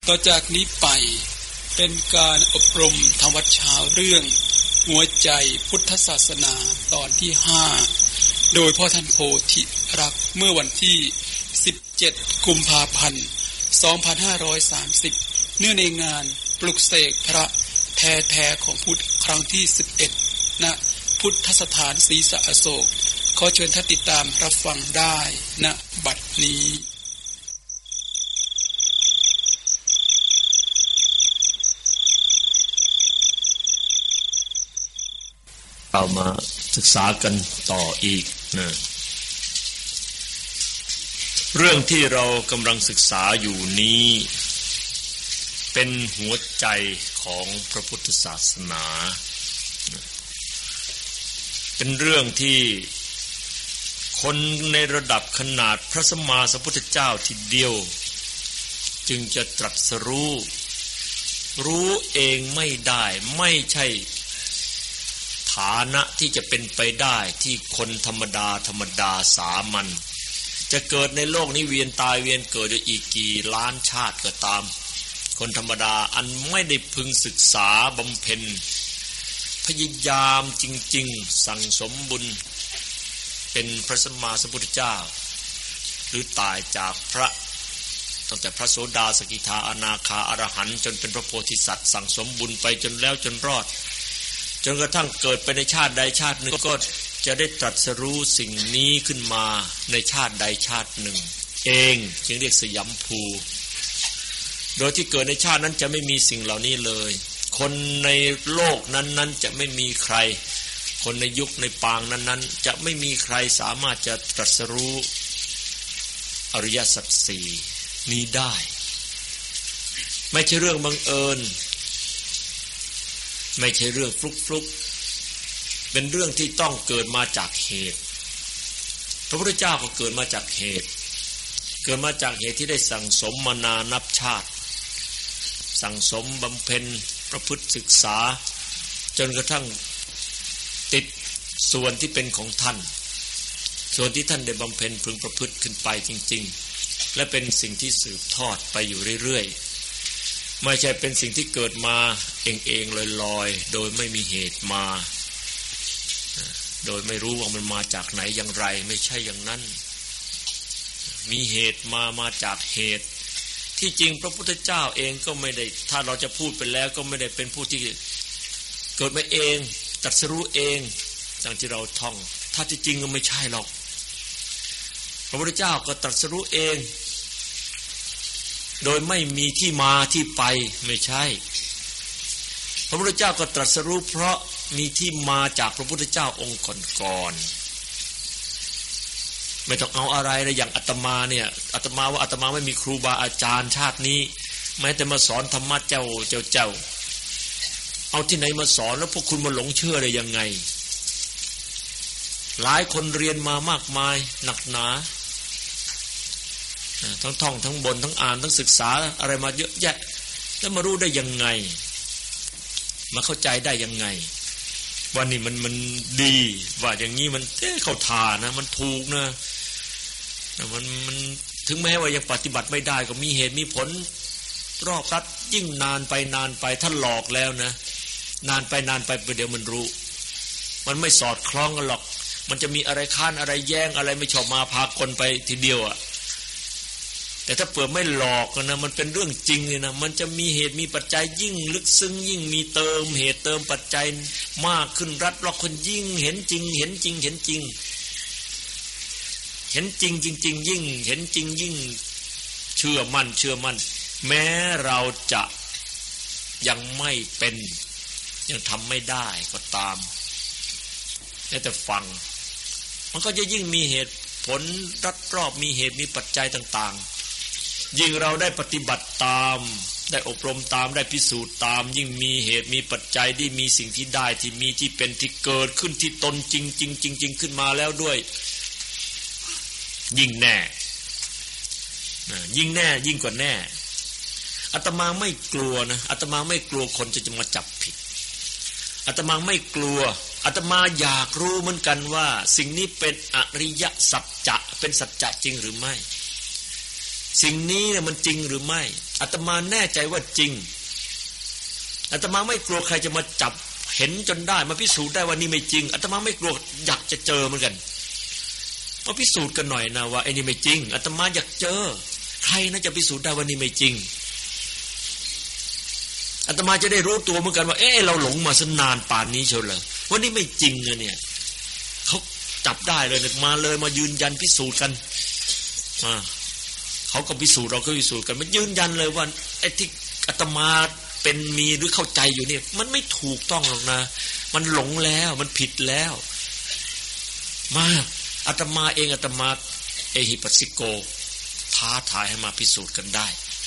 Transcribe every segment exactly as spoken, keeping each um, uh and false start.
ต่อจากนี้ไปเป็นการอบรมธรรมวัดเช้าเรื่องหัวใจพุทธศาสนาตอนที่ห้าโดยพ่อท่านโพธิรักษ์เมื่อวันที่สิบเจ็ดกุมภาพันธ์สองพันห้าร้อยสามสิบเนื่องในงานปลุกเสกพระแท้แท้ของพุทธครั้งที่สิบเอ็ดณพุทธสถานศรีสะอโศกขอเชิญท่านติดตามรับฟังได้ณบัดนี้เรามาศึกษากันต่ออีกนะเรื่องที่เรากำลังศึกษาอยู่นี้เป็นหัวใจของพระพุทธศาสนาเป็นเรื่องที่คนในระดับขนาดพระสัมมาสัมพุทธเจ้าทีเดียวจึงจะตรัสรู้รู้เองไม่ได้ไม่ใช่ฐานะที่จะเป็นไปได้ที่คนธรรมดาธรรมดาสามัญจะเกิดในโลกนี้เวียนตายเวียนเกิดอีกกี่ล้านชาติก็ตามคนธรรมดาอันไม่ได้พึงศึกษาบำเพ็ญพยายามจริงๆสั่งสมบุญเป็นพระสัมมาสัมพุทธเจ้าหรือตายจากพระตั้งแต่พระโสดาสกิทาอนาคาอรหันต์จนเป็นพระโพธิสัตว์สั่งสมบุญไปจนแล้วจนรอดจนกระทั่งเกิดไปในชาติใดชาติหนึ่งก็จะได้ตรัสรู้สิ่งนี้ขึ้นมาในชาติใดชาติหนึ่งเองจึงเรียกสยัมภูโดยที่เกิดในชาตินั้นจะไม่มีสิ่งเหล่านี้เลยคนในโลกนั้นๆจะไม่มีใครคนในยุคในปางนั้นๆจะไม่มีใครสามารถจะตรัสรู้อริยสัจสี่นี้ได้ไม่ใช่เรื่องบังเอิญไม่ใช่เรื่องฟลุกๆเป็นเรื่องที่ต้องเกิดมาจากเหตุพระพุทธเจ้าก็เกิดมาจากเหตุเกิดมาจากเหตุที่ได้สั่งสมมานานับชาติสั่งสมบำเพ็ญประพฤติศึกษาจนกระทั่งติดส่วนที่เป็นของท่านส่วนที่ท่านได้บำเพ็ญพึงประพฤติขึ้นไปจริงๆและเป็นสิ่งที่สืบทอดไปอยู่เรื่อยๆไม่ใช่เป็นสิ่งที่เกิดมาเองๆลอยๆโดยไม่มีเหตุมาโดยไม่รู้ว่ามันมาจากไหนอย่างไรไม่ใช่อย่างนั้นมีเหตุมามาจากเหตุที่จริงพระพุทธเจ้าเองก็ไม่ได้ถ้าเราจะพูดไปแล้วก็ไม่ได้เป็นผู้ที่เกิดมาเองตรัสรู้เองดังที่เราท่องถ้าที่จริงก็ไม่ใช่หรอกพระพุทธเจ้าก็ตรัสรู้เองโดยไม่มีที่มาที่ไปไม่ใช่พระพุทธเจ้าก็ตรัสรู้เพราะมีที่มาจากพระพุทธเจ้าองค์ก่อนๆไม่ต้องเอาอะไรเลยอย่างอาตมาเนี่ยอาตมาว่าอาตมาไม่มีครูบาอาจารย์ชาตินี้แม้แต่มาสอนธรรมะเจ้าเจ้าเจ้าเอาที่ไหนมาสอนแล้วพวกคุณมาหลงเชื่อได้ยังไงหลายคนเรียนมามากมายหนักหนาทั้งท่องทั้งบนทั้งอ่านทั้งศึกษาอะไรมาเยอะแยะแล้วมารู้ได้ยังไงมาเข้าใจได้ยังไงว่านี่มันมันดีว่าอย่างนี้มันเอ๊ะเข้าทานะมันถูกนะมันมันถึงแม้ว่ายังปฏิบัติไม่ได้ก็มีเหตุมีผลรอบรัดยิ่งนานไปนานไปท่านหลอกแล้วนะนานไปนานไปเดี๋ยวมันรู้มันไม่สอดคล้องกันหรอกมันจะมีอะไรค้านอะไรแย้งอะไรไม่ชอบมาพากลไปทีเดียวอ่ะแต่ถ้าเปิดไม่หลอกนะมันเป็นเรื่องจริงเลยนะมันจะมีเหตุมีปัจจัยยิ่งลึกซึ้งยิ่งมีเติมเหตุเติมปัจจัยมากขึ้นรัดล็อกคนยิ่งเห็นจริงเห็นจริงเห็นจริงเห็นจริงจริงๆยิ่งเห็นจริงยิ่งเชื่อมั่นเชื่อมั่นแม้เราจะยังไม่เป็นยังทำไม่ได้ก็ตามแต่ฟังมันก็จะยิ่งมีเหตุผลรัดรอบมีเหตุมีปัจจัยต่างๆยิ่งเราได้ปฏิบัติตามได้อบรมตามได้พิสูจน์ตามยิ่งมีเหตุมีปัจจัยที่มีสิ่งที่ได้ที่มีที่เป็นที่เกิดขึ้นที่ตนจริงจริงจริงจริงขึ้นมาแล้วด้วยยิ่งแน่ยิ่งแน่ยิ่งกว่าแน่อาตมาไม่กลัวนะอาตมาไม่กลัวคนจะจะมาจับผิดอาตมาไม่กลัวอาตมาอยากรู้เหมือนกันว่าสิ่งนี้เป็นอริยสัจจะเป็นสัจจะจริงหรือไม่สิ่งนี้เนี่ยมันจริงหรือไม่อาตมาแน่ใจว่าจริงอาตมาไม่กลัวใครจะมาจับเห็นจนได้มาพิสูจน์ได้ว่านี่ไม่จริงอาตมาไม่กลัวอยากจะเจอเหมือนกันมาพิสูจน์กันหน่อยนะว่าไอ้นี่ไม่จริงอาตมาอยากเจอใครน่าจะพิสูจน์ได้ว่านี่ไม่จริงอาตมาจะได้รู้ตัวเหมือนกันว่าเอ๊ะเราหลงมาสนานป่านนี้เชียวเหรอว่านี่ไม่จริงนะเนี่ยเขาจับได้เลยมาเลยมายืนยันพิสูจน์กันมาเขาก็พิสูจน์เราก็พิสูจน์กันมันยืนยันเลยว่าไอ้ที่อาตมาเป็นมีหรือเข้าใจอยู่เนี่ยมันไม่ถูกต้องหรอกนะมันหลงแล้วมันผิดแล้วมาอาตมาเองอาตมาเอหิปัสสิโกท้าทายให้มาพิสูจน์กันได้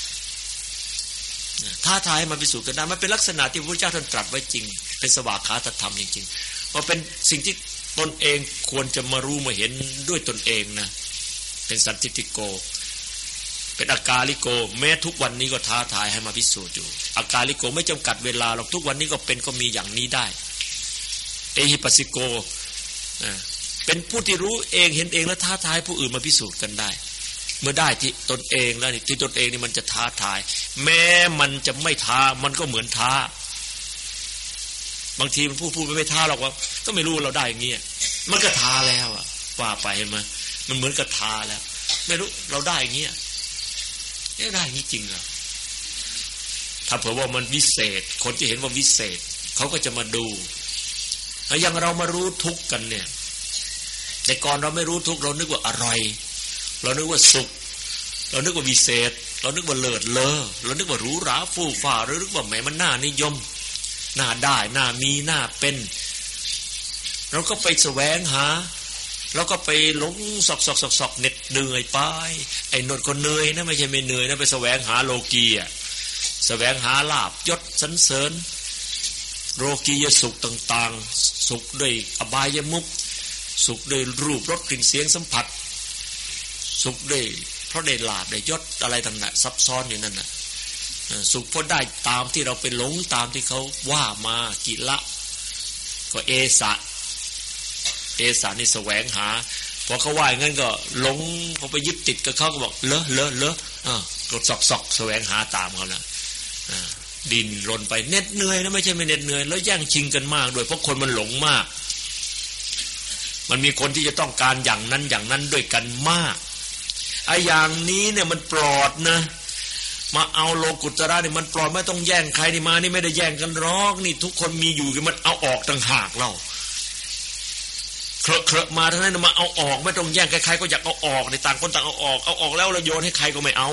ท้าทายให้มาพิสูจน์กันได้มันเป็นลักษณะที่พระพุทธเจ้าท่านตรัสไว้จริงเป็นสวากขาตธรรมจริงๆว่าเป็นสิ่งที่ตนเองควรจะมารู้มาเห็นด้วยตนเองนะเป็นสันทิฏฐิโกเป็นอากาลิโกแม้ทุกวันนี้ก็ท้าทายให้มาพิสูจน์อยู่อากาลิโกไม่จำกัดเวลาหรอกทุกวันนี้ก็เป็นก็มีอย่างนี้ได้เอหิปัสสิโกเป็นผู้ที่รู้เองเห็นเองและท้าทายผู้อื่นมาพิสูจน์กันได้เมื่อได้ที่ตนเองแล้วที่ตนเองนี่มันจะท้าทายแม้มันจะไม่ท้ามันก็เหมือนท้าบางทีมันพูดพูดไม่ท้าหรอกว่าก็ไม่รู้เราได้อย่างเงี้ยมันก็ท้าแล้วอ่ะว่าไปเห็นไหมมันเหมือนกับท้าแล้วไม่รู้เราได้อย่างเงี้ยเนี่ยได้อย่างนี้จริงเหรอถ้าเผื่อว่ามันวิเศษคนที่เห็นว่าวิเศษเขาก็จะมาดูแล้วอย่างเรามารู้ทุกข์กันเนี่ยแต่ก่อนเราไม่รู้ทุกข์เรานึกว่าอร่อยเรานึกว่าสุขเรานึกว่าวิเศษเรานึกว่าเลิศเลอเรานึกว่าหรูหราฟู่ฟ้าเรานึกว่าแหมมันน่านิยมน่าได้น่ามีน่าเป็นเราก็ไปแสวงหาเราก็ไปหลงสอกสอกสอกสอกเหน็ดเหนื่อยไปไอ้นนท์ก็เหนื่อยนะไม่ใช่ไม่เหนื่อยนะไปแสวงหาโลกีอ่ะแสวงหาลาภยศสรรเสริญโลกียสุขต่างๆสุขด้วยอบายมุขสุขด้วยรูปรสกลิ่นเสียงสัมผัสสุขด้วยเพราะได้ลาภได้ยศอะไรต่างๆซับซ้อนอยู่นั่นน่ะสุขเพราะได้ตามที่เราไปหลงตามที่เขาว่ามากิละก็เอสะเอสานี่แสวงหาพอเขาว่าอย่างนั้นก็หลงพอไปยึดติดกับเขาก็บอกเลอะเลอะเลอะอ่าก็สอกสอกแสวงหาตามเขานะอ่าดินรนไปเหน็ดเหนื่อยนะไม่ใช่ไม่เหน็ดเหนื่อยแล้วแย่งชิงกันมากด้วยเพราะคนมันหลงมากมันมีคนที่จะต้องการอย่างนั้นอย่างนั้นด้วยกันมากไอ้อย่างนี้เนี่ยมันปลอดนะมาเอาโลกุตระนี่มันปลอดไม่ต้องแย่งใครนี่มานี่ไม่ได้แย่งกันหรอกนี่ทุกคนมีอยู่มันเอาออกต่างหากเราเคลอะเคลอะมาทั้งนั้นมาเอาออกไม่ต้องแย่งใครๆก็อยากเอาออกในต่างคนต่างเอาออกเอาออกแล้วเราโยนให้ใครก็ไม่เอา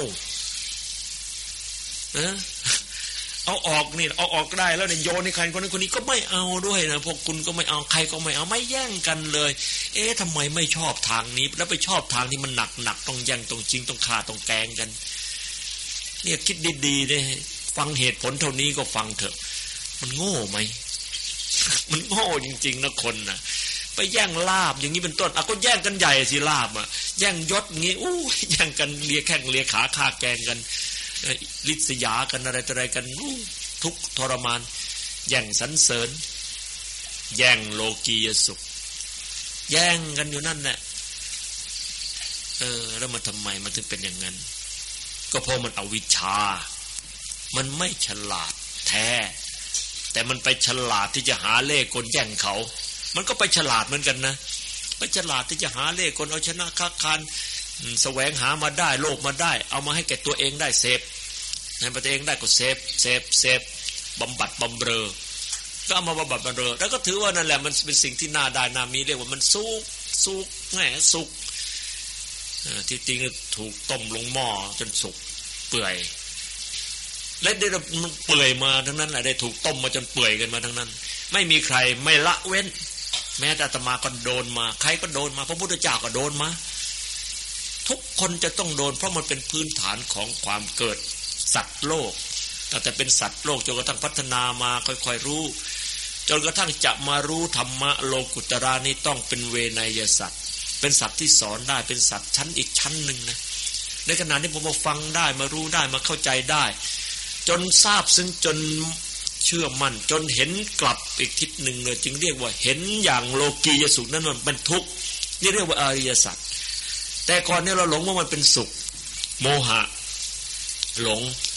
นะเอาออกนี่เอาออกได้แล้วเนี่ยโยนให้ใครคนนั้นคนนี้ก็ไม่เอาด้วยนะพวกคุณก็ไม่เอาใครก็ไม่เอาไม่แย่งกันเลยเอ๊ะทำไมไม่ชอบทางนี้แล้วไปชอบทางที่มันหนักหนักต้องแย่งต้องจริงต้องฆ่าต้องแกล้งกันเนี่ยคิดดีๆเลยฟังเหตุผลเท่านี้ก็ฟังเถอะมันโง่ไหมมันโง่จริงๆนะคนนะไปแย่งลาบอย่างนี้เป็นต้นอ่ะก็แย่งกันใหญ่สิลาบอ่ะแย่งยศอย่างงี้อู้แย่งกันเลียแข้งเลียขาฆ่าแกล้งกันลิษยากันอะไรต่ออะไรกันทุกทรมานแย่งสรรเสริญแย่งโลกียสุขแย่งกันอยู่นั่นแหละเออแล้วมันทำไมมันถึงเป็นอย่างนั้นก็เพราะมันอวิชชามันไม่ฉลาดแท้แต่มันไปฉลาดที่จะหาเล่ห์กลแย่งเขามันก็ไปฉลาดเหมือนกันนะไปฉลาดที่จะหาเล่ห์กลเอาชนะค้าคานแสวงหามาได้โลภมาได้เอามาให้แก่ตัวเองได้เสพให้ตัวเองได้ก็เสพเสพเสพบำบัดบำเรอก็เอามาบำบัดบำเรอแล้วก็ถือว่านั่นแหละมันเป็นสิ่งที่น่าได้น่ามีเรียกว่ามันสุกสุกแหมสุกที่จริงถูกต้มลงหม้อจนสุกเปื่อยและได้มันเปื่อยมาทั้งนั้นแหละได้ถูกต้มมาจนเปื่อยกันมาทั้งนั้นไม่มีใครไม่ละเว้นแม้แต่อาตมาก็โดนมาใครก็โดนมาพระพุทธเจ้าก็โดนมาทุกคนจะต้องโดนเพราะมันเป็นพื้นฐานของความเกิดสัตว์โลกตั้งแต่เป็นสัตว์โลกจนกระทั่งพัฒนามาค่อยๆรู้จนกระทั่งจะมารู้ธรรมะโลกุตระนี้ต้องเป็นเวไนยสัตว์เป็นสัตว์ที่สอนได้เป็นสัตว์ชั้นอีกชั้นหนึ่งนะในขณะที่ผมมาฟังได้มารู้ได้มาเข้าใจได้จนทราบซึ่งจนเชื่อมั่นจนเห็นกลับอีกทิศหนึ่งเลยจึงเรียกว่าเห็นอย่างโลกียสุขนั้นมันเป็นทุกข์นี่เรียกว่าอริยสัจแต่ก่อนนี้เราหลงว่ามันเป็นสุขโมหะหลง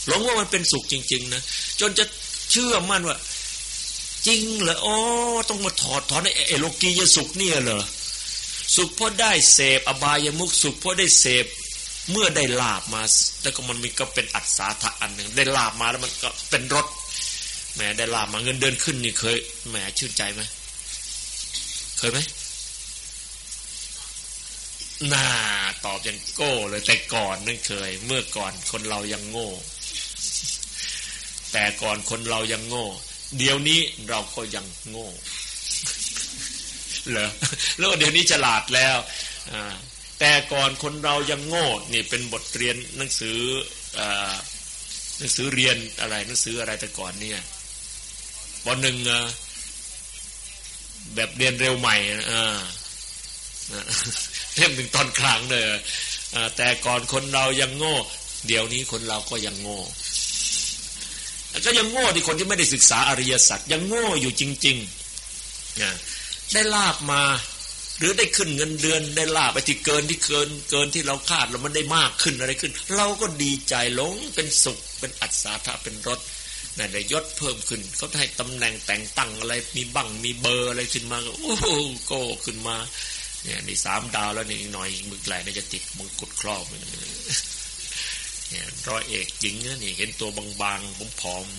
หลงว่ามันเป็นสุขจริงๆนะจนจะเชื่อมั่นว่าจริงเหรออ๋อต้องมาถอดถอนไอ้โลกียสุขเนี่ยเหรอสุขเพราะได้เสพอบายมุขสุขเพราะได้เสพเมื่อได้ลาบมาแล้วก็มันมีก็เป็นอัศทะอันหนึ่งได้ลาบมาแล้วมันก็เป็นรสแหมได้ลาบมาเงินเดือนขึ้นนี่เคยแหมชื่นใจไหมเคยไหมน่าตอบอย่างโก้เลยแต่ก่อนนั่นเคยเมื่อก่อนคนเรายังโง่แต่ก่อนคนเรายังโง่เดี๋ยวนี้เราก็ยังโง่เหรอแล้วเดี๋ยวนี้ฉลาดแล้วอ่าแต่ก่อนคนเรายังโง่นี่เป็นบทเรียนหนังสืออ่าหนังสือเรียนอะไรหนังสืออะไรแต่ก่อนเนี่ยป.หนึ่งแบบเรียนเร็วใหม่อ่าเล่มหนึ่งตอนกลางเลยแต่ก่อนคนเรายังโง่เดี๋ยวนี้คนเราก็ยังโง่ก็ยังโง่ที่คนที่ไม่ได้ศึกษาอริยสัจยังโง่อยู่จริงๆได้ลาบมาหรือได้ขึ้นเงินเดือนได้ลาบไปที่เกินที่เกินเกินที่เราคาดแล้วมันได้มากขึ้นอะไรขึ้นเราก็ดีใจหลงเป็นสุขเป็นอัศทะเป็นรสนั่นได้ยศเพิ่มขึ้นเขาให้ตำแหน่งแต่งตั้งอะไรมีบังมีเบอร์อะไรขึ้นมาโอ้โหโก้ขึ้นมาเนี่ยนี่สามดาวแล้วนี่อีกหน่อยมึกไหลน่าจะติดมงกุฎครอบเนี่ยร้อยเอกหญิงนะนี่เห็นตัวบางๆผอม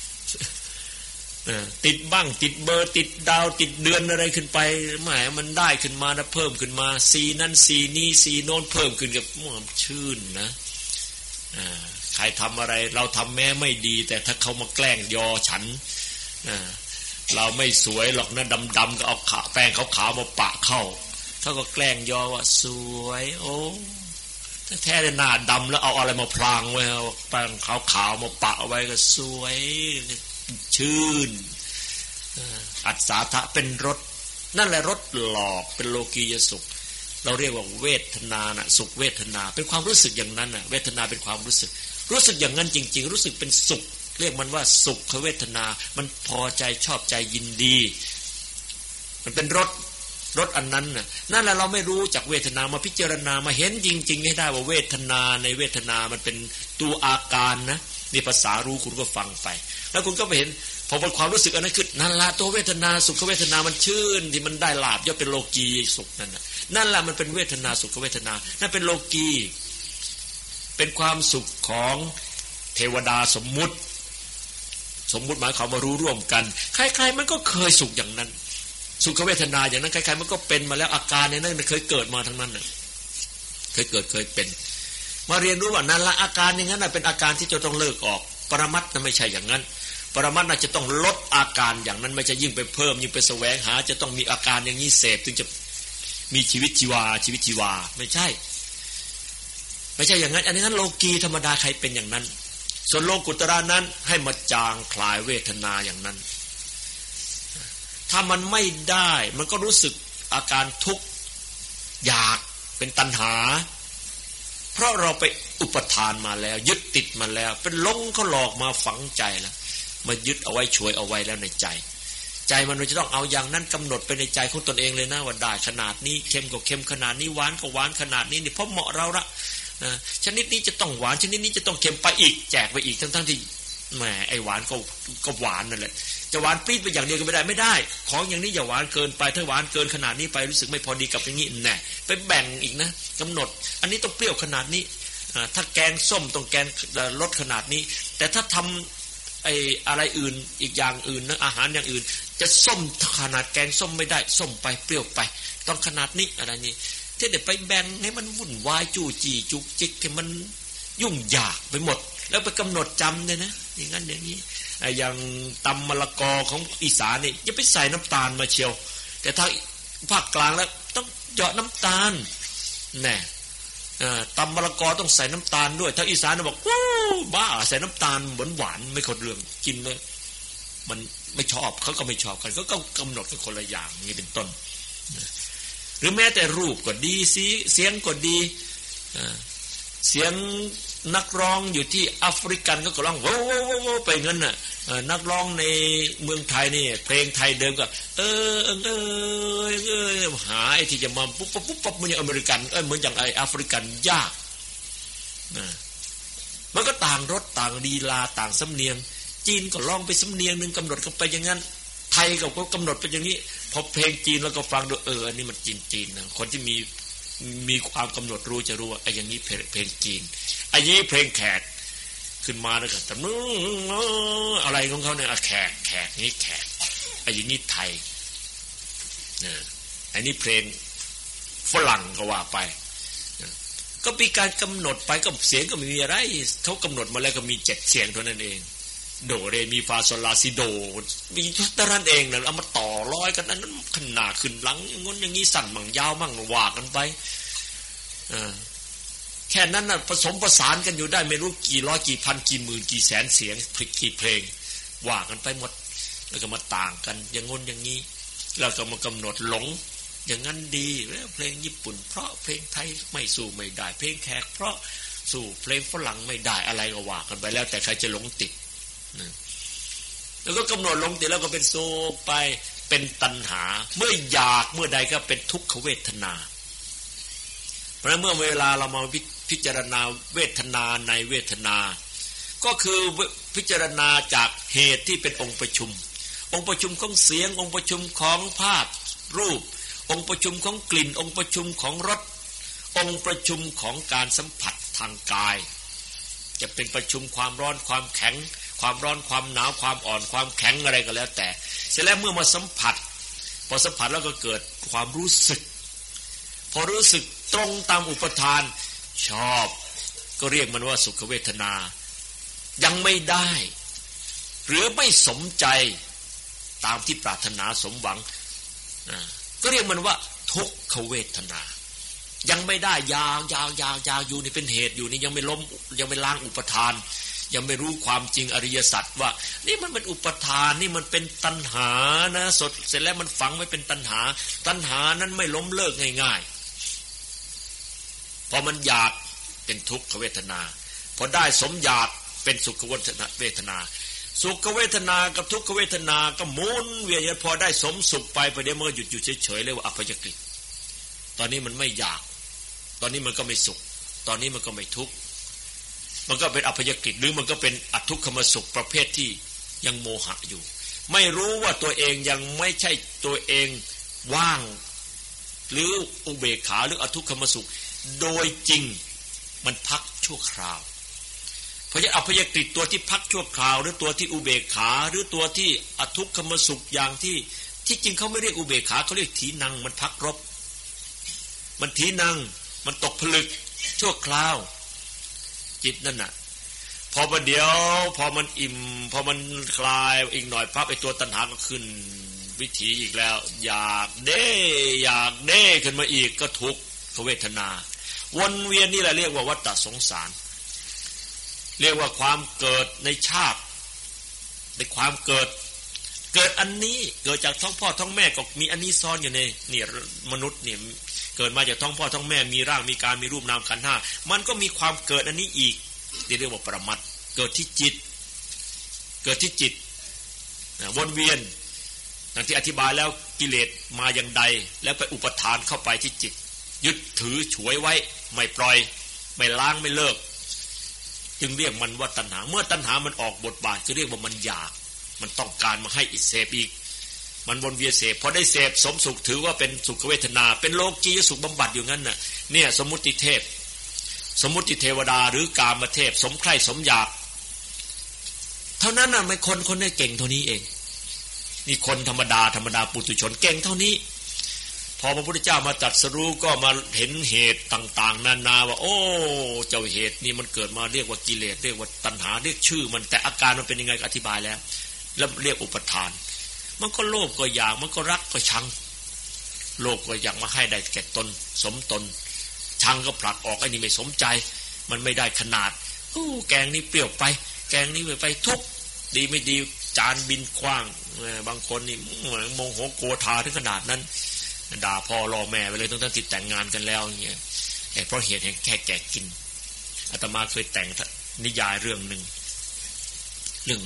ๆติดบ้างติดเบอร์ติดดาวติดเดือนอะไรขึ้นไปแหมมันได้ขึ้นมานะเพิ่มขึ้นมาสีนั่นสีนี้สีโน้นเพิ่มขึ้นกับมันชื่นนะใครทำอะไรเราทำแม้ไม่ดีแต่ถ้าเขามาแกล้งยอฉันเราไม่สวยหรอกนะดำๆก็เอาขาแป้งขาวๆมาปะเข้าเขาก็แกล้งยอว่าสวยโอ้แท้ๆหน้าดำแล้วเอาอะไรมาพรางไว้เอาแป้งขาวๆมาปะเอาไว้ก็สวยชื่นอัศทะเป็นรสนั่นแหละรสหลอกเป็นโลกียสุขเราเรียกว่าเวทนานะสุขเวทนาเป็นความรู้สึกอย่างนั้นน่ะเวทนาเป็นความรู้สึกรู้สึกอย่างนั้นจริงๆรู้สึกเป็นสุขเรียกมันว่าสุขเวทนามันพอใจชอบใจยินดีมันเป็นรสรสอันนั้นน่ะนั่นแหละเราไม่รู้จากเวทนามาพิจารณามาเห็นจริงๆให้ได้ว่าเวทนาในเวทนามันเป็นตัวอาการนะนี่ภาษารู้คุณก็ฟังไปแล้วคุณก็ไปเห็นพอเป็นความรู้สึกอันนั้นคือนั่นละตัวเวทนาสุขเวทนามันชื่นที่มันได้ลาภย่อมเป็นโลกีสุขนั่นน่ะนั่นแหละมันเป็นเวทนาสุขเวทนานั่นเป็นโลกีเป็นความสุขของเทวดาสมมุติสมมุติหมายความว่ารู้ร่วมกันใครๆมันก็เคยสุขอย่างนั้นสุขเวทนาอย่างนั้นใครๆมันก็เป็นมาแล้วอาการในนั้นมันเคยเกิดมาทั้งนั้นน่ะเคยเกิดเคยเป็นมาเรียนรู้ว่านั่นละอาการอย่างนั้นน่ะเป็นอาการที่จะต้องเลิกออกปรมัตถ์นั้นไม่ใช่อย่างนั้นปรมัตถ์น่ะจะต้องลดอาการอย่างนั้นไม่ใช่ยิ่งไปเพิ่มยิ่งไปแสวงหาจะต้องมีอาการอย่างนี้เสพถึงจะมีชีวิตชีวาชีวิตชีวาไม่ใช่ไม่ใช่อย่างนั้นอันนั้นโลกีธรรมดาใครเป็นอย่างนั้นส่วนโลกุตระนั้นให้มาจางคลายเวทนาอย่างนั้นถ้ามันไม่ได้มันก็รู้สึกอาการทุกข์อยากเป็นตัณหาเพราะเราไปอุปทานมาแล้วยึดติดมาแล้วเป็นหลงเขาหลอกมาฝังใจแล้วมายึดเอาไว้ช่วยเอาไว้แล้วในใจใจมันจะต้องเอาอย่างนั้นกำหนดไปในใจของตนเองเลยนะว่าได้ขนาดนี้เค็มก็เค็มขนาดนี้หวานก็หวานขนาดนี้นี่เพราะเหมาะเราละนะชนิดนี้จะต้องหวานชนิดนี้จะต้องเค็มไปอีกแจกไปอีกทั้งๆที่แหมไอ้หวานก็ก็หวานนั่นแหละจะหวานปี๊ดไปอย่างเดียวก็ไม่ได้ไม่ได้ของอย่างนี้อย่าหวานเกินไปถ้าหวานเกินขนาดนี้ไปรู้สึกไม่พอดีกับอย่างนี้แน่ไปแบ่งอีกนะกำหนดอันนี้ต้องเปรี้ยวขนาดนี้ถ้าแกงส้มต้องแกงรสขนาดนี้แต่ถ้าทำไอ้อะไรอื่นอีกอย่างอื่นนะอาหารอย่างอื่นจะส้มขนาดแกงส้มไม่ได้ส้มไปเปรี้ยวไปต้องขนาดนี้อะไรนี้ที่เดี๋ยวไปแบ่งให้มันวุ่นวายจู่จี้จุกจิกให้มันยุ่งยากไปหมดแล้วไปกำหนดจำเลยนะอย่างนั้นอย่างนี้อย่างตำมะละกอของอีสานนี่อย่าไปใส่น้ำตาลมาเชียวแต่ถ้าภาคกลางแล้วต้องเหยาะน้ำตาลแน่ตำมะละกอต้องใส่น้ำตาลด้วยถ้าอีสานบอกว้าวบ้าใส่น้ำตาลหวานหวานไม่คนเรื่องกินเลยมันไม่ชอบเขาก็ไม่ชอบกันก็กำหนดกันคนละอย่างนี้เป็นต้นหรือแม้แต่รูปก็ดีสิเสียงก็ดีเสียงนักร้องอยู่ที่แอฟริกันก็ร้องโว้โว้ไปงั้นน่ะนักร้องในเมืองไทยนี่เพลงไทยเดิมก็เออเออเออเออหาไอ้ที่จะมาปุ๊บปุ๊บปุ๊บเหมือนอย่างอเมริกันเออเหมือนอย่างไอ้แอฟริกันยากนะมันก็ต่างรสต่างลีลาต่างสำเนียงจีนก็ลองไปสำเนียงนึงกำหนดกันไปอย่างนั้นไทยก็กำหนดไปอย่างนี้พอเพลงจีนแล้วก็ฟังดูเอออันนี้มันจีนๆนะคนที่มีมีความกำหนดรู้จะรู้ว่าไอ้อย่างนี้เพลงจีนไอ้นี้เพลงแขกขึ้นมาแล้วก็แต่นู้อะไรของเขาเนี่ยแขกแขกนี่แขกไอ้อย่างนี้ไทยนะไอ้นี่เพลงฝรั่งก็ว่าไปก็มีการกำหนดไปก็เสียงก็ไม่มีอะไรเขากำหนดมาแล้วก็มีเจ็ดเสียงเท่านั้นเองโดเรมีฟาโซลาซิโดมีเท่านั้นเองนะเอามาต่อร้อยกันนั้นขนาดขึ้นหลังงนอย่างนี้สั่นมั่งยาวมั่งว่ากันไปแค่นั้นน่ะผสมประสานกันอยู่ได้ไม่รู้กี่ร้อยกี่พันกี่หมื่นกี่แสนเสียงกี่เพลงว่ากันไปหมดแล้วก็มาต่างกันอย่างงนอย่างนี้แล้วก็มากำหนดหลงอย่างนั้นดีแล้วเพลงญี่ปุ่นเพราะเพลงไทยไม่สู้ไม่ได้เพลงแขกเพราะสู้เพลงฝรั่งไม่ได้อะไรก็ว่ากันไปแล้วแต่ใครจะหลงติดแล้วก็กำหนดลงติดแล้วก็เป็นโซไปเป็นตัณหาเมื่ออยากเมื่อใดก็เป็นทุกขเวทนาเพราะเมื่อเวลาเรามาพิจารณาเวทนาในเวทนาก็คือพิจารณาจากเหตุที่เป็นองค์ประชุมองค์ประชุมของเสียงองค์ประชุมของภาพรูปองค์ประชุมของกลิ่นองค์ประชุมของรสองค์ประชุมของการสัมผัสทางกายจะเป็นประชุมความร้อนความแข็งความร้อนความหนาวความอ่อนความแข็งอะไรก็แล้วแต่เสร็จแล้วเมื่อมาสัมผัสพอสัมผัสแล้วก็เกิดความรู้สึกพอรู้สึกตรงตามอุปทานชอบก็เรียกมันว่าสุขเวทนายังไม่ได้หรือไม่สมใจตามที่ปรารถนาสมหวังก็เรียกมันว่าทุกขเวทนายังไม่ได้ยาวยาวยาวยาวอยู่นี่เป็นเหตุอยู่นี่ยังไม่ล้มยังไม่ล้างอุปทานยังไม่รู้ความจริงอริยสัจว่านี่มันเป็นอุปทานนี่มันเป็นตัณหานะสดเสร็จแล้วมันฝังไว้เป็นตัณหาตัณหานั้นไม่ล้มเลิกง่ายๆพอมันอยากเป็นทุกขเวทนาพอได้สมอยากเป็นสุขเวทนาสุขเวทนากับทุกขเวทนาก็หมุนเวียนพอได้สมสุขไปประเดี๋ยวมันก็หยุดอยู่เฉยๆเลยว่าอัพยกฤตตอนนี้มันไม่อยากตอนนี้มันก็ไม่สุขตอนนี้มันก็ไม่ทุกข์มันก็เป็นอัพยกฤตหรือมันก็เป็นอทุกขมสุขประเภทที่ยังโมหะอยู่ไม่รู้ว่าตัวเองยังไม่ใช่ตัวเองว่างหรืออุเบกขาหรืออทุกขมสุขโดยจริงมันพักชั่วคราวเพราะฉะนั้นอัพยกฤตตัวที่พักชั่วคราวหรือตัวที่อุเบกขาหรือตัวที่อทุกขมสุขอย่างที่ที่จริงเขาไม่เรียกอุเบกขาเขาเรียกถีนังมันพักรบมันถีนังมันตกผลึกชั่วคราวจิตนั่นน่ะพอประเดี๋ยวพอมันอิ่มพอมันคลายอีกหน่อยปั๊บไอ้ตัวตัณหาก็ขึ้นวิถีอีกแล้วอยากเด้อยากเด้ขึ้นมาอีกก็ทุกขเวทนาวนเวียนนี่แหละเรียกว่าวัฏฏะสงสารเรียกว่าความเกิดในชาติในความเกิดเกิดอันนี้เกิดจากท้องพ่อท้องแม่ก็มีอันนี้ซ้อนอยู่ในนี่มนุษย์เนี่ยเกิดมาจากท้องพ่อท้องแม่มีร่างมีการมีรูปนามขันธ์ห้ามันก็มีความเกิดอันนี้อีกที่เรียกว่าปรมัตถ์เกิดที่จิตเกิดที่จิตวนเวียนอย่างที่อธิบายแล้วกิเลสมาอย่างใดแล้วไปอุปทานเข้าไปที่จิตยึดถือฉวยไว้ไม่ปล่อยไม่ล้างไม่เลิกจึงเรียกมันว่าตัณหาเมื่อตัณหามันออกบทบาทก็เรียกว่ามันอยากมันต้องการมาให้อิเสพอีกมันวนเวียนเสพพอได้เสพสมสุขถือว่าเป็นสุขเวทนาเป็นโลกียสุขบำบัดอยู่งั้นน่ะเนี่ยสมมุติเทพสมมุติเทวดาหรือกามเทพสมใคร่สมอยากเท่านั้นน่ะไม่คนคนได้เก่งเท่านี้เองนี่คนธรรมดาธรรมดาปุถุชนเก่งเท่านี้พอพระพุทธเจ้ามาตรัสรู้ก็มาเห็นเหตุต่างๆนานาว่าโอ้เจ้าเหตุนี่มันเกิดมาเรียกว่ากิเลสเรียกว่าตัณหาเรียกชื่อมันแต่อาการมันเป็นยังไงอธิบายแล้วแล้วเรียกอุปทานมันก็โลภก็อยากมันก็รักก็ชังโลภก็อยากมาให้ได้แก่ตนสมตนชังก็ผลักออกไอ้นี่ไม่สมใจมันไม่ได้ขนาดโอ้แกงนี่เปรี้ยวไปแกงนี่ไปทุกดีไม่ดีจานบินคว้างบางคนนี่โมโหโกธาถึงขนาดนั้นด่าพ่อรอแม่ไปเลยต้องติดแต่งงานกันแล้วอย่างเงี้ยเพราะเหตุแห่งแค่แก่กินอาตมาเคยแต่งนิยายเรื่องหนึ่งเรื่อง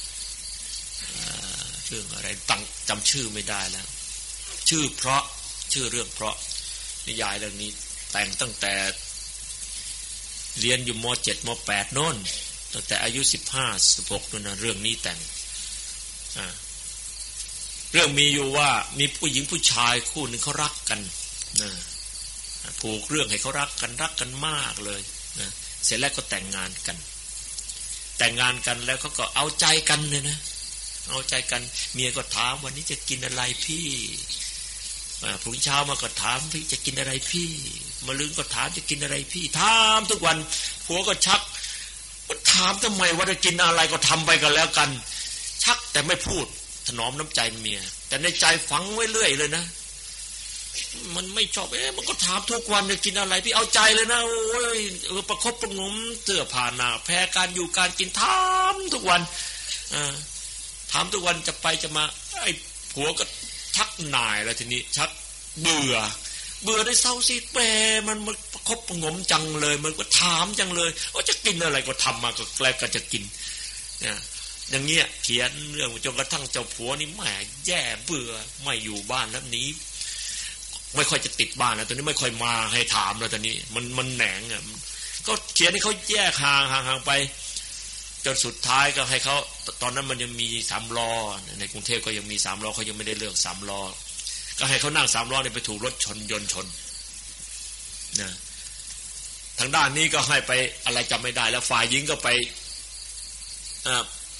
เรื่องอะไรตั้งจำชื่อไม่ได้แล้วชื่อเพราะชื่อเรื่องเพราะนิยายเรื่องนี้แต่งตั้งแต่เรียนอยู่ม.เจ็ด ม.แปด โน่นตั้งแต่อายุสิบห้า สิบหกนั่นนะเรื่องนี้แต่งอ่าเรื่องมีอยู่ว่ามีผู้หญิงผู้ชายคู่หนึ่งเขารักกันนะผูกเรื่องให้เขารักกันรักกันมากเลยนะเสร็จแล้วก็แต่งงานกันแต่งงานกันแล้วเขาก็เอาใจกันเลยนะเอาใจกันเมียก็ถามวันนี้จะกินอะไรพี่พรุ่งเช้ามาก็ถามพี่จะกินอะไรพี่มะรืนก็ถามจะกินอะไรพี่ถามทุกวันผัวก็ชักมันถามทำไมว่าจะกินอะไรก็ทำไปกันแล้วกันชักแต่ไม่พูดถนอมน้ำใจเมียแต่ในใจฝังไว้เรื่อยเลยนะมันไม่ชอบเอ๊ะมันก็ถามทุกวันจะกินอะไรพี่เอาใจเลยนะโอ้ยเออประคบประงมเสื้อผ้าหน้าแพ้การอยู่การกินถามทุกวันอ่าถามทุกวันจะไปจะมาไอ้ผัวก็ชักหน่ายแล้วทีนี้ชักเบื่อเบื่อได้เศร้าซีดแปรมันมันประคบประงมจังเลยมันก็ถามจังเลยว่าจะกินอะไรก็ทำมาก็แกล้ก็จะกินเนี่ยอย่างเงี้ยเขียนเรื่องจนกระทั่งเจ้าผัวนี่แหมแย่เบื่อไม่อยู่บ้านแล้วนี้ไม่ค่อยจะติดบ้านแล้วตอนนี้ไม่ค่อยมาให้ถามแล้วตอนนี้มันมันแหนงอ่ะก็เขียนให้เขาแยกห่างห่างห่างไปจนสุดท้ายก็ให้เขาตอนนั้นมันยังมีสามล้อในกรุงเทพก็ยังมีสามล้อเขายังไม่ได้เลือกสามล้อก็ให้เขานั่งสามล้อเนี่ยไปถูกรถชนยนต์ชนนะทางด้านนี้ก็ให้ไปอะไรจำไม่ได้แล้วฝ่ายหญิงก็ไปอ่า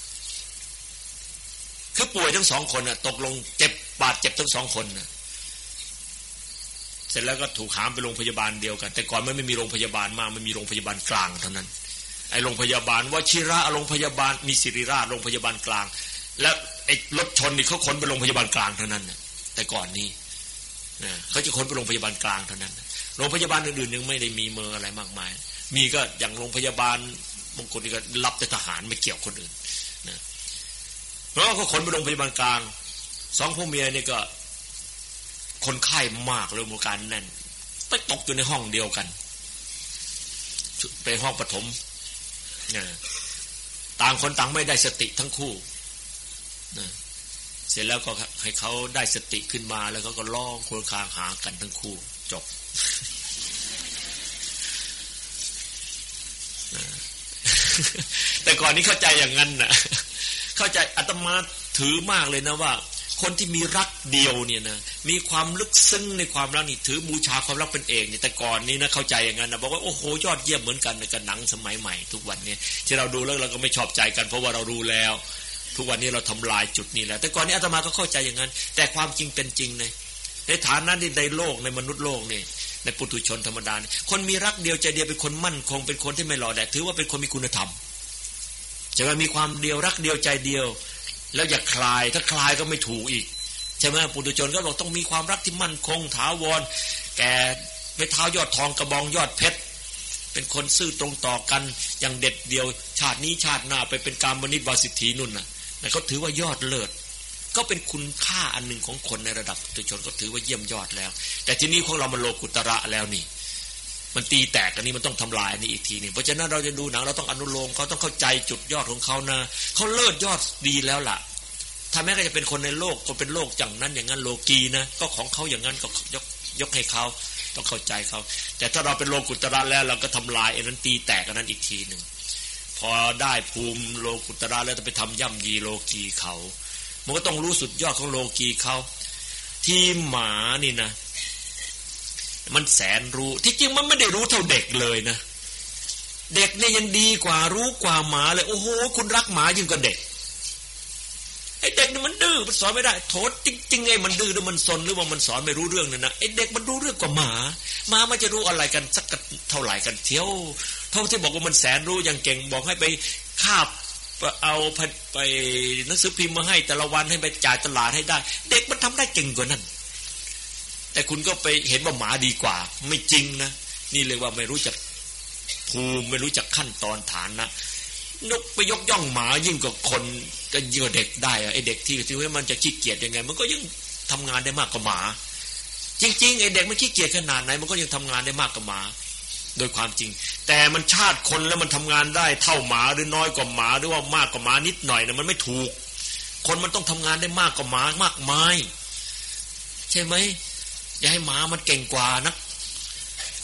คือป่วยทั้งสองคนน่ะตกลงเจ็บบาดเจ็บทั้งสองคนน่ะเสร็จแล้วก็ถูกหามไปโรงพยาบาลเดียวกันแต่ก่อนมันไม่มีโรงพยาบาลมากมันมีโรงพยาบาลกลางเท่านั้นไอ้โรงพยาบาลวชิระโรงพยาบาลมีศิริราชโรงพยาบาลกลางแล้วไอ้รถชนนี่เขาขนไปโรงพยาบาลกลางเท่านั้นน่ะแต่ก่อนนี้นะเขาจะขนไปโรงพยาบาลกลางเท่านั้นโรงพยาบาลอื่นๆยังไม่ได้มีเมออะไรมากมายมีก็อย่างโรงพยาบาลมงกุฎนี่ก็รับแต่ทหารไม่เกี่ยวคนอื่นนะแล้วก็ขนไปโรงพยาบาลกลางสองพ่อเมียนี่ก็คนไข้มากเลยอาการแน่นไปตกอยู่ในห้องเดียวกันไปห้องปฐมนะต่างคนต่างไม่ได้สติทั้งคู่นะเสร็จแล้วก็ให้เขาได้สติขึ้นมาแล้วเขาก็ร้องครวญครางหากันทั้งคู่จบแต่ก่อนนี้เข้าใจอย่างนั้นนะเข้าใจอาตมาถือมากเลยนะว่าคนที่มีรักเดียวเนี่ยนะมีความลึกซึ้งในความรักนี่ถือบูชาความรักเป็นเอกนี่แต่ก่อนนี้นะเข้าใจอย่างนั้นนะบอกว่าโอ้โหยอดเยี่ยมเหมือนกันในกับหนังสมัยใหม่ทุกวันนี้ที่เราดูแล้วเราก็ไม่ชอบใจกันเพราะว่าเรารู้แล้วทุกวันนี้เราทำลายจุดนี้แล้วแต่ก่อนนี้อาตมาก็เข้าใจอย่างนั้นแต่ความจริงเป็นจริงในในฐานะที่ในโลกในมนุษย์โลกนี่ในปุถุชนธรรมดาคนมีรักเดียวใจเดียวเป็นคนมั่นคงเป็นคนที่ไม่หล่อแหละถือว่าเป็นคนมีคุณธรรมจะว่ามีความเดียวรักเดียวใจเดียวแล้วอย่าคลายถ้าคลายก็ไม่ถูกอีกใช่ไหมปุถุชนก็บอกต้องมีความรักที่มั่นคงถาวรแก่ไม่เท้ายอดทองกระบองยอดเพชรเป็นคนซื่อตรงต่อกันอย่างเด็ดเดียวชาตินี้ชาติหน้าไปเป็นกามนิวาสิทธินุ่นน่ะแต่เขาถือว่ายอดเลิศก็เป็นคุณค่าอันหนึ่งของคนในระดับปุถุชนก็ถือว่าเยี่ยมยอดแล้วแต่ที่นี้ของเรามันโลกุตระแล้วนี่มันตีแตกอันนี้มันต้องทำลายอันนี้อีกทีนึงเพราะฉะนั้นเราจะดูหนังเราต้องอนุโลมเขาต้องเข้าใจจุดยอดของเขานะเขาเลิศยอดดีแล้วล่ะถ้าแม้ก็จะเป็นคนในโลกก็เป็นโลกอย่างนั้นอย่างนั้นโลกีนะก็ของเขาอย่างนั้นก็ยกยกให้เขาต้องเข้าใจเขาแต่ถ้าเราเป็นโลกุตระแล้วเราก็ทำลายอันนั้นตีแตกอันนั้นอีกทีนึงพอได้ภูมิโลกุตระแล้วจะไปทำย่ำยีโลกีเขามันก็ต้องรู้สุดยอดของโลกีเขาที่หมานี่นะมันแสนรู้ที่จริงมันไม่ได้รู้เท่าเด็กเลยนะเด็กเนี่ยยังดีกว่ารู้กว่าหมาเลยโอ้โหคุณรักหมายิ่งกว่าเด็กไอ้เด็กนี่มันดื้อมันสอนไม่ได้โทษจริงๆไอ้มันดื้อหรือมันซนหรือว่ามันสอนไม่รู้เรื่องเนี่ยนะไอ้เด็กมันรู้เรื่องกว่าหมาหมามันจะรู้อะไรกันสักเท่าไหร่กันเที่ยวเท่าที่บอกว่ามันแสนรู้อย่างเก่งบอกให้ไปคาบเอาไปหนังสือพิมพ์มาให้แต่ละวันให้ไปจ่ายตลาดให้ได้เด็กมันทำได้เก่งกว่านั้นแต่คุณก็ไปเห็นว่าหมาดีกว่าไม่จริงนะนี่เรียกว่าไม่รู้จักภูมิไม่รู้จักขั้นตอนฐานนะนกไปยกย่องหมายิ่งกว่าคนก็ยิ่งกว่าเด็กได้อะไอเด็กที่ที่ว่ามันจะขี้เกียจยังไงมันก็ยังทำงานได้มากกว่าหมาจริงๆไอเด็กมันขี้เกียจขนาดไหนมันก็ยังทำงานได้มากกว่าหมาโดยความจริงแต่มันชาติคนแล้วมันทำงานได้เท่าหมาหรือน้อยกว่าหมาหรือว่ามากกว่าหมานิดหน่อยนะมันไม่ถูกคนมันต้องทำงานได้มากกว่าหมามากมายใช่ไหมอย่าให้หมามันเก่งกว่านะต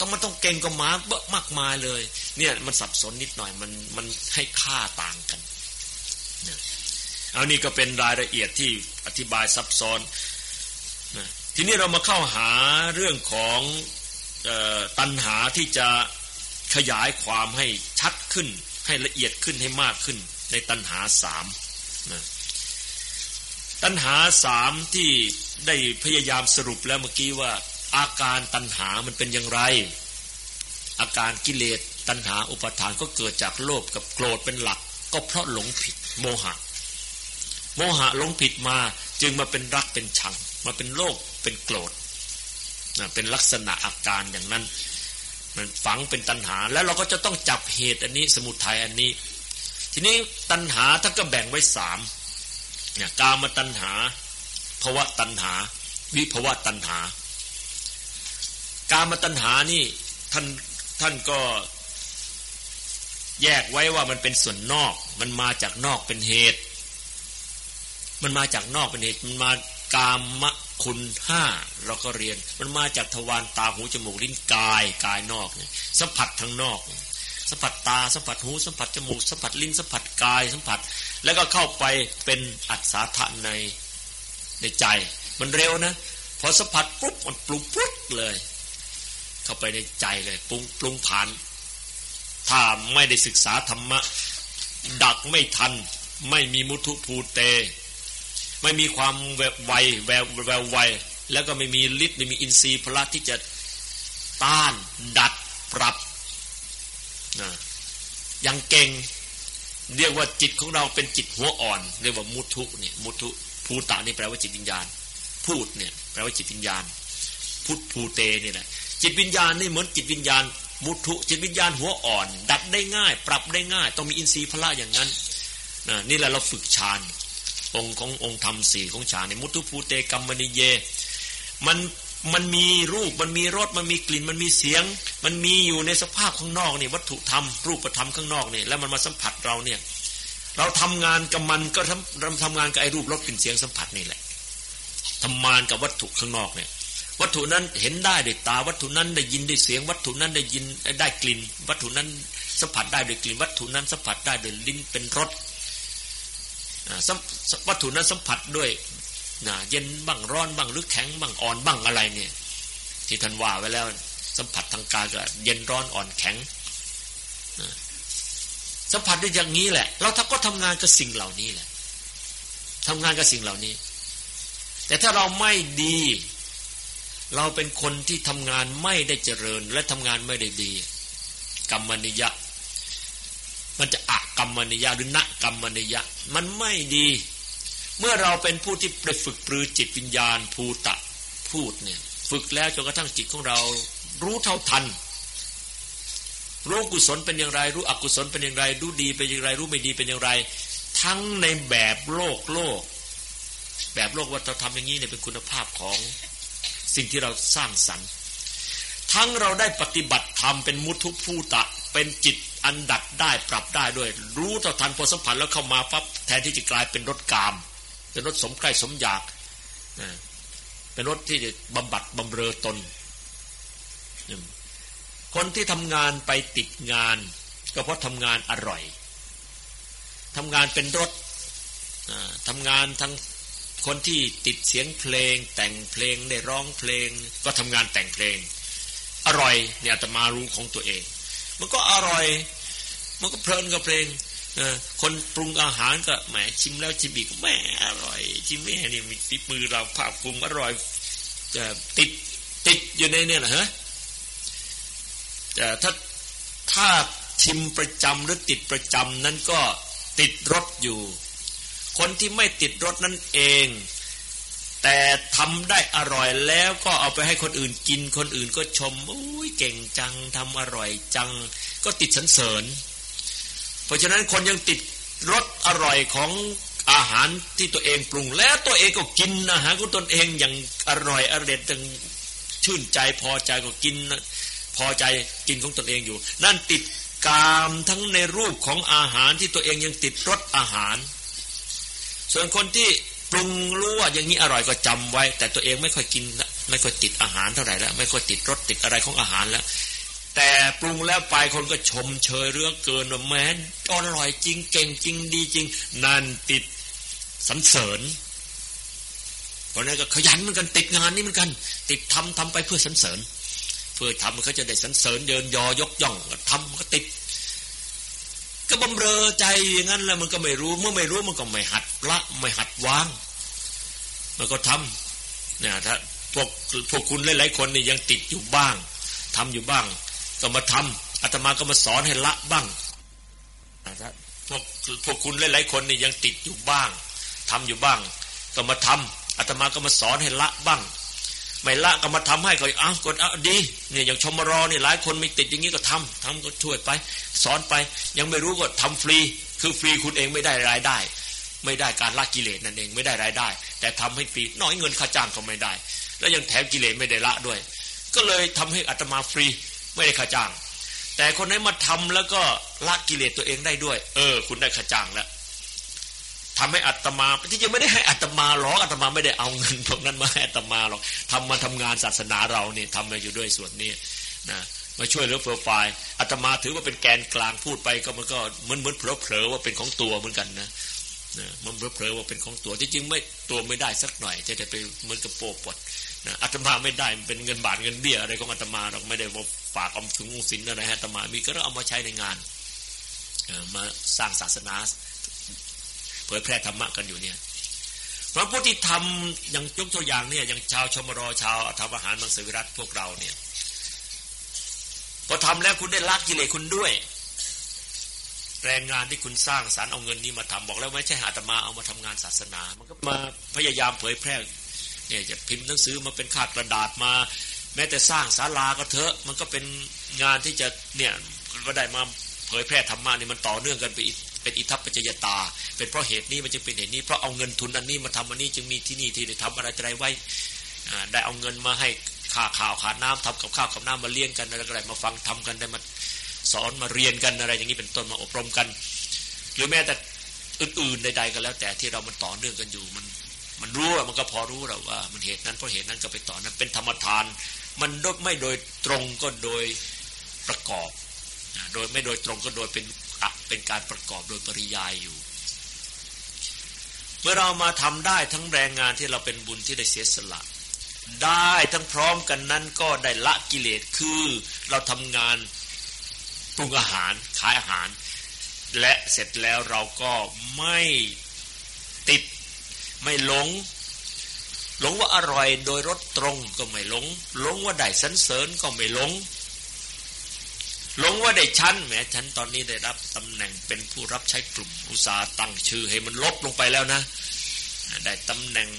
ต้องมันต้องเก่งกว่าหมาเบ้อมากมายเลยเนี่ยมันสับสนนิดหน่อยมันมันให้ค่าต่างกันนะเอานี่ก็เป็นรายละเอียดที่อธิบายซับซ้อนนะทีนี้เรามาเข้าหาเรื่องของเอ่อตัณหาที่จะขยายความให้ชัดขึ้นให้ละเอียดขึ้นให้มากขึ้นในตัณหาสามนะตัณหาสามที่ได้พยายามสรุปแล้วเมื่อกี้ว่าอาการตัณหามันเป็นอย่างไรอาการกิเลสตัณหาอุปาทานก็เกิดจากโลภกับโกรธเป็นหลักก็เพราะหลงผิดโมหะโมหะหลงผิดมาจึงมาเป็นรักเป็นชังมาเป็นโลภเป็นโกรธนะเป็นลักษณะอาการอย่างนั้นมันฝังเป็นตัณหาแล้วเราก็จะต้องจับเหตุอันนี้สมุทัยอันนี้ทีนี้ตัณหาท่านก็แบ่งไว้สามเนี่ยกามตัณหาภวตัณหาวิภวตัณหากามตัณหานี่ท่านท่านก็แยกไว้ว่ามันเป็นส่วนนอกมันมาจากนอกเป็นเหตุมันมาจากนอกเป็นเหตุมันมากามคุณห้าเราก็เรียนมันมาจากทวารตาหูจมูกลิ้นกายกายนอกเนี่ยสัมผัสทางนอกสัมผัสตาสัมผัสหูสัมผัสจมูกสัมผัสลิ้นสัมผัสกายสัมผัสแล้วก็เข้าไปเป็นอัศสาทะในในใจมันเร็วนะพอสัมผัสปุ๊บมันปรุงปุ๊บเลยเข้าไปในใจเลยปรุงปรุงผ่านถ้าไม่ได้ศึกษาธรรมะดักไม่ทันไม่มีมุทุภูเตไม่มีความแววไวแววแววไวแล้วก็ไม่มีฤทธิ์ไม่มีอินทรีย์พละที่จะต้านดัดปรับนะยังเก่งเรียกว่าจิตของเราเป็นจิตหัวอ่อนเรียกว่ามุทุเนี่ยมุทุภูตะนี่แปลว่าจิตวิญญาณพูดเนี่ยแปลว่าจิตวิญญาณพุทธภูเตนี่แหละจิตวิญญาณนี่เหมือนจิตวิญญาณมุทุจิตวิญญาณหัวอ่อนดัดได้ง่ายปรับได้ง่ายต้องมีอินทรีย์พละอย่างนั้นนะนี่แหละเราฝึกฌานองค์ขององค์ธรรมสี่ของฌานในมุทุภูเตกัมมณิเยมันมันมีรูปมันมีรสมันมีกลิ่นมันมีเสียงมันมีอยู่ในสภาพข้างนอกนี่วัตถุธรรมรูปธรรมข้างนอกนี่แล้วมันมาสัมผัสเราเนี่ยเราทำงานกับมันก็ทำเราทำงานกับไอ้รูปรสกลิ่นเสียงสัมผัสนี่แหละทำงานกับวัตถุข้างนอกเนี่ยวัตถุนั้นเห็นได้ด้วยตาวัตถุนั้นได้ยินด้วยเสียงวัตถุนั้นได้ยินได้กลิ่นวัตถุนั้นสัมผัสได้ด้วยกลิ่นวัตถุนั้นสัมผัสได้ด้วยลิ้นเป็นรสวัตถุนั้นสัมผัสด้วยนะเย็นบ้างร้อนบ้างหรือแข็งบ้างอ่อนบ้างอะไรเนี่ยที่ท่านว่าไว้แล้วสัมผัสทางกายก็เย็นร้อนอ่อนแข็งนะสัมผัสด้วยอย่างนี้แหละเราก็ทำงานกับสิ่งเหล่านี้แหละทำงานกับสิ่งเหล่านี้แต่ถ้าเราไม่ดีเราเป็นคนที่ทำงานไม่ได้เจริญและทำงานไม่ได้ดีกัมมนิยะมันจะอะกัมมนิยะหรือนะกัมมนิยะมันไม่ดีเมื่อเราเป็นผู้ที่ไปฝึกปรือจิตวิญญาณภูตะพูดเนี่ยฝึกแล้วจนกระทั่งจิตของเรารู้เท่าทันรู้กุศลเป็นอย่างไรรู้อกุศลเป็นอย่างไรรู้ดีเป็นอย่างไรรู้ไม่ดีเป็นอย่างไรทั้งในแบบโลกโลกแบบโลกวัฒนธรรมอย่างนี้เนี่ยเป็นคุณภาพของสิ่งที่เราสร้างสรรค์ทั้งเราได้ปฏิบัติธรรมเป็นมุทุภูตะเป็นจิตอันดัดได้ปรับได้ด้วยรู้เท่าทันพอสัมผัสแล้วเข้ามาปั๊บแทนที่จะกลายเป็นรสกามเป็นรสสมใกล้สมอยากเป็นรสที่จะบำบัดบำเรอตนคนที่ทำงานไปติดงานก็เพราะทำงานอร่อยทำงานเป็นรสทำงานทั้งคนที่ติดเสียงเพลงแต่งเพลงได้ร้องเพลงก็ทำงานแต่งเพลงอร่อยเนี่ยอาตมารู้ของตัวเองมันก็อร่อยมันก็เพลินกับเพลงคนปรุงอาหารก็แหมชิมแล้วชิมอีกแหมอร่อยชิมแม่นี่มีฝีมือเราภาพปรุงอร่อยจะติดติดอยู่ในเนี่ยแหละฮะแต่ถ้าถ้าชิมประจำหรือติดประจำนั้นก็ติดรสอยู่คนที่ไม่ติดรสนั่นเองแต่ทำได้อร่อยแล้วก็เอาไปให้คนอื่นกินคนอื่นก็ชมอุ้ยเก่งจังทำอร่อยจังก็ติดสรรเสริญเพราะฉะนั้นคนยังติดรสอร่อยของอาหารที่ตัวเองปรุงแล้วตัวเองก็กินอาหารของตนเองอย่างอร่อยอร่อยจนชื่นใจพอใจก็กินพอใจกินของตนเองอยู่นั่นติดกามทั้งในรูปของอาหารที่ตัวเองยังติดรสอาหารส่วนคนที่ปรุงรู้ว่าอย่างนี้อร่อยก็จำไว้แต่ตัวเองไม่ค่อยกินไม่ค่อยติดอาหารเท่าไหร่แล้วไม่ค่อยติดรสติดอะไรของอาหารแล้วแต่ปรุงแล้วไปคนก็ชมเชยเรื่องเกินว่าแม้นอร่อยจริงเก่งจริงดีจริงนั่นติดสรรเสริญเพราะนั้นก็ขยันเหมือนกันติดงานนี้เหมือนกันติดทำทำไปเพื่อสรรเสริญเพื่อทำมันก็จะได้สรรเสริญเยินยอยกย่องทำมันก็ติดก็บำเรอใจอย่างนั้นแล้วมันก็ไม่รู้เมื่อไม่รู้มันก็ไม่หัดละไม่หัดวางมันก็ทำเนี่ยถ้าพวกพวกคุณหลายๆคนนี่ยังติดอยู่บ้างทำอยู่บ้างก็มาทำอาตมาก็มาสอนให้ละบ้างถ้าพวกพวกคุณหลายๆคนนี่ยังติดอยู่บ้างทำอยู่บ้างก็มาทำอาตมาก็มาสอนให้ละบ้างไม่ละก็มาทำให้ก็อ้าวกดเอาดีเนี่ยอย่างชมรอนี่หลายคนไม่ติดอย่างนี้ก็ทำทำก็ช่วยไปสอนไปยังไม่รู้ก็ทำฟรีคือฟรีคุณเองไม่ได้รายได้ไม่ได้การละกิเลสนั่นเองไม่ได้รายได้แต่ทำให้ฟรีน้อยเงินค่าจ้างก็ไม่ได้แล้วยังแถมกิเลสไม่ได้ละด้วยก็เลยทำให้อาตมาฟรีไม่ได้ค่าจ้างแต่คนไหนมาทำแล้วก็ละกิเลสตัวเองได้ด้วยเออคุณได้ค่าจ้างแล้วทำให้อาตมาที่จริงไม่ได้ให้อาตมาหรอกอาตมาไม่ได้เอาเงินพวกนั้นมาให้อาตมาหรอกทำมาทำงานศาสนาเราเนี่ยทำมาอยู่ด้วยส่วนนี้นะมาช่วยเหลือเฟื่อฟายอาตมาถือว่าเป็นแกนกลางพูดไปก็มันก็เหมือนเหมือนเผลอๆว่าเป็นของตัวเหมือนกันนะนะมันเผลอๆว่าเป็นของตัวที่จริงไม่ตัวไม่ได้สักหน่อยจะได้ไปเหมือนกับโปปดนะอาตมาไม่ได้มันเป็นเงินบาทเงินเบี้ยอะไรของอาตมาเราไม่ได้ว่าฝากอมถึงสินอะไรให้อาตมามีก็เอามาใช้ในงานมาสร้างศาสนาเผยแพร่ธรรมะกันอยู่เนี่ยเพราะผู้ที่ทำอย่างยกตัวอย่างเนี่ยอย่างชาวชมรชาวทำอาหารมังสวิรัติพวกเราเนี่ยพอทำแล้วคุณได้ละกิเลสคุณด้วยแรงงานที่คุณสร้างสรรค์เอาเงินนี้มาทำบอกแล้วไม่ใช่อาตมาเอามาทำงานศาสนามันก็มาพยายามเผยแพร่เนี่ยจะพิมพ์หนังสือมาเป็นค่ากระดาษมาแม้แต่สร้างศาลาก็เถอะมันก็เป็นงานที่จะเนี่ยก็ได้มาเผยแพร่ธรรมะนี่มันต่อเนื่องกันไปอีกเป็นอิทัปปัจจยตาเป็นเพราะเหตุนี้มันจึงเป็นเหตุนี้เพราะเอาเงินทุนอันนี้มาทำอันนี้จึงมีที่นี่ที่ได้ทำอะไรอะไรไว้ได้เอาเงินมาให้ค่าข่าวค่าน้ำทำกับข้าวกับน้ำมาเลี้ยงกันอะไรอะไรมาฟังทำกันได้มาสอนมาเรียนกันอะไรอย่างนี้เป็นต้นมาอบรมกันหรือแม้แต่อื่นๆใดๆก็แล้วแต่ที่เรามันต่อเนื่องกันอยู่มันมันรู้มันก็พอรู้แล้วว่ามันเหตุนั้นเพราะเหตุนั้นก็ไปต่อนั้นเป็นธรรมทานมันไม่โดยตรงก็โดยประกอบโดยไม่โดยตรงก็โดยเป็นเป็นการประกอบโดยปริยายอยู่เมื่อเรามาทำได้ทั้งแรงงานที่เราเป็นบุญที่ได้เสียสละได้ทั้งพร้อมกันนั้นก็ได้ละกิเลสคือเราทำงานปรุงอาหารขายอาหารและเสร็จแล้วเราก็ไม่ติดไม่หลงหลงว่าอร่อยโดยรสตรงก็ไม่หลงหลงว่าได้สรรเสริญก็ไม่หลงหลงว่าได้ชั้นแม้ชั้นตอนนี้ได้รับตำแหน่งเป็นผู้รับใช้กลุ่มอุตสาห์ตั้งชื่อให้มันลบลงไปแล้วนะได้ตำแหน่ง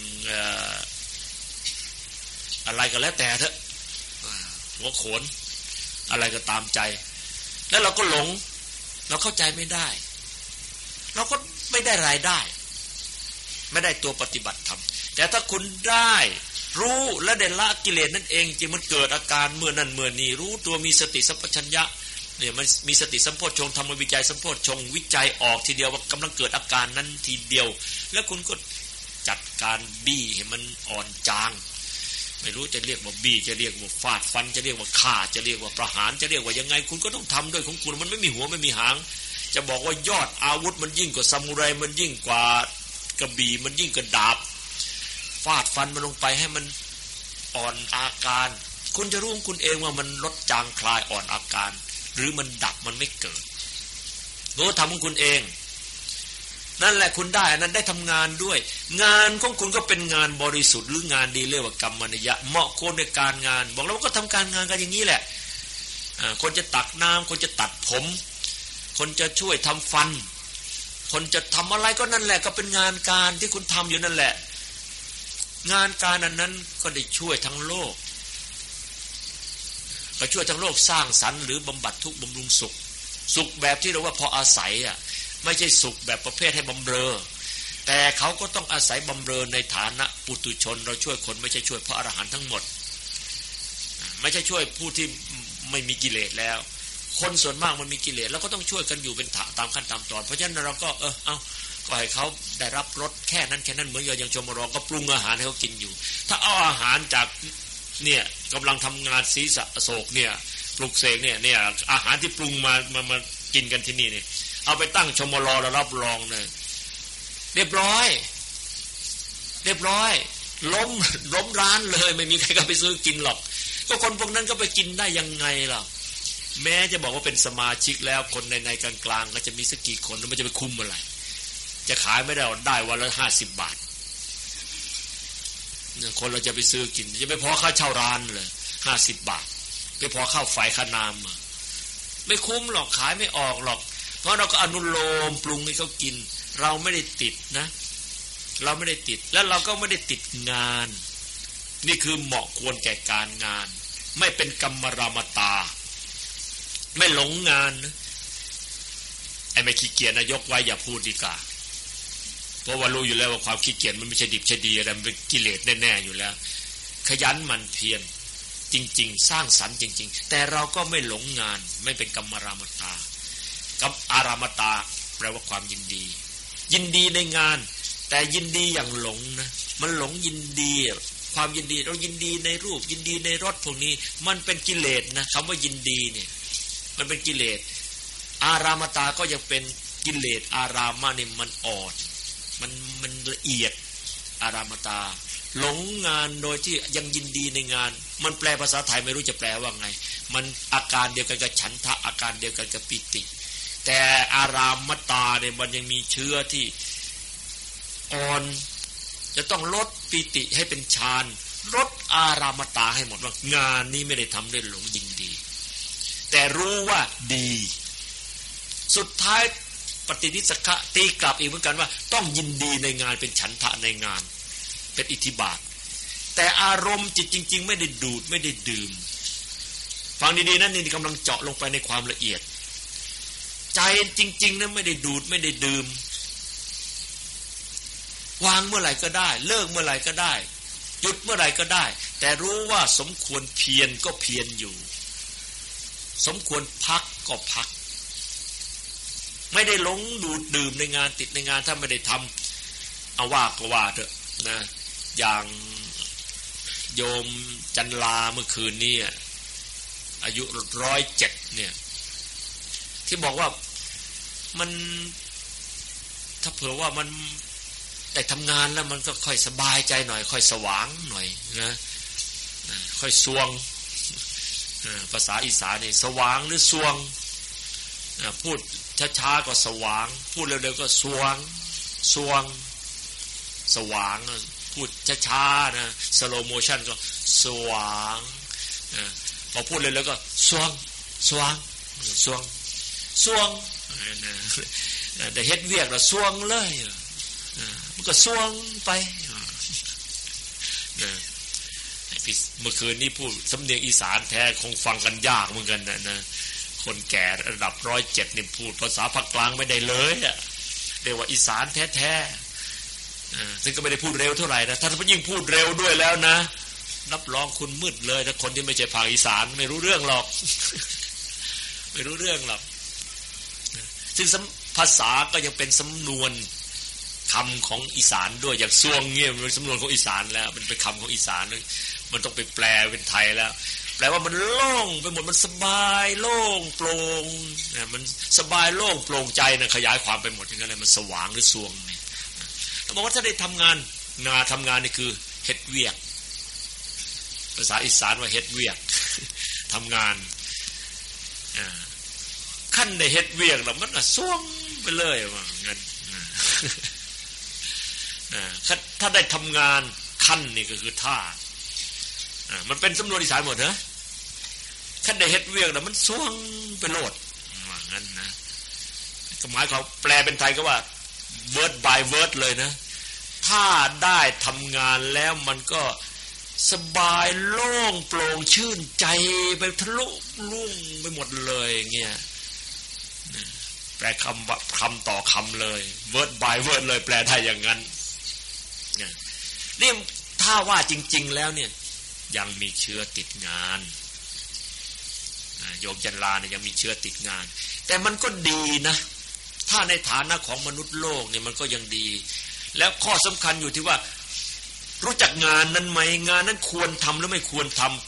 อะไรก็แล้วแต่เถอะหัวโขนอะไรก็ตามใจแล้วเราก็หลงเราเข้าใจไม่ได้เราก็ไม่ได้รายได้ไม่ได้ตัวปฏิบัติธรรมแต่ถ้าคุณได้รู้และได้ละกิเลสนั่นเองจริงมันเกิดอาการเมื่อนั้นเมื่อนี้รู้ตัวมีสติสัมปชัญญะเนี่ยมันมีสติสัมโพชฌงค์ทำวิจัยสัมโพชฌงค์วิจัยออกทีเดียวว่ากำลังเกิดอาการนั้นทีเดียวแล้วคุณก็จัดการบี้ให้มันอ่อนจางไม่รู้จะเรียกว่าบี้จะเรียกว่าฟาดฟันจะเรียกว่าฆ่าจะเรียกว่าประหารจะเรียกว่ายังไงคุณก็ต้องทำด้วยของคุณมันไม่มีหัวไม่มีหางจะบอกว่ายอดอาวุธมันยิ่งกว่าซามูไรมันยิ่งกว่ากระบี่มันยิ่งกว่าดาบฟาดฟันมันลงไปให้มันอ่อนอาการคุณจะรู้ของคุณเองว่ามันลดจางคลายอ่อนอาการหรือมันดับมันไม่เกิดรู้ทำของคุณเองนั่นแหละคุณได้อันนั้นได้ทำงานด้วยงานของคุณก็เป็นงานบริสุทธิ์หรืองานดีเรียกว่ากรรมนิยะเหมาะควรในการงานบอกแล้วก็ทำการงานกันอย่างนี้แหละคนจะตักน้ำคนจะตัดผมคนจะช่วยทำฟันคนจะทำอะไรก็นั่นแหละก็เป็นงานการที่คุณทำอยู่นั่นแหละงานการอันนั้นก็ได้ช่วยทั้งโลกก็ช่วยทั้งโลกสร้างสรรค์หรือบำบัดทุกข์บำรุงสุขสุขแบบที่เราว่าพออาศัยอ่ะไม่ใช่สุขแบบประเภทให้บำเรอแต่เขาก็ต้องอาศัยบำเรอในฐานะปุถุชนเราช่วยคนไม่ใช่ช่วยพระอรหันต์ทั้งหมดไม่ใช่ช่วยผู้ที่ไม่มีกิเลสแล้วคนส่วนมากมันมีกิเลสแล้วก็ต้องช่วยกันอยู่เป็นตามขั้นตามตอนเพราะฉะนั้นเราก็เออเอาก็ให้เขาได้รับรสแค่นั้นแค่นั้นเหมือนอย่างชมรมก็ปรุงอาหารให้เขากินอยู่ถ้าเอาอาหารจากเนี่ยกำลังทำงานศีรษะโศกเนี่ยปลุกเสกเนี่ยเนี่ยอาหารที่ปรุงมามามากินกันที่นี่เนี่ยเอาไปตั้งชมรอแล้วรับรองเลยเรียบร้อยเรียบร้อยล้มล้มร้านเลยไม่มีใครก็ไปซื้อกินหรอกก็คนพวกนั้นก็ไปกินได้ยังไงล่ะแม้จะบอกว่าเป็นสมาชิกแล้วคนในในกลางๆก็จะมีสักกี่คนแล้วมันจะไปคุ้มอะไรจะขายไม่ได้ได้วันละห้าสิบบาทคนเราจะไปซื้อกินจะไม่พอค่าเช่าร้านเลยห้าสิบบาทไม่พอข้าวไฟค่าน้ำไม่คุ้มหรอกขายไม่ออกหรอกเพราะเราก็อนุโลมปรุงให้เขากินเราไม่ได้ติดนะเราไม่ได้ติดแล้วเราก็ไม่ได้ติดงานนี่คือเหมาะควรแก่การงานไม่เป็นกรรมรามตาไม่หลงงานนะไอ้ไม่ขี้เกียจนะยกไว้อย่าพูดดีกว่าเพราะว่ารู้อยู่แล้วว่าความขี้เกียจมันไม่ใช่ดิบใช่ดีอะไรมันเป็นกิเลสแน่ๆอยู่แล้วขยันหมั่นเพียรจริงๆสร้างสรรค์จริงๆแต่เราก็ไม่หลงงานไม่เป็นกรรมรามตากับอารามตาแปลว่าความยินดียินดีในงานแต่ยินดีอย่างหลงนะมันหลงยินดีความยินดีเรายินดีในรูปยินดีในรสพวกนี้มันเป็นกิเลสนะคำว่ายินดีเนี่ยมันเป็นกิเลสอารามตาก็ยังเป็นกิเลสอารามาเนี่ยมันอ่อนมันมันละเอียดอารามตาหลงงานโดยที่ยังยินดีในงานมันแปลภาษาไทยไม่รู้จะแปลว่าไงมันอาการเดียวกันกับฉันทะอาการเดียวกันกับปิติแต่อารามตาเนี่ยมันยังมีเชื้อที่อ่อนจะต้องลดปิติให้เป็นฌานลดอารามตาให้หมดว่างานนี้ไม่ได้ทำด้วยหลงยินดีแต่รู้ว่าดีสุดท้ายปฏินิสขะตีกลับอีกเหมือนกันว่าต้องยินดีในงานเป็นฉันทะในงานเป็นอิทธิบาทแต่อารมณ์จิตจริงๆไม่ได้ดูดไม่ได้ดื่มฟังดีๆนะนี่กำลังเจาะลงไปในความละเอียดใจจริงๆนั้นไม่ได้ดูดไม่ได้ดื่มวางเมื่อไหร่ก็ได้เลิกเมื่อไหร่ก็ได้หยุดเมื่อไหร่ก็ได้แต่รู้ว่าสมควรเพียรก็เพียรอยู่สมควรพักก็พักไม่ได้หลงดูดดื่มในงานติดในงานถ้าไม่ได้ทำเอาว่าก็ว่าเถอะนะอย่างโยมจันลาเมื่อคืนนี้อายุร้อยเจ็ดเนี่ยที่บอกว่ามันถ้าเผื่อว่ามันได้ทำงานแล้วมันก็ค่อยสบายใจหน่อยค่อยสว่างหน่อยนะค่อยสวงภาษาอีสานนี่สว่างหรือสวงพูดช้าๆก็สว่างพูดเร็วๆก็สวงสวงสว่างพูดช้าๆนะสโลโมชั่นก็สว่างพอพูดเร็วๆก็สวงสว่างสวงสวงแต่เฮ็ดเวียกแล้วสวงเลยมันก็สวงไปเมื่อคืนนี้พูดสำเนียงอีสานแท้คงฟังกันยากเหมือนกันนะนะคนแก่ระดับร้อยเจ็ดนี่พูดภาษาภาคกลางไม่ได้เลยอ่ะเรียกว่าอีสานแท้ๆซึ่งก็ไม่ได้พูดเร็วเท่าไหร่นะถ้ายิ่งพูดเร็วด้วยแล้วนะรับรองคุณมืดเลยถ้าคนที่ไม่ใช่ภาคอีสานไม่รู้เรื่องหรอกไม่รู้เรื่องหรอกซึ่งภาษาก็ยังเป็นสำนวนคำของอีสานด้วยอย่างซวงเงี้ยมันเป็นสำนวนของอีสานแล้วมันเป็นคำของอีสานมันต้องไปแปลเป็นไทยแล้วแปลว่ามันโล่งไปหมดมันสบายโล่งโปร่งเนี่ยมันสบายโล่งโปร่งใจนะขยายความไปหมดอย่างนั้นเลยมันสว่างหรือซวงเนี่ยถ้าบอกว่าถ้าได้ทำงานงานทำงานนี่คือเฮ็ดเวียกภาษาอีสานว่าเฮ็ดเวียกทำงานขั้นได้เฮ็ดเวียกแล้วมันก็ซวงไปเลยว่างั้นถ้าได้ทำงานขั้นนี่ก็คือท่ามันเป็นสำนวนอีสานหมดนะขั้นได้เฮ็ดเวียกแล้วมันซวงไปโลดว่างั้นนะก็หมายเขาแปลเป็นไทยก็ว่า word by word เลยนะถ้าได้ทำงานแล้วมันก็สบายโล่งโปร่งชื่นใจไปทะลุลุ่งไปหมดเลยเงี้ยแปลคำคำต่อคำเลย word by word เลยแปลได้อย่างนั้นนี่ถ้าว่าจริงๆแล้วเนี่ยยังมีเชื้อติดงานโยมจันลาเนี่ยยังมีเชื้อติดงานแต่มันก็ดีนะถ้าในฐานะของมนุษย์โลกเนี่ยมันก็ยังดีแล้วข้อสำคัญอยู่ที่ว่ารู้จักงานนั้นไหมงานนั้นควรทำหรือไม่ควรท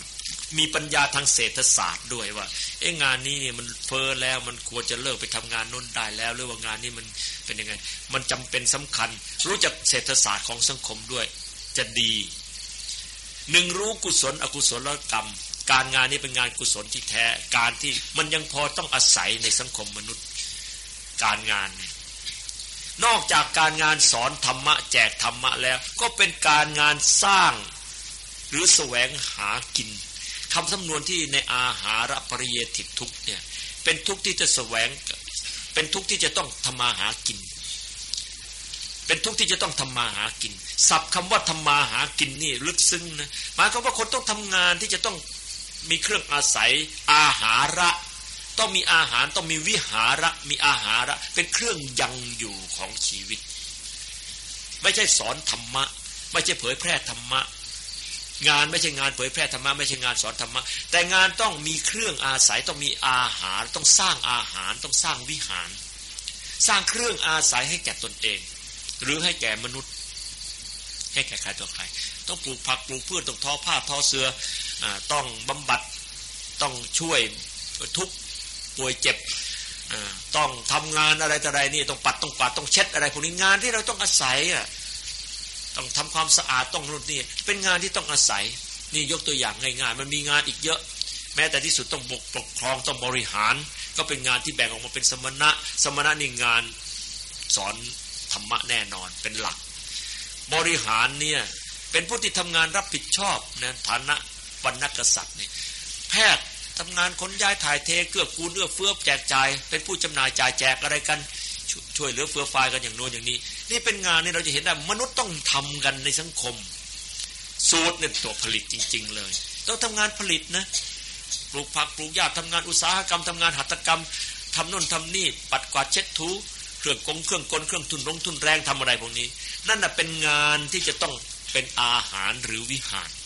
มีปัญญาทางเศรษฐศาสตร์ด้วยว่าเอ๊ะงานนี้เนี่ยมันเฟ้อแล้วมันควรจะเลิกไปทำงานโน้นได้แล้วหรือว่างานนี้มันเป็นยังไงมันจำเป็นสำคัญรู้จักเศรษฐศาสตร์ของสังคมด้วยจะดีหนึ่งรู้กุศลอกุศลกรรมการงานนี้เป็นงานกุศลที่แท้การที่มันยังพอต้องอาศัยในสังคมมนุษย์การงานเนี่ยนอกจากการงานสอนธรรมะแจกธรรมะแล้วก็เป็นการงานสร้างหรือแสวงหากินคำสำนวนที่ในอาหารปริเยติทุกเนี่ยเป็นทุกที่จะแสวงเป็นทุกที่จะต้องทำมาหากินเป็นทุกที่จะต้องทำมาหากินศัพท์คำว่าทำมาหากินนี่ลึกซึ้งนะหมายความว่าคนต้องทำงานที่จะต้องมีเครื่องอาศัยอาหาระต้องมีอาหารต้องมีวิหาระมีอาหาระเป็นเครื่องยังอยู่ของชีวิตไม่ใช่สอนธรรมะไม่ใช่เผยแพร่ธรรมะงานไม่ใช่งานเผยแพร่ธรรมะไม่ใช่งานสอนธรรมะแต่งานต้องมีเครื่องอาศัยต้องมีอาหารต้องสร้างอาหารต้องสร้างวิหารสร้างเครื่องอาศัยให้แก่ตนเองหรือให้แก่มนุษย์ให้แก่ใครตัวใครต้องปลูกผักปลูกพืชต้องทอผ้าทอเสื้อต้องบำบัดต้องช่วยทุกป่วยเจ็บต้องทำงานอะไรต่ออะไรนี่ต้องปัดต้องกวาดต้องเช็ดอะไรพวกนี้งานที่เราต้องอาศัยอ่ะต้องทำความสะอาดต้องนู่นนี่เป็นงานที่ต้องอาศัยนี่ยกตัวอย่างง่ายๆมันมีงานอีกเยอะแม้แต่ที่สุดต้องปกครองต้องบริหารก็เป็นงานที่แบ่งออกมาเป็นสมณะสมณะนี่งานสอนธรรมะแน่นอนเป็นหลักบริหารเนี่ยเป็นผู้ที่ทำงานรับผิดชอบในฐานะวรรณกษัตริย์นี่แพทย์ทำงานขนย้ายถ่ายเทเกื้อกูลเอื้อเฟื้อแจกจ่ายเป็นผู้จำหน่ายจ่ายแจกอะไรกันช่วยเหลือเฟื้อฟายกันอย่างโน้นอย่างนี้นี่เป็นงานนี่เราจะเห็นได้มนุษย์ต้องทำกันในสังคมสูตรเนี่ยตัวผลิตจริงๆเลยต้องทำงานผลิตนะปลูกผักปลูกหญ้าทำงานอุตสาหกรรมทำงานหัตถกรรมทำโน่นทำนี่ปัดกวาดเช็ดถูเครื่องกงเครื่องกลเครื่องทุนลงทุนแรงทำอะไรพวกนี้นั่นน่ะเป็นงานที่จะต้องเป็นอาหารหรือวิหาร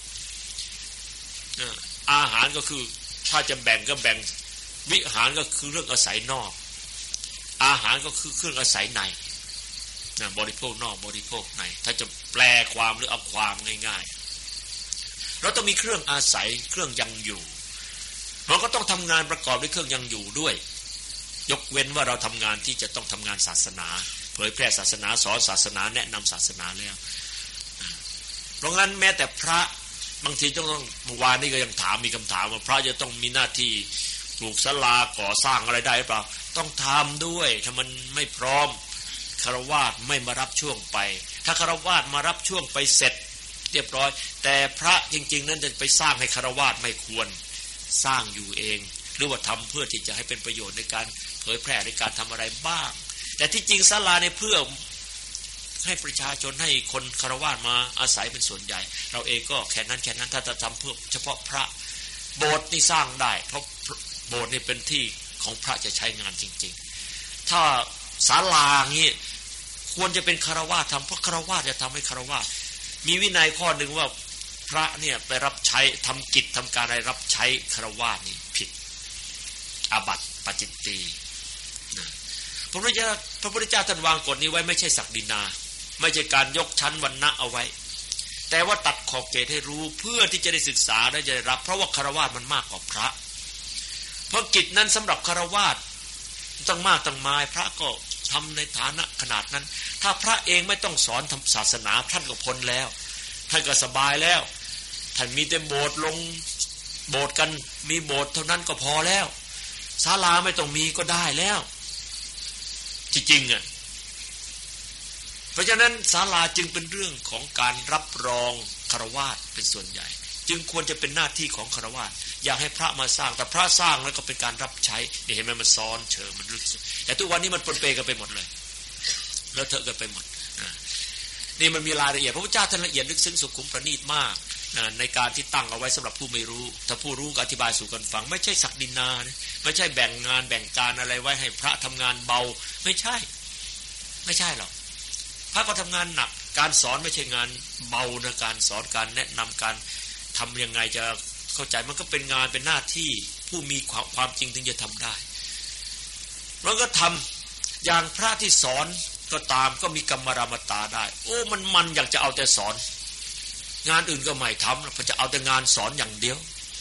อาหารก็คือถ้าจะแบ่งก็แบ่งวิหารก็คือเรื่องอาศัยนอกอาหารก็คือเครื่องอาศัยในนะบริโภคนอกบริโภคในถ้าจะแปลความหรือเอาความง่ายๆเราต้องมีเครื่องอาศัยเครื่องยังอยู่เราก็ต้องทำงานประกอบด้วยเครื่องยังอยู่ด้วยยกเว้นว่าเราทำงานที่จะต้องทำงานศาสนาเผยแพร่ศาสนาสอนศาสนาแนะนำศาสนาแล้วเพราะงั้นแม้แต่พระบางทีต้องต้องเมื่อวานนี้ก็ยังถามมีคำถามว่าพระจะต้องมีหน้าที่ปลูกศาลาก่อสร้างอะไรได้หรือเปล่าต้องทำด้วยถ้ามันไม่พร้อมฆราวาสไม่มารับช่วงไปถ้าฆราวาสมารับช่วงไปเสร็จเรียบร้อยแต่พระจริงๆนั้นจะไปสร้างให้ฆราวาสไม่ควรสร้างอยู่เองหรือว่าทำเพื่อที่จะให้เป็นประโยชน์ในการเผยแพร่ในการทำอะไรบ้างแต่ที่จริงศาลาในเพื่อให้ประชาชนให้คนฆราวาสมาอาศัยเป็นส่วนใหญ่เราเองก็แค่นั้นแค่นั้นถ้าจะทำเพื่อเฉพาะพระโบสถ์นี่สร้างได้เพราะโบสถ์นี่เป็นที่ของพระจะใช้งานจริงๆถ้าศาลางี้ควรจะเป็นฆราวาสทำเพราะฆราวาสจะทำให้ฆราวาสมีวินัยข้อหนึ่งว่าพระเนี่ยไปรับใช้ทำกิจทำการอะไรรับใช้ฆราวาสนี่ผิดอาบัติปาจิตตีพระพุทธเจ้าพระพุทธเจ้าท่านวางกฎนี้ไว้ไม่ใช่ศักดินาไม่ใช่การยกชั้นวรรณะเอาไว้แต่ว่าตัดขอบเขตให้รู้เพื่อที่จะได้ศึกษาได้จะได้รับเพราะว่าฆราวาสมันมากกว่าพระเพราะกิจนั้นสำหรับฆราวาสต้องมากต้องมายพระก็ทำในฐานะขนาดนั้นถ้าพระเองไม่ต้องสอนทำศาสนาท่านก็พ้นแล้วท่านก็สบายแล้วท่านมีแต่โบสถ์ลงโบสถ์กันมีโบสถ์เท่านั้นก็พอแล้วศาลาไม่ต้องมีก็ได้แล้วจริงๆอ่ะเพราะฉะนั้นศาลาจึงเป็นเรื่องของการรับรองฆราวาสเป็นส่วนใหญ่จึงควรจะเป็นหน้าที่ของฆราวาสอยากให้พระมาสร้างแต่พระสร้างแล้วก็เป็นการรับใช้นี่เห็นไหมมันซ้อนเชิงมันลึกแต่ทุกวันนี้มันปนเปกันไปหมดเลยแล้วเถอะกันไปหมดนี่มันมีรายละเอียดพระพุทธเจ้าท่านละเอียดลึกซึ้งสุขุมประณีตมากในการที่ตั้งเอาไว้สำหรับผู้ไม่รู้ถ้าผู้รู้ก็อธิบายสู่กันฟังไม่ใช่ศักดินาไม่ใช่แบ่งงานแบ่งการอะไรไว้ให้พระทำงานเบาไม่ใช่ไม่ใช่หรอกพระก็ทำงานหนักการสอนไม่ใช่งานเบานะการสอนการแนะนำการทำยังไงจะเข้าใจมันก็เป็นงานเป็นหน้าที่ผู้มีความความจริงถึงจะทำได้แล้วก็ทำอย่างพระที่สอนก็ตามก็มีกรรมรามตาได้โอ้มันมันอยากจะเอาแต่สอนงานอื่นก็ไม่ทำเพราะจะเอาแต่งานสอนอย่างเดียว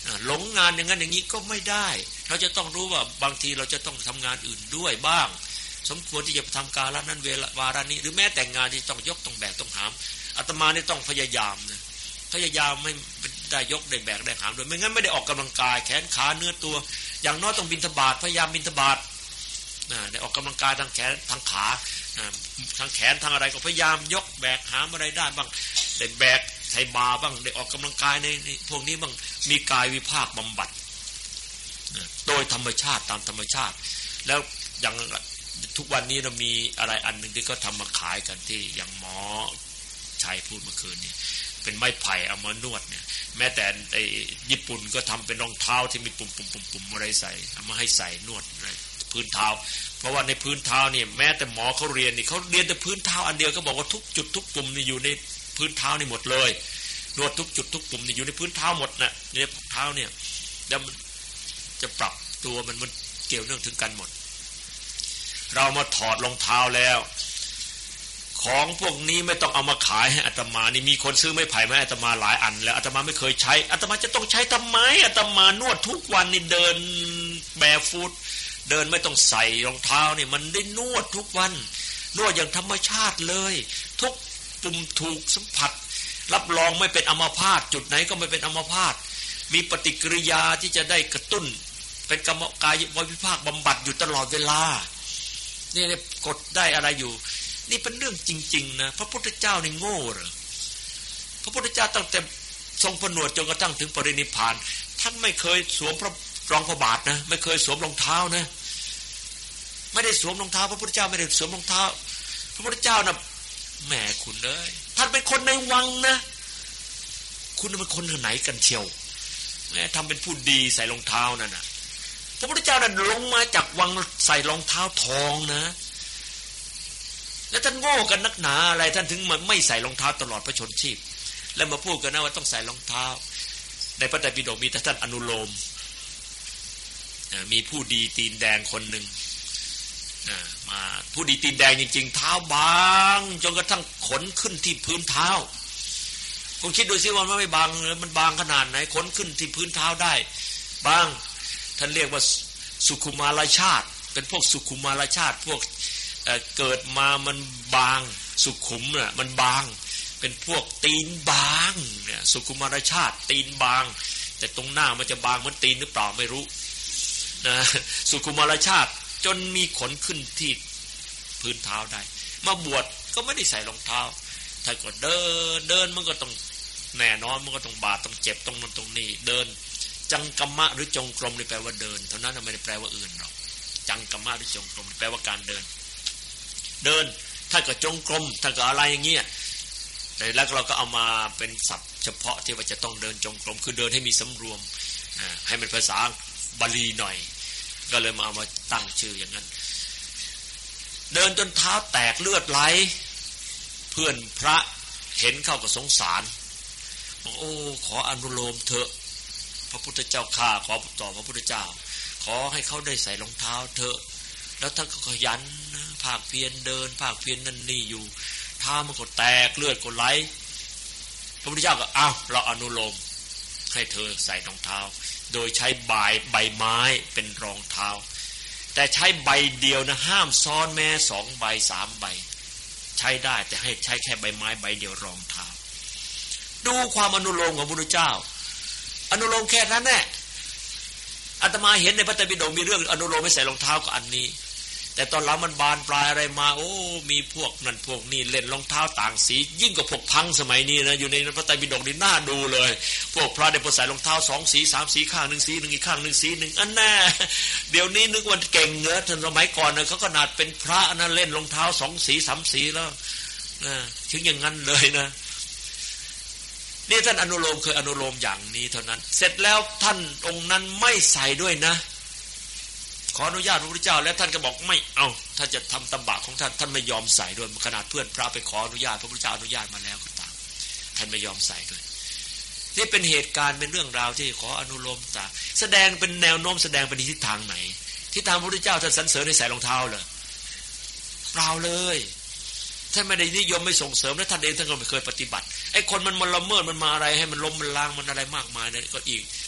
หลงงานอย่างนั้นอย่างนี้ก็ไม่ได้เราจะต้องรู้ว่าบางทีเราจะต้องทำงานอื่นด้วยบ้างสมควรที่จะทำการละนั้นเวลาวาระนี้หรือแม้แต่งานที่ต้องยกต้องแบกต้องหามอาตมานี่ต้องพยายามนะพยายามไม่ได้ยกได้แบกได้หามด้วยไม่งั้นไม่ได้ออกกำลังกายแขนขาเนื้อตัวอย่างน้อยต้องบิณฑบาตพยายามบิณฑบาตนะได้ออกกำลังกายทางแขนทางขาทางแขนทางอะไรก็พยายามยกแบกหามอะไรได้บ้างได้แบกใส่บาบ้างได้ออกกำลังกายในพวกนี้บ้างมีกายวิภาคบำบัดโดยธรรมชาติตามธรรมชาติแล้วอย่างทุกวันนี้เรามีอะไรอันหนึ่งที่ก็ทำมาขายกันที่อย่างหมอชัยพูดเมื่อคืนนี้เป็นไม้ไผ่เอามานวดเนี่ยแม้แต่ไอ้ญี่ปุ่นก็ทำเป็นรองเท้าที่มีปุ่มปุ่มปุ่มปุ่มอะไรใส่เอามาให้ใส่นวดอะไรพื้นเท้าเพราะว่าในพื้นเท้าเนี่ยแม้แต่หมอเขาเรียนนี่เขาเรียนแต่พื้นเท้าอันเดียวก็บอกว่าทุกจุดทุกปุ่มนี่อยู่ในพื้นเท้านี่หมดเลยนวดทุกจุดทุกปุ่มนี่อยู่ในพื้นเท้าหมดนะเนี่ยเท้าเนี่ยแล้วมันจะปรับตัวมันมันเกี่ยวเนื่องถึงกันหมดเรามาถอดรองเท้าแล้วของพวกนี้ไม่ต้องเอามาขายให้อาตมานี่มีคนซื้อไม้ไผ่มาให้อาตมาหลายอันแล้วอาตมาไม่เคยใช้อาตมาจะต้องใช้ทำไมอาตมานวดทุกวันนี่เดินแบร์ฟุตเดินไม่ต้องใส่รองเท้านี่มันได้นวดทุกวันนวดอย่างธรรมชาติเลยทุกปุ่มถูกสัมผัสรับรองไม่เป็นอัมพาตจุดไหนก็ไม่เป็นอัมพาตมีปฏิกิริยาที่จะได้กระตุ้นเป็นกรรมกายวิภาคบำบัดอยู่ตลอดเวลานี่กดได้อะไรอยู่นี่เป็นเรื่องจริงๆนะพระพุทธเจ้านี่โง่เหรอพระพุทธเจ้าตั้งแต่ทรงผนวดจนกระทั่งถึงปรินิพพานท่านไม่เคยสวมพระรองพระบาทนะไม่เคยสวมรองเท้านะไม่ได้สวมรองเท้าพระพุทธเจ้าไม่ได้สวมรองเท้าพระพุทธเจ้านะแหมคุณเอ้ยท่านเป็นคนในวังนะคุณเป็นคนไหนกันเชียวแหมทำเป็นผู้ดีใส่รองเท้านั่นน่ะพระพุทธเจ้านั้นลงมาจากวังใส่รองเท้าทองนะแล้วท่านโง่กันนักหนาอะไรท่านถึงไม่ใส่รองเท้าตลอดพระชนชีพแล้วมาพูดกันนะว่าต้องใส่รองเท้าในพระไตรปิฎกมีแต่ท่านอนุโลมมีผู้ดีตีนแดงคนหนึ่งมาผู้ดีตีนแดงจริงๆเท้าบางจนกระทั่งขนขึ้นที่พื้นเท้าคุณคิดดูสิว่ามันไม่บางมันบางขนาดไหนขนขึ้นที่พื้นเท้าได้บางท่านเรียกว่าสุขุมารชาติเป็นพวกสุขุมารชาติพวก เ, เกิดมามันบางสุขุมน่ะมันบางเป็นพวกตีนบางเนี่ยสุขุมารชาติตีนบางแต่ตรงหน้ามันจะบางเหมือนตีนหรือเปล่าไม่รู้นะสุขุมารชาติจนมีขนขึ้นที่พื้นเท้าได้มาบวชก็ไม่ได้ใส่รองเท้าถ้าก็เดินเดินมันก็ต้องแน่นอนมันก็ต้องบาดต้องเจ็บตรงนั้นตรงนี้เดินจังกัมมะหรือจงกรมนี่แปลว่าเดินเท่านั้นไม่ได้แปลว่าอื่นหรอกจังกัมมะหรือจงกรมแปลว่าการเดินเดินถ้าก็จงกรมถ้าก็อะไรอย่างเงี้ยแล้วเราก็เอามาเป็นศัพท์เฉพาะที่ว่าจะต้องเดินจงกรมคือเดินให้มีสำรวมให้มันภาษาบาลีหน่อยก็เลยมาเอามาตั้งชื่ออย่างนั้นเดินจนเท้าแตกเลือดไหลเพื่อนพระเห็นเข้าก็สงสารโอ้ขออนุโลมเถอะพระพุทธเจ้าข้าขอต่อพระพุทธเจ้าขอให้เขาได้ใส่รองเท้าเถอะแล้วท่านก็ขยันนะภาคเพียรเดินภาคเพียรนั่นนี่อยู่เท้ามันก็แตกเลือดก็ไหลพระพุทธเจ้าก็อ้าวเราอนุโลมให้เธอใส่รองเท้าโดยใช้ใบใบไม้เป็นรองเท้าแต่ใช้ใบเดียวนะห้ามซ้อนแม้สองใบสามใบใช้ได้แต่ให้ใช้แค่ใบไม้ใบเดียวรองเท้าดูความอนุโลมของพระพุทธเจ้าอนุโลมแค่นั้นแหละอาตมาเห็นในพระไตรปิฎกมีเรื่องอนุโลมไม่ใส่รองเท้าก็อันนี้แต่ตอนหลังมันบานปลายอะไรมาโอ้มีพวกนั่นพวกนี้เล่นรองเท้าต่างสียิ่งกว่าพวกพังสมัยนี้นะอยู่ในพระไตรปิฎกนี่น่าดูเลยพวกพระได้พอใส่รองเท้าสองสีสามสีข้างหนึ่งสีหนึ่งอีกข้างหนึ่งสีหนึ่งอันแน่เดี๋ยวนี้นึกว่าเก่งเหรอท่านสมัยก่อนนะเขาขนาดเป็นพระนะเล่นรองเท้าสองสีสามสีแล้วนะถึงอย่างนั้นเลยนะนี่ท่านอนุโลมเคยอนุโลมอย่างนี้เท่านั้นเสร็จแล้วท่านองค์นั้นไม่ใส่ด้วยนะขออนุญาตพระพุทธเจ้าแล้วท่านก็บอกไม่เอาท่านจะทำตำบะของท่านท่านไม่ยอมใส่ด้วยขนาดเพื่อนพระไปขออนุญาตพระพุทธเจ้าอนุญาตมาแล้วก็ตามท่านไม่ยอมใส่ด้วยนี่เป็นเหตุการณ์เป็นเรื่องราวที่ขออนุโลมต่างแสดงเป็นแนวโน้มแสดงเป็นทิศทางไหนที่ทางพระพุทธเจ้าท่านสรรเสริญให้ใส่รองเท้าเหรอเปล่าเลยท่านไม่ได้นิยมไม่ส่งเสริมและท่านเองท่านก็ไม่เคยปฏิบัติไอ้คนมันมันละเมิดมันมาอะไรให้มันล้มมันล้างมันอะไรมากมายนั่นก็อีก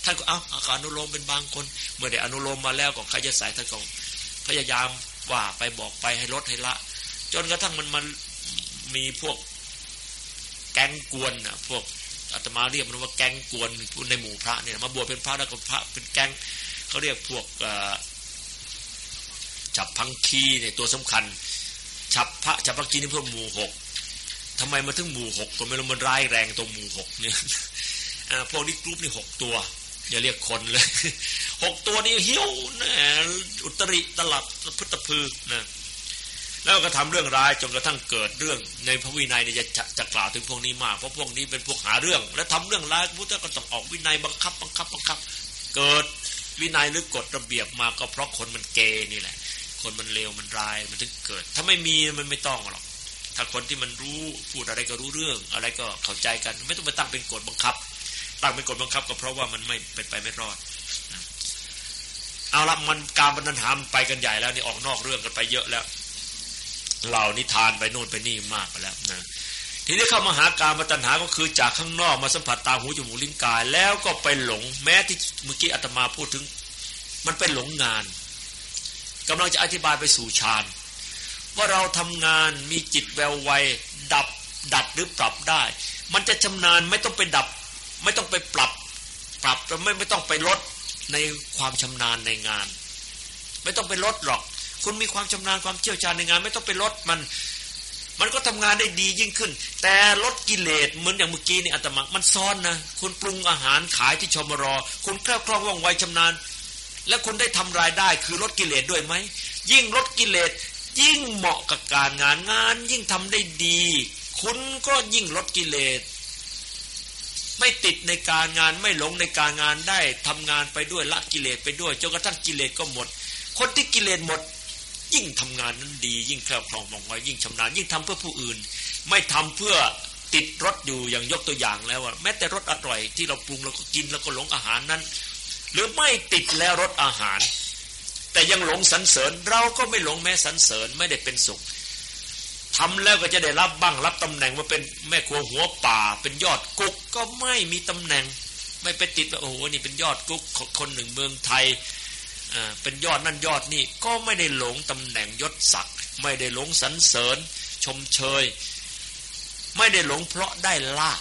ท่านก็เอาเอาอนุโลมเป็นบางคนเมื่อได้อนุโลมมาแล้วก็ใครจะใส่ท่านก็พยายามว่าไปบอกไปให้ลดให้ละจนกระทั่งมันมันมีพวกแก๊งกวนน่ะพวกอาตมาเรียกมันว่าแก๊งกวนในหมู่พระเนี่ยมาบวชเป็นพระแล้วก็พระเป็นแก๊งเขาเรียกพวกฉับพังคีเนี่ยตัวสำคัญฉับพระฉับพังคีนี่พวกหมู่หกทำไมมาถึงหมู่หกก็ไม่รู้มันร้ายแรงตรงหมู่หกเนี่ยพวกนี้กรุ๊ปนี่หกตัวอย่าเรียกคนเลยหกตัวนี่เหี้ยวนะอุตริตลับพุทธพือนะแล้วก็ทำเรื่องร้ายจนกระทั่งเกิดเรื่องในพระวินัยเนี่ยจะจะกล่าวถึงพวกนี้มากเพราะพวกนี้เป็นพวกหาเรื่องและทำเรื่องร้ายพุทธก็ต้องออกวินัยบังคับบังคับบังคับเกิดวินัยหรือกฎระเบียบมาก็เพราะคนมันเกย์นี่แหละคนมันเลวมันร้ายมันถึงเกิดถ้าไม่มีมันไม่ต้องหรอกถ้าคนที่มันรู้พูดอะไรก็รู้เรื่องอะไรก็เข้าใจกันไม่ต้องไปตั้งเป็นกฎบังคับตั้งเป็นกฎบังคับก็เพราะว่ามันไม่เป็นไปไม่รอดเอาละมันการบรรทัดหามไปกันใหญ่แล้วนี่ออกนอกเรื่องกันไปเยอะแล้วเหล่านิทานไปโน่นไปนี่มากไปแล้วนะทีนี้เข้ามาหาการมาตัณหาก็คือจากข้างนอกมาสัมผัสตาหูจมูกลิ้นกายแล้วก็ไปหลงแม้ที่เมื่อกี้อาตมาพูดถึงมันเป็นหลงงานกำลังจะอธิบายไปสู่ฌานว่าเราทำงานมีจิตแววไวดับดัดหรือปรับได้มันจะชำนาญไม่ต้องไปดับไม่ต้องไปปรับปรับไม่ไม่ต้องไปลดในความชำนาญในงานไม่ต้องไปลดหรอกคุณมีความชำนาญความเชี่ยวชาญในงานไม่ต้องไปลดมันมันก็ทำงานได้ดียิ่งขึ้นแต่ลดกิเลสเหมือนอย่างเมื่อกี้นี่อาตมามันซ้อนนะคุณปรุงอาหารขายที่ชมรคุณแคล่วคล่องว่องไวชำนาญและคุณได้ทำรายได้คือลดกิเลสด้วยไหมยิ่งลดกิเลสยิ่งเหมาะกับการงานงานยิ่งทำได้ดีคุณก็ยิ่งลดกิเลสไม่ติดในการงานไม่หลงในการงานได้ทำงานไปด้วยละกิเลสไปด้วยจนกระทั่งกิเลสก็หมดคนที่กิเลสหมดยิ่งทำงานนั้นดียิ่งแคล่วคล่องว่องไวยิ่งชำนาญยิ่งทำเพื่อผู้อื่นไม่ทำเพื่อติดรสอยู่อย่างยกตัวอย่างแล้วว่าแม้แต่รสอร่อยที่เราปรุงแล้วก็กินแล้วก็หลงอาหารนั้นหรือไม่ติดแล้วรสอาหารแต่ยังหลงสรรเสริญเราก็ไม่หลงแม้สรรเสริญไม่ได้เป็นสุขทำแล้วก็จะได้รับบ้างรับตำแหน่งมาเป็นแม่ครัวหัวป่าเป็นยอดกุ๊กก็ไม่มีตำแหน่งไม่ไปติดว่าโอ้โหนี่เป็นยอดกุ๊กคนหนึ่งเมืองไทยอ่าเป็นยอดนั่นยอดนี่ก็ไม่ได้หลงตำแหน่งยศศักดิ์ไม่ได้หลงสรรเสริญชมเชยไม่ได้หลงเพราะได้ลาภ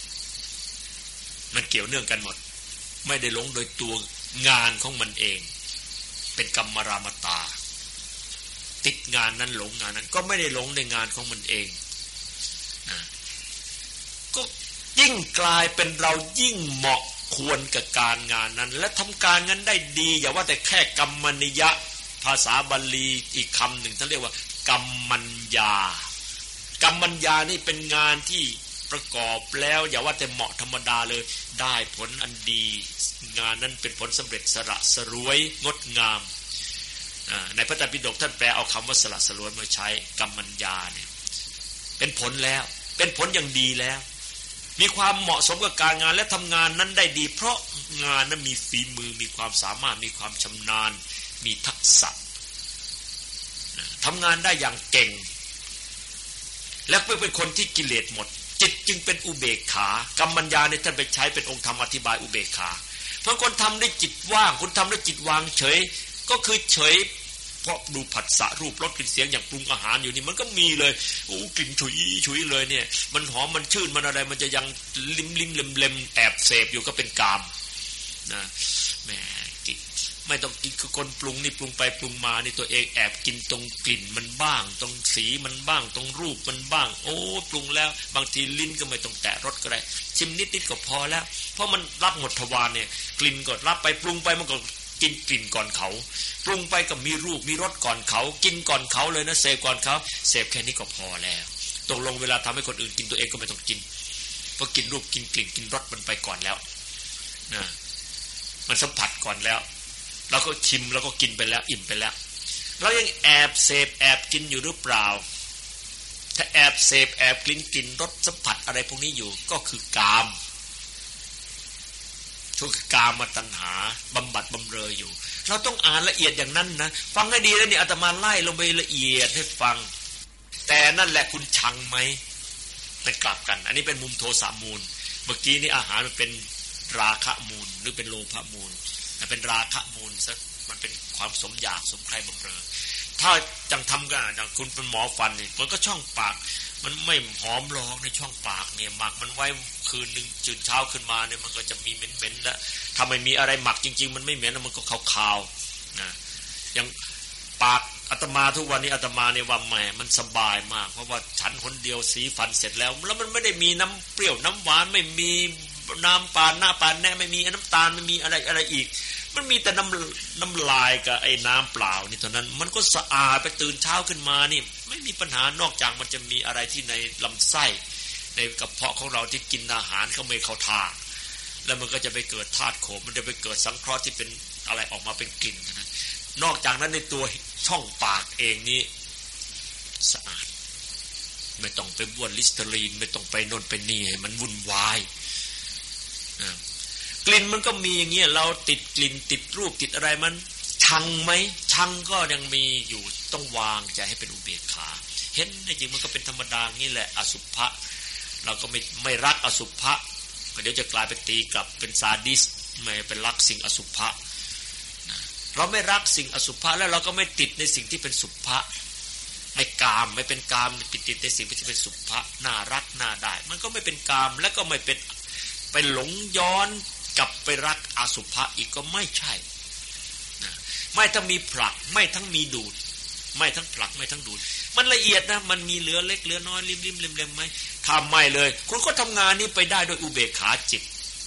มันเกี่ยวเนื่องกันหมดไม่ได้หลงโดยตัวงานของมันเองเป็นกรรมรามตาติดงานนั้นหลงงานนั้นก็ไม่ได้หลงในงานของมันเองนะก็ยิ่งกลายเป็นเรายิ่งเหมาะควรกับการงานนั้นและทำการนั้นได้ดีอย่าว่าแต่แค่กรรมนิยะภาษาบาลีอีกคำหนึ่งท่านเรียกว่ากรรมัญญากรรมัญญานี่เป็นงานที่ประกอบแล้วอย่าว่าแต่เหมาะธรรมดาเลยได้ผลอันดีงานนั้นเป็นผลสำเร็จสละสรวยงดงามในพระไตรปิฎกท่านแปลเอาคำว่าสละสลวยมาใช้กรรมัญญาเนี่ยเป็นผลแล้วเป็นผลอย่างดีแล้วมีความเหมาะสมกับการงานและทำงานนั้นได้ดีเพราะงานนั้นมีฝีมือมีความสามารถมีความชำนาญมีทักษะทำงานได้อย่างเก่งและเป็นคนที่กิเลสหมดจิตจึงเป็นอุเบกขากรรมัญญาเนี่ยท่านไปใช้เป็นองค์ธรรมอธิบายอุเบกขาเพราะคนทำได้จิตว่างคนทำได้จิตวางเฉยก็คือเฉยเพราะดูผัสสะรูปรสกลิ่นเสียงอย่างปรุงอาหารอยู่นี่มันก็มีเลยโอ้กลิ่นฉุยฉุยเลยเนี่ยมันหอมมันชื่นมันอะไรมันจะยังลิ้มลิ้มเล็มเล็มแอบเสพอยู่ก็เป็นกามนะแหมไม่ต้องกินคือคนปรุงนี่ปรุงไปปรุงมานี่ตัวเองแอบกินตรงกลิ่นมันบ้างตรงสีมันบ้างตรงรูปมันบ้างโอ้ปรุงแล้วบางทีลิ้นก็ไม่ต้องแตะรสก็ได้ชิมนิดนิดก็พอแล้วเพราะมันรับหมดทวารเนี่ยกลิ่นก็รับไปปรุงไปมันก็กินกลิ่นก่อนเขาปรุงไปก็มีรูปมีรสก่อนเขากินก่อนเขาเลยนะเสพก่อนเขาเสพแค่นี้ก็พอแล้วตกลงเวลาทำให้คนอื่นกินตัวเองก็ไม่ต้องกินเพราะกินรูปกินกลิ่นกินรสมันไปก่อนแล้วนะมันสัมผัสก่อนแล้วเราก็ชิมแล้วก็กินไปแล้วอิ่มไปแล้วเรายังแอบเสพแอบกินอยู่หรือเปล่าถ้าแอบเสพแอบกลิ่นกลิ่นรสสัมผัสอะไรพวกนี้อยู่ก็คือกามช่วงกามตัณหาบำบัดบำเรออยู่เราต้องอ่านละเอียดอย่างนั้นนะฟังให้ดีแล้วนี่อาตมาไล่ลงไปละเอียดให้ฟังแต่นั่นแหละคุณชังไหมมันกลับกันอันนี้เป็นมุมโทสะมูลเมื่อกี้นี่อาหารมันเป็นราคะมูลหรือเป็นโลภะมูลแต่เป็นราคะมูลซะมันเป็นความสมอยากสมใครบังเรอถ้าจังทำกันอย่างคุณเป็นหมอฟันนี่มันก็ช่องปากมันไม่หอมหรอกในช่องปากเนี่ยหมักมันไว้คืนนึงจืดเช้าขึ้นมาเนี่ยมันก็จะมีเหม็นๆแล้วถ้าไม่มีอะไรหมักจริงๆมันไม่เหม็นแล้วมันก็คาวๆนะอย่างปากอาตมาทุกวันนี้อาตมาเนี่ยว่าแหมมันสบายมากเพราะว่าฉันคนเดียวสีฟันเสร็จแล้วแล้วมันไม่ได้มีน้ำเปรี้ยวน้ำหวานไม่มีน้ำปานหน้าปานแน่ไม่มีน้ำตาลไม่มีอะไรอะไรอีกมันมีแต่น้ำน้ำลายกับไอ้น้ำเปล่านี่เท่านั้นมันก็สะอาดไปตื่นเช้าขึ้นมานี่ไม่มีปัญหานอกจากมันจะมีอะไรที่ในลำไส้ในกระเพาะของเราที่กินอาหารเขาไม่เข้าท่าแล้วมันก็จะไปเกิดธาตุโขมมันจะไปเกิดสังเคราะห์ที่เป็นอะไรออกมาเป็นกลิ่นนะนอกจากนั้นในตัวช่องปากเองนี่สะอาดไม่ต้องไปบ้วนลิสเตอรีนไม่ต้องไปโน่นไปนี่ให้มันวุ่นวายกลิ่นมันก็มีอย่างเงี้ยเราติดกลิ่นติดรูปติดอะไรมันชังไหมชังก็ยังมีอยู่ต้องวางใจให้เป็นอุเบกขาเห็นจริงมันก็เป็นธรรมดางี้แหละอสุภะเราก็ไม่ไม่รักอสุภะก็เดี๋ยวจะกลายเป็นตีกลับเป็นซาดิสไม่เป็นรักสิ่งอสุภะเราไม่รักสิ่งอสุภะแล้วเราก็ไม่ติดในสิ่งที่เป็นสุภะไม่กามไม่เป็นกามติดติดในสิ่งที่เป็นสุภะน่ารักน่าได้มันก็ไม่เป็นกามแล้วก็ไม่เป็นไปหลงย้อนกลับไปรักอสุภะอีกก็ไม่ใช่นะไม่ทั้งมีผลักไม่ทั้งมีดูดไม่ทั้งผลักไม่ทั้งดูดมันละเอียดนะมันมีเหลือเล็กเหลือน้อยริมริมเล็มเล็มไหมทำไม่เลยคุณก็ทำงานนี้ไปได้โดยอุเบกขาจิต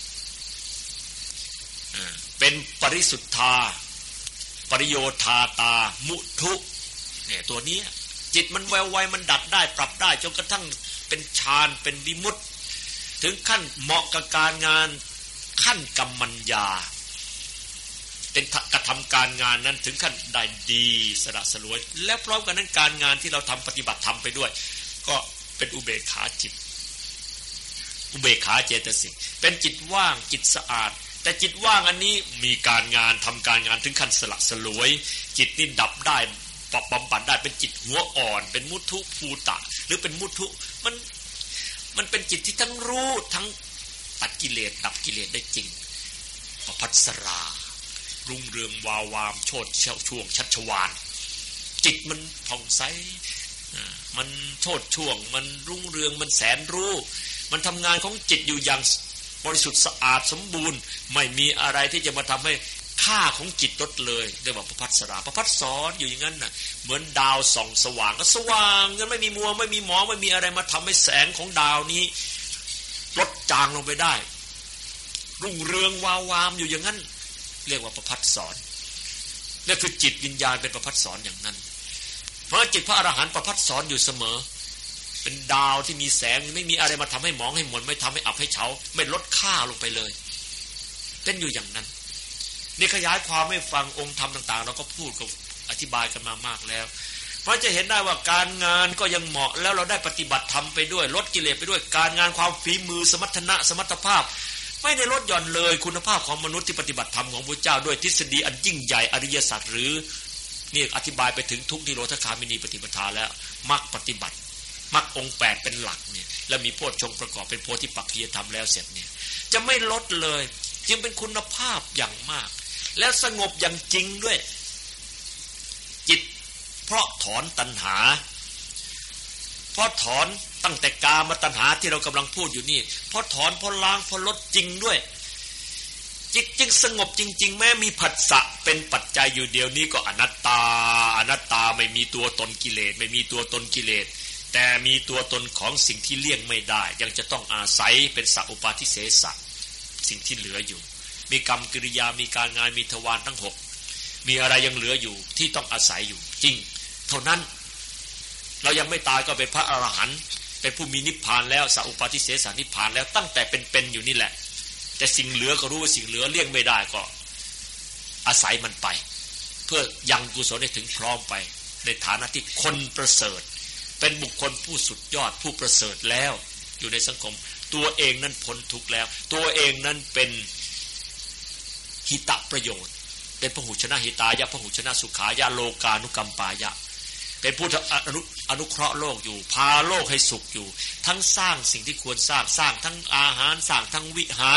เป็นปริสุทธาปริโยธาตามุทุเนี่ยตัวนี้จิตมันแววไวมันดัดได้ปรับได้จนกระทั่งเป็นฌานเป็นวิมุตติถึงขั้นเหมาะกับการงานขั้นกัมมัญญาเป็นกระทำการงานนั้นถึงขั้นได้ดีสละสลวยแล้วพร้อมกันนั้นการงานที่เราทำปฏิบัติทำไปด้วยก็เป็นอุเบกขาจิตอุเบกขาเจตสิกเป็นจิตว่างจิตสะอาดแต่จิตว่างอันนี้มีการงานทำการงานถึงขั้นสละสลวยจิตนี่ดับได้บำบัดได้เป็นจิตหัวอ่อนเป็นมุทุภูตะหรือเป็นมุทุมันมันเป็นจิตที่ทั้งรู้ทั้งตัดกิเลสดับกิเลสได้จริงประภัสรารุ่งเรืองวาวามโชติช่วงชัชวาลจิตมันผ่องใสมันโชติช่วงมันรุ่งเรืองมันแสนรู้มันทำงานของจิตอยู่อย่างบริสุทธิ์สะอาดสมบูรณ์ไม่มีอะไรที่จะมาทำให้ค่าของจิตลดเลยเรียกว่าประภัสราประภัสสอนอยู่อย่างนั้นน่ะเหมือนดาวส่องสว่างก็สว่างงั้นไม่มีมัวไม่มีหมองไม่มีอะไรมาทำให้แสงของดาวนี้ลดจางลงไปได้รุ่งเรืองวาวามอยู่อย่างนั้นเรียกว่าประภัสสอนนี่คือจิตวิญญาณเป็นประภัสสอนอย่างนั้นเพราะจิตพระอรหันต์ประภัสสอนอยู่เสมอเป็นดาวที่มีแสงไม่มีอะไรมาทำให้หมองให้หมนไม่ทำให้อับให้เฉาไม่ลดค่าลงไปเลยเป็นอยู่อย่างนั้นนี่ขยายความให้ฟังองค์ธรรมต่างๆเราก็พูดกับอธิบายกันมามากแล้วเพราะจะเห็นได้ว่าการงานก็ยังเหมาะแล้วเราได้ปฏิบัติธรรมไปด้วยลดกิเลสไปด้วยการงานความฝีมือสมรรถนะสมรรถภาพไม่ได้ลดหย่อนเลยคุณภาพของมนุษย์ที่ปฏิบัติธรรมของพระเจ้าด้วยทฤษฎีอันยิ่งใหญ่อริยสัจหรือนี่อธิบายไปถึงทุกนิโรธคามินีปฏิปทาแล้วมรรคปฏิบัติมรรคองค์แปดเป็นหลักเนี่ยแล้วมีโพชฌงค์ประกอบเป็นโพธิปักขิยธรรมแล้วเสร็จเนี่ยจะไม่ลดเลยจึงเป็นคุณภาพอย่างมากแล้วสงบอย่างจริงด้วยจิตเพราะถอนตัณหาเพราะถอนตั้งแต่กามตัณหาที่เรากำลังพูดอยู่นี่เพราะถอนเพราะล้างเพราะลดจริงด้วยจิตจึงสงบจริงๆแม้มีผัสสะเป็นปัจจัยอยู่เดียวนี้ก็อนัตตาอนัตตาไม่มีตัวตนกิเลสไม่มีตัวตนกิเลสแต่มีตัวตนของสิ่งที่เลี่ยงไม่ได้ยังจะต้องอาศัยเป็นสัพอุปาทิเสสะสิ่งที่เหลืออยู่มีกรรมกิริยามีการงานมีทวารทั้งหกมีอะไรยังเหลืออยู่ที่ต้องอาศัยอยู่จริงเท่านั้นเรายังไม่ตายก็เป็นพระอรหันต์เป็นผู้มีนิพพานแล้วสัพปฏิเสสนิพพานแล้วตั้งแต่เป็นๆอยู่นี่แหละแต่สิ่งเหลือก็รู้ว่าสิ่งเหลือเลี่ยงไม่ได้ก็อาศัยมันไปเพื่อยังกุศลให้ถึงพร้อมไปในฐานะที่คนประเสริฐเป็นบุคคลผู้สุดยอดผู้ประเสริฐแล้วอยู่ในสังคมตัวเองนั้นพ้นทุกข์แล้วตัวเองนั้นเป็นหิตะประโยชน์เป็นพหุชนะหิตายะพหุชนะสุขายะโลกานุกัมปายะเป็นผู้อนุอนุเคราะห์โลกอยู่พาโลกให้สุขอยู่ทั้งสร้างสิ่งที่ควรสร้างสร้างทั้งอาหารสร้างทั้งวิหาร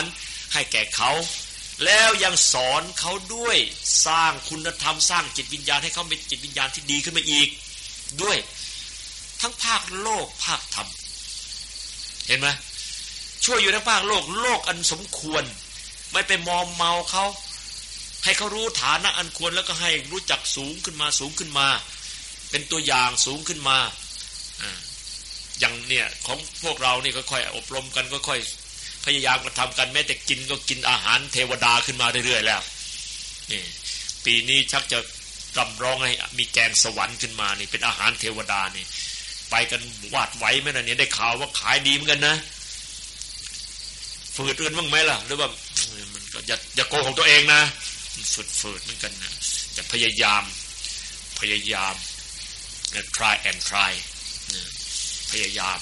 ให้แก่เขาแล้วยังสอนเขาด้วยสร้างคุณธรรมสร้างจิตวิญญาณให้เขาเป็นจิตวิญญาณที่ดีขึ้นมาอีกด้วยทั้งภาคโลกภาคธรรมเห็นไหมช่วยอยู่ทั้งภาคโลกโลกอันสมควรไม่ไปมอมเมาเขาให้เขารู้ฐานะอันควรแล้วก็ให้รู้จักสูงขึ้นมาสูงขึ้นมาเป็นตัวอย่างสูงขึ้นมาอ่าอย่างเนี่ยของพวกเรานี่ค่อยๆอบรมกันค่อยๆพยายามกระทำกันแม้แต่กินก็กินอาหารเทวดาขึ้นมาเรื่อยๆแล้วนี่ปีนี้ชักจะรำร้องให้มีแกงสวรรค์ขึ้นมานี่เป็นอาหารเทวดานี่ไปกันวาดไว้ไหมนะเนี่ยได้ข่าวว่าขายดีเหมือนกันนะฝืดเอื้อนบ้างไหมล่ะหรือว่ามันก็อย่าอย่าโกหกตัวเองนะมันฝืดๆเหมือนกันนะจะพยายามพยายามนะ try and try นะพยายาม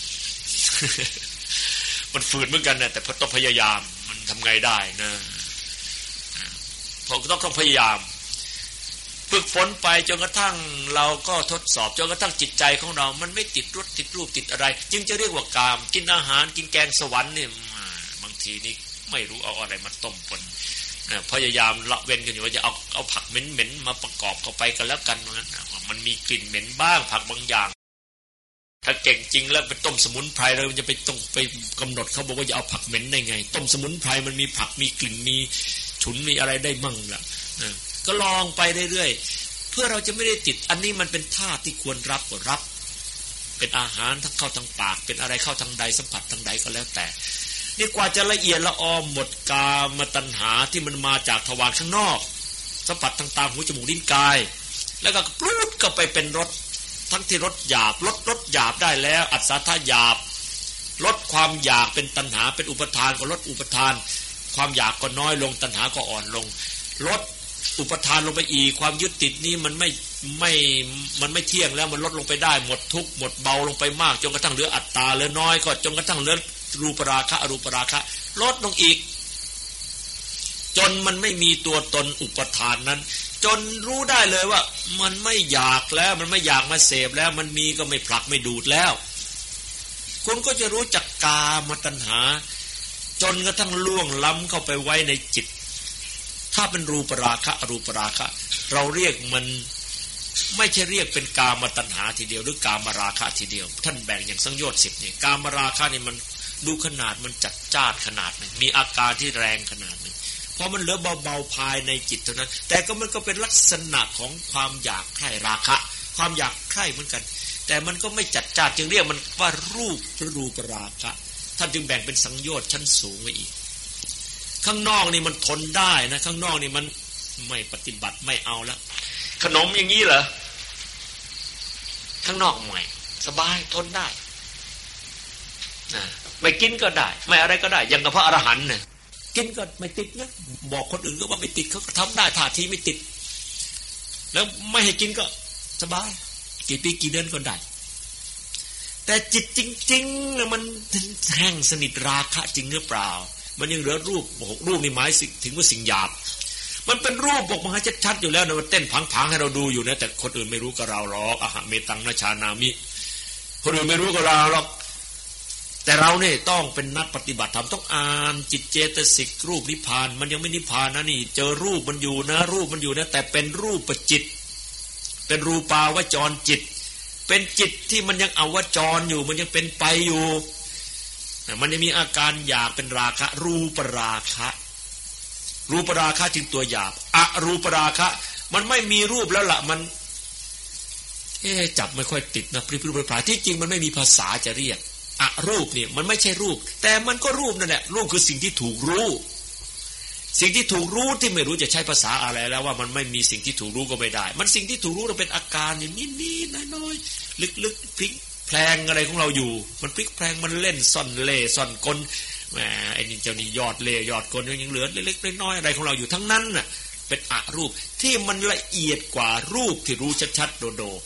มันฝืดเหมือนกันนะแต่ต้องพยายามมันทำไงได้นะผมก็ต้องต้องพยายามฝึกฝนไปจนกระทั่งเราก็ทดสอบจนกระทั่งจิตใจของเรามันไม่ติดรสติดรูปติดอะไรจึงจะเรียกว่ากามกินอาหารกินแกงสวรรค์เนี่ยบางทีนี่ไม่รู้เอาอะไรมาต้มปนพยายามละเว้นกันอยู่ว่าจะเอาเอาผักเหม็นๆมาประกอบเข้าไปกันแล้วกันมันมีกลิ่นเหม็นบ้างผักบางอย่างถ้าเก่งจริงแล้วไปต้มสมุนไพรเราจะไปต้องไปกำหนดเขาบอกว่าจะเอาผักเหม็นได้ไงต้มสมุนไพรมันมีผักมีกลิ่นมีฉุนมีอะไรได้มั่งล่ะก็ลองไปเรื่อยๆเพื่อเราจะไม่ได้ติดอันนี้มันเป็นท่าที่ควรรับก็รับเป็นอาหารทั้งเข้าทางปากเป็นอะไรเข้าทางใดสัมผัสทางใดก็แล้วแต่นี่กว่าจะละเอียดละออหมดกามตัณหาที่มันมาจากทวารข้างนอกสัมผัสทางตาหูจมูกลิ้นกายแล้วก็ปลุกก็ไปเป็นรสทั้งที่รสหยาบลดรสหยาบได้แล้วอัศธาหยาบลดความอยากเป็นตัณหาเป็นอุปทานก็ลดอุปทานความอยากก็น้อยลงตัณหาก็อ่อนลงลดอุปทานลงไปอีกความยึดติดนี้มันไม่ไม่มันไม่เที่ยงแล้วมันลดลงไปได้หมดทุกข์หมดเบาลงไปมากจนกระทั่งเหลืออัตตาเหลือน้อยก็จนกระทั่งเหลือรูปราคะอรูปราคะลดลงอีกจนมันไม่มีตัวตนอุปทานนั้นจนรู้ได้เลยว่ามันไม่อยากแล้วมันไม่อยากมาเสพแล้วมันมีก็ไม่ผลักไม่ดูดแล้วคุณก็จะรู้จักกามตัณหาจนกระทั่งล่วงล้ำเข้าไปไว้ในจิตถ้าเป็นรูปราคะอรูปราคะเราเรียกมันไม่ใช่เรียกเป็นกามตัณหาทีเดียวหรือกามราคะทีเดียวท่านแบ่งอย่างสังโยชน์สิบนี่กามราคะนี่มันดูขนาดมันจัดจ้านขนาดนึงมีอาการที่แรงขนาดนึงเพราะมันเหลือเบาๆภายในจิตเท่านั้นแต่ก็มันก็เป็นลักษณะของความอยากใคร่ราคะความอยากใคร่เหมือนกันแต่มันก็ไม่จัดจ้านจึงเรียกมันว่ารูปหรือรูปราคะท่านจึงแบ่งเป็นสังโยชน์ชั้นสูงไว้อีกข้างนอกนี่มันทนได้นะข้างนอกนี่มันไม่ปฏิบัติไม่เอาแล้วขนมอย่างนี้เหรอข้างนอกใหม่สบายทนได้นะไม่กินก็ได้ไม่อะไรก็ได้ยังกับพระอรหันต์เนี่ยกินก็ไม่ติดนะบอกคนอื่นก็ว่าไม่ติดเขาก็ทำได้ท่าทีไม่ติดแล้วไม่ให้กินก็สบายกี่ปีกี่เดือนก็ได้แต่จิตจริงๆมันแห้งสนิทราคะจริงหรือเปล่ามันยังเหลือรูปรูปนี่หมายถึงว่าสิ่งหยาบมันเป็นรูปบอกมาให้ชัดๆอยู่แล้วนะมันเต้นพังๆให้เราดูอยู่นะแต่คนอื่นไม่รู้กับเราหรอกอะหะเมตังนชานามิคนอื่นไม่รู้กับเราหรอกแต่เราเนี่ยต้องเป็นนักปฏิบัติธรรมต้องอ่านจิตเจตสิกรูปนิพพานมันยังไม่นิพพานนะนี่เจอรูปมันอยู่นะรูปมันอยู่นะแต่เป็นรูปจิตเป็นรูปาวจรจิตเป็นจิตที่มันยังอวจรอยู่มันยังเป็นไปอยู่มันยังมีอาการอยากเป็นราคะรูปราคะรูปราคะจึงตัวหยาบอรูปราคะมันไม่มีรูปแล้วล่ะมันเอ๊ะจับไม่ค่อยติดนะพริบรูปพลายที่จริงมันไม่มีภาษาจะเรียกอรูปเนี่ยมันไม่ใช่รูปแต่มันก็รูปนั่นแหละรูปคือสิ่งที่ถูกรู้สิ่งที่ถูกรู้ที่ไม่รู้จะใช้ภาษาอะไรแล้วว่ามันไม่มีสิ่งที่ถูกรู้ก็ไม่ได้มันสิ่งที่ถูกรู้เราเป็นอาการอย่างนิดๆน้อยๆลึกๆพลิกแพลงอะไรของเราอยู่มันพลิกแพลงมันเล่นซ่อนเล่ซ่อนกลแหมไอ้นี่เจ้านี่ยอดเล่ยอดกลยังเหลือเล็กๆน้อยๆอะไรของเราอยู่ทั้งนั้นน่ะเป็นอรูปที่มันละเอียดกว่ารูปที่รู้ชัดๆโดด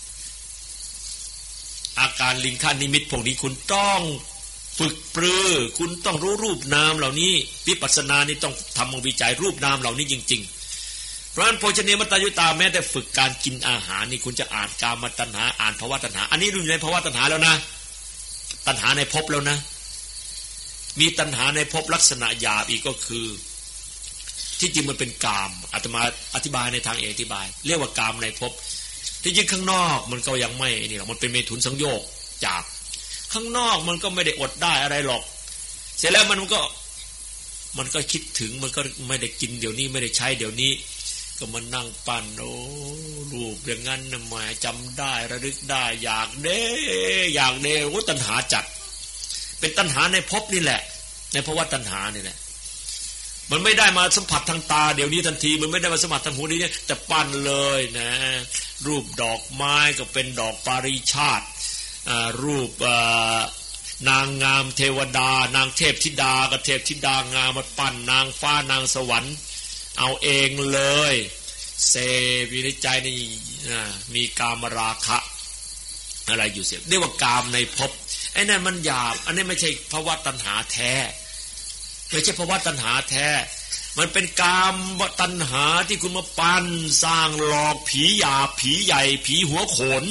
ๆอาการลิงคานิมิตพวกนี้คุณต้องฝึกปรือคุณต้องรู้รูปนามเหล่านี้วิปัสสนานี่ต้องทำวิจัยรูปนามเหล่านี้จริงๆเพราะฉะนั้นโภชเนมัตตยุตาแม้แต่ฝึกการกินอาหารนี่คุณจะอ่านกามตัณหาอ่านภวตัณหาอันนี้อยู่ในภวตัณหาแล้วนะตัณหาในภพแล้วนะมีตัณหาในภพลักษณะหยาบอีกก็คือที่จริงมันเป็นกามอาตมาอธิบายในทางเอกอธิบายเรียกว่ากามในภพที่จริงข้างนอกมันก็ยังไม่นี่หรอกมันเป็นเมถุนสังโยคจากข้างนอกมันก็ไม่ได้อดได้อะไรหรอกเสร็จแล้วมันก็มันก็คิดถึงมันก็ไม่ได้กินเดี๋ยวนี้ไม่ได้ใช้เดี๋ยวนี้ก็มานั่งปั่นโอ้รูปอย่างนั้นนะหมายจำได้ระลึกได้อยากเด้อยากเด้โอ้ตัณหาจัดเป็นตัณหาในภพนี่แหละในภาวะตัณหานี่แหละมันไม่ได้มาสัมผัสทางตาเดี๋ยวนี้ทันทีมันไม่ได้มาสัมผัสทางหูนี้เนี่ยแต่ปั้นเลยนะรูปดอกไม้ก็เป็นดอกปาริชาติรูปนางงามเทวดานางเทพธิดากับเทพธิดางามมาปั้นนางฟ้านางสวรรค์เอาเองเลยเซวิริใจนี่มีกามราคะอะไรอยู่เสียเรียกว่ากามในภพไอ้นั่นมันหยาบอันนี้ไม่ใช่ภาวะตัณหาแท้ไม่ใช่ภาวะตัณหาแท้มันเป็นกามตัณหาที่คุณมาปั้นสร้างหลอกผีหยาบผีใหญ่ผีหัวโขน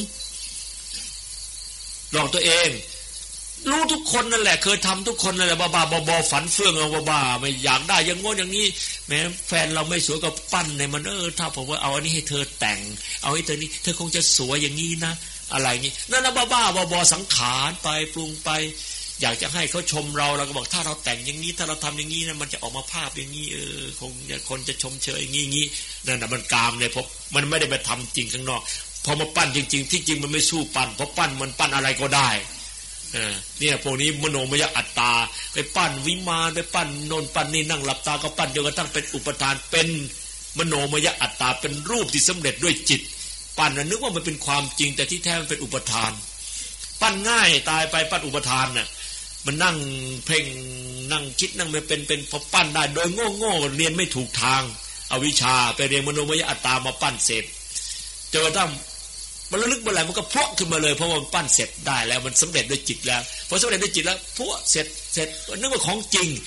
หลอกตัวเองรู้ทุกคนนั่นแหละเคยทำทุกคนนั่นแหละบ้าๆบอๆฝันเฟื่องเอาบ้าๆไม่อยากได้อย่างโง่อย่างนี้แม้แฟนเราไม่สวยก็ปั้นในมันเออถ้าผมว่าเอาอันนี้ให้เธอแต่งเอาให้เธอนี่เธอคงจะสวยอย่างนี้นะอะไรงี้นั่นนะบ้าๆบอๆสังขารไปปรุงไปอยากจะให้เขาชมเราเราก็บอกถ้าเราแต่งอย่างนี้ถ้าเราทำอย่างนี้นะมันจะออกมาภาพอย่างนี้เออคงคนจะชมเชยอย่างนี้งี้นั่นน่ะมันกามเนี่ยเพราะมันไม่ได้ไปทำจริงข้างนอกพอมาปั้นจริงๆที่จริงมันไม่สู้ปั้นเพราะปั้นมันปั้นอะไรก็ได้เนี่ยพวกนี้มโนมยอัตตาไปปั้นวิมานไปปั้นโนนปั้นนี่นั่งหลับตาก็ปั้นจนกระทั่งเป็นอุปทานเป็นมโนมยอัตตาเป็นรูปที่สำเร็จด้วยจิตปั้นนึกว่ามันเป็นความจริงแต่ที่แท้มันเป็นอุปทานปั้นง่ายตายไปปั้นอุปทานน่ะมันนั่งเพ่งนั่งคิดนั่งไม่เป็นเป็นพอปั้นได้โดยโง่ๆเรียนไม่ถูกทางอวิชชาไปเรียนมโนมยอัตตามาปั้นเสร็จจนกระทั่งมันระลึกเมื่อไหร่มันก็พวกขึ้นมาเลยเพราะว่ามันปั้นเสร็จได้แล้วมันสำเร็จด้วยจิตแล้วพอสำเร็จด้วยจิตแล้วพวกเสร็จเสร็จนึกว่าของจริง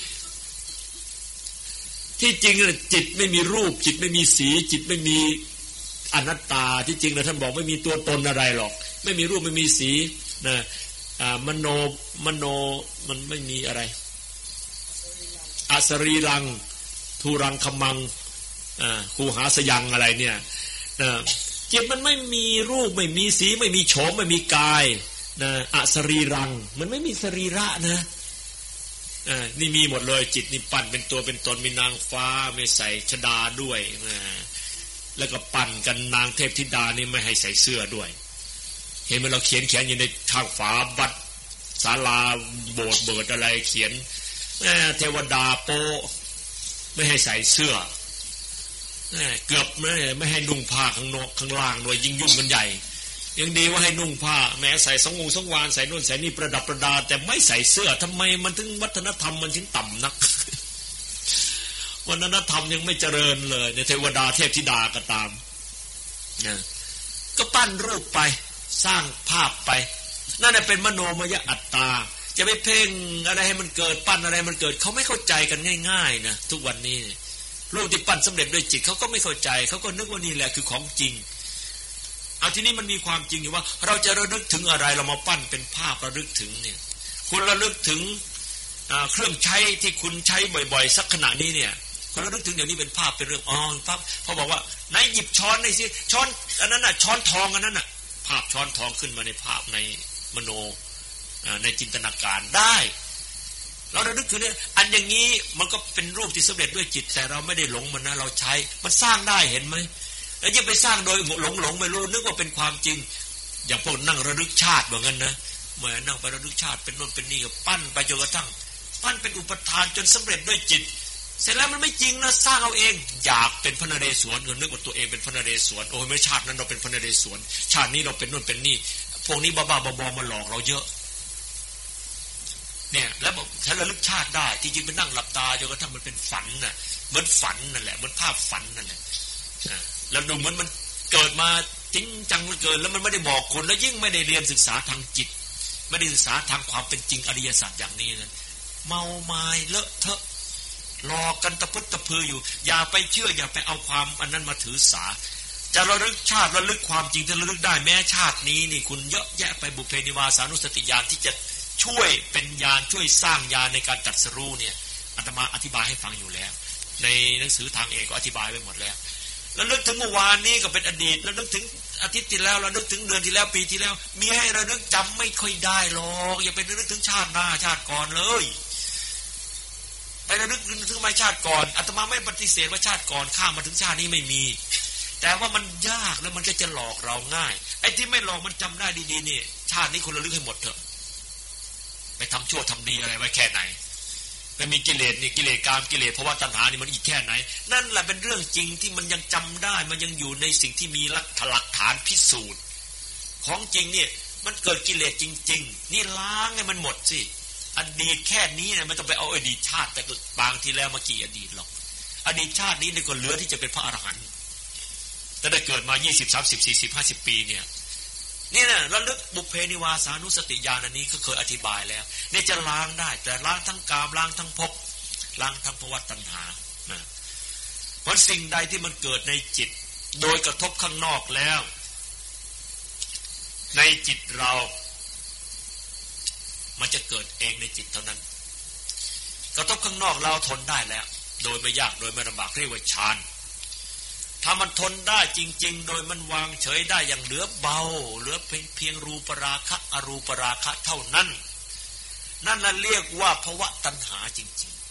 ที่จริงน่ะจิตไม่มีรูปจิตไม่มีสีจิตไม่มีอนัตตาที่จริงนะท่านบอกไม่มีตัวตนอะไรหรอกไม่มีรูปไม่มีสีนะมโนมโนมันไม่มีอะไรอสรีรังทูรังคมังคูหาสยังอะไรเนี่ยนะจิตมันไม่มีรูปไม่มีสีไม่มีโฉมไม่มีกายนะอสรีรังมันไม่มีสรีระนะอ่านี่มีหมดเลยจิตนี่ปั่นเป็นตัวเป็นตนมีนางฟ้าไม่ใส่ชดาด้วยนะแล้วก็ปั่นกันนางเทพธิดานี่ไม่ให้ใส่เสื้อด้วยเห็นไหมเราเขียนเขียนอยู่ในข้างฝาบัตรศาลาโบสถ์เบิดอะไรเขียนเทวดาโปไม่ให้ใส่เสื้อเกือบไม่ไม่ให้นุ่งผ้าข้างนอกข้างล่างด้วยยิ่งยุ่งมันใหญ่ยังดีว่าให้นุ่งผ้าแม้ใส่สององค์สองวานใส่นู่นใส่นี่ประดับประดาแต่ไม่ใส่เสื้อทำไมมันถึงวัฒนธรรมมันถึงต่ำนักวัฒนธรรมยังไม่เจริญเลยในเทวดาเทพธิดาก็ตามนะก็ปั้นรูปไปสร้างภาพไปนั่นเป็นมโนมยอัตตาจะไปเพ่งอะไรให้มันเกิดปั้นอะไรมันเกิดเขาไม่เข้าใจกันง่ายๆนะทุกวันนี้รูปที่ปั้นสำเร็จด้วยจิตเขาก็ไม่เข้าใจเขาก็นึกว่านี่แหละคือของจริงเอาทีนี้มันมีความจริงอยู่ว่าเราจะระลึกถึงอะไรเรามาปั้นเป็นภาพระลึกถึงเนี่ยคุณระลึกถึงเครื่องใช้ที่คุณใช้บ่อยๆสักขณะนี้เนี่ยคุณระลึกถึงเดี๋ยวนี้เป็นภาพเป็นเรื่องอ๋อปั๊บเขาบอกว่าไหนหยิบช้อนหน่อยสิช้อนอันนั้นน่ะช้อนทองอันนั้นน่ะภาพช้อนทองขึ้นมาในภาพในมโนในจินตนาการได้เราระลึกถึงเนี่ยอันอย่างนี้มันก็เป็นรูปที่สำเร็จด้วยจิตแต่เราไม่ได้หลงมันนะเราใช้มันสร้างได้เห็นไหมแล้วยังไปสร้างโดยหลงหลงไม่รู้นึกว่าเป็นความจริงอย่างพวกนั่งระลึกชาติเหมือนกันนะเมื่อนั่งไประลึกชาติเป็นโน่นเป็นนี่ก็ปั้นไปจนกระทั่งปั้นเป็นอุปทานจนสำเร็จด้วยจิตเสร็จแล้วมันไม่จริงนะสร้างเอาเองอยากเป็นพระนเรศวรก็นึกว่าตัวเองเป็นพระนเรศวรโอ้ยไม่ชาตินั้นเราเป็นพระนเรศวรชาตินี้เราเป็นโน่นเป็นนี่พวกนี้บ้าๆบอๆมาหลอกเราเยอะเนี่ยแล้วบอกฉันระลึกชาติได้จริงๆเป็นนั่งหลับตาจนกระทั่งมันเป็นฝันน่ะเหมือนฝันนั่นแหละเหมือนภาพฝันนั่นแหละแล้วดูเหมือนมันเกิดมาจริงจังมันเกิดแล้วมันไม่ได้บอกคนแล้วยิ่งไม่ได้เรียนศึกษาทางจิตไม่ได้ศึกษาทางความเป็นจริงอริยสัจอย่างนี้นะเมาไม้เลอะเทอะหลอกกันตะพึดตะพืออยู่อย่าไปเชื่ออย่าไปเอาความอันนั้นมาถือสาจะระลึกชาติระลึกความจริงที่ระลึกได้แม้ชาตินี้นี่คุณเยอะแยะไปบุพเพนิวาสานุสติญาณที่จะช่วยเป็นญาณช่วยสร้างญาณในการตรัสรู้เนี่ยอาตมาอธิบายให้ฟังอยู่แล้วในหนังสือทางเอกก็อธิบายไว้หมดแล้วแล้วนึกถึงเมื่อวานนี้ก็เป็นอดีตแล้วนึกถึงอาทิตย์ที่แล้วเรานึกถึงเดือนที่แล้วปีที่แล้วมีให้เรานึกจำไม่ค่อยได้หรอกอย่าไปนึกถึงชาติหน้าชาติก่อนเลยไปนึกถึงไม่ชาติก่อนอาตมาไม่ปฏิเสธว่าชาติก่อนข้ามมาถึงชาตินี้ไม่มีแต่ว่ามันยากแล้วมันก็จะหลอกเราง่ายไอ้ที่ไม่หลอกมันจำได้ดีๆนี่ชาตินี้คนระลึกให้หมดเถอะไปทำชั่วทำดีอะไรไว้แค่ไหนไปมีกิเลสนี่กิเลสกามกิเลสเพราะว่าตัณหานี่มันอีกแค่ไหนนั่นแหละเป็นเรื่องจริงที่มันยังจำได้มันยังอยู่ในสิ่งที่มีหลักฐานพิสูจน์ของจริงเนี่ยมันเกิดกิเลสจริงๆนี่ล้างให้มันหมดสิอดีตแค่นี้เนี่ยไม่ต้องไปเอาอดีตชาติแต่บางทีแล้วเมื่อกี้อดีตหรอกอดีตชาตินี้นี่ก็เหลือที่จะเป็นพระอรหันต์แต่ได้เกิดมายี่สิบ สามสิบ สี่สิบ ห้าสิบปีเนี่ยนี่นะระลึกบุพเพนิวาสานุสติญาณอันนี้ก็เคยอธิบายแล้วเนี่ยจะล้างได้แต่ล้างทั้งกามล้างทั้งภพล้างทั้งภวตัณหานะเพราะสิ่งใดที่มันเกิดในจิตโดยกระทบข้างนอกแล้วในจิตเรามันจะเกิดเองในจิตเท่านั้นกระทบข้างนอกเราทนได้แล้วโดยไม่ยากโดยไม่ลำบากเรียกว่าฌานถ้ามันทนได้จริงๆโดยมันวางเฉยได้อย่างเหลือเบาเหลือเพียงเพียงรูปราคะอรูปราคะเท่านั้นนั่นน่ะเรียกว่าภวตัณหาจริง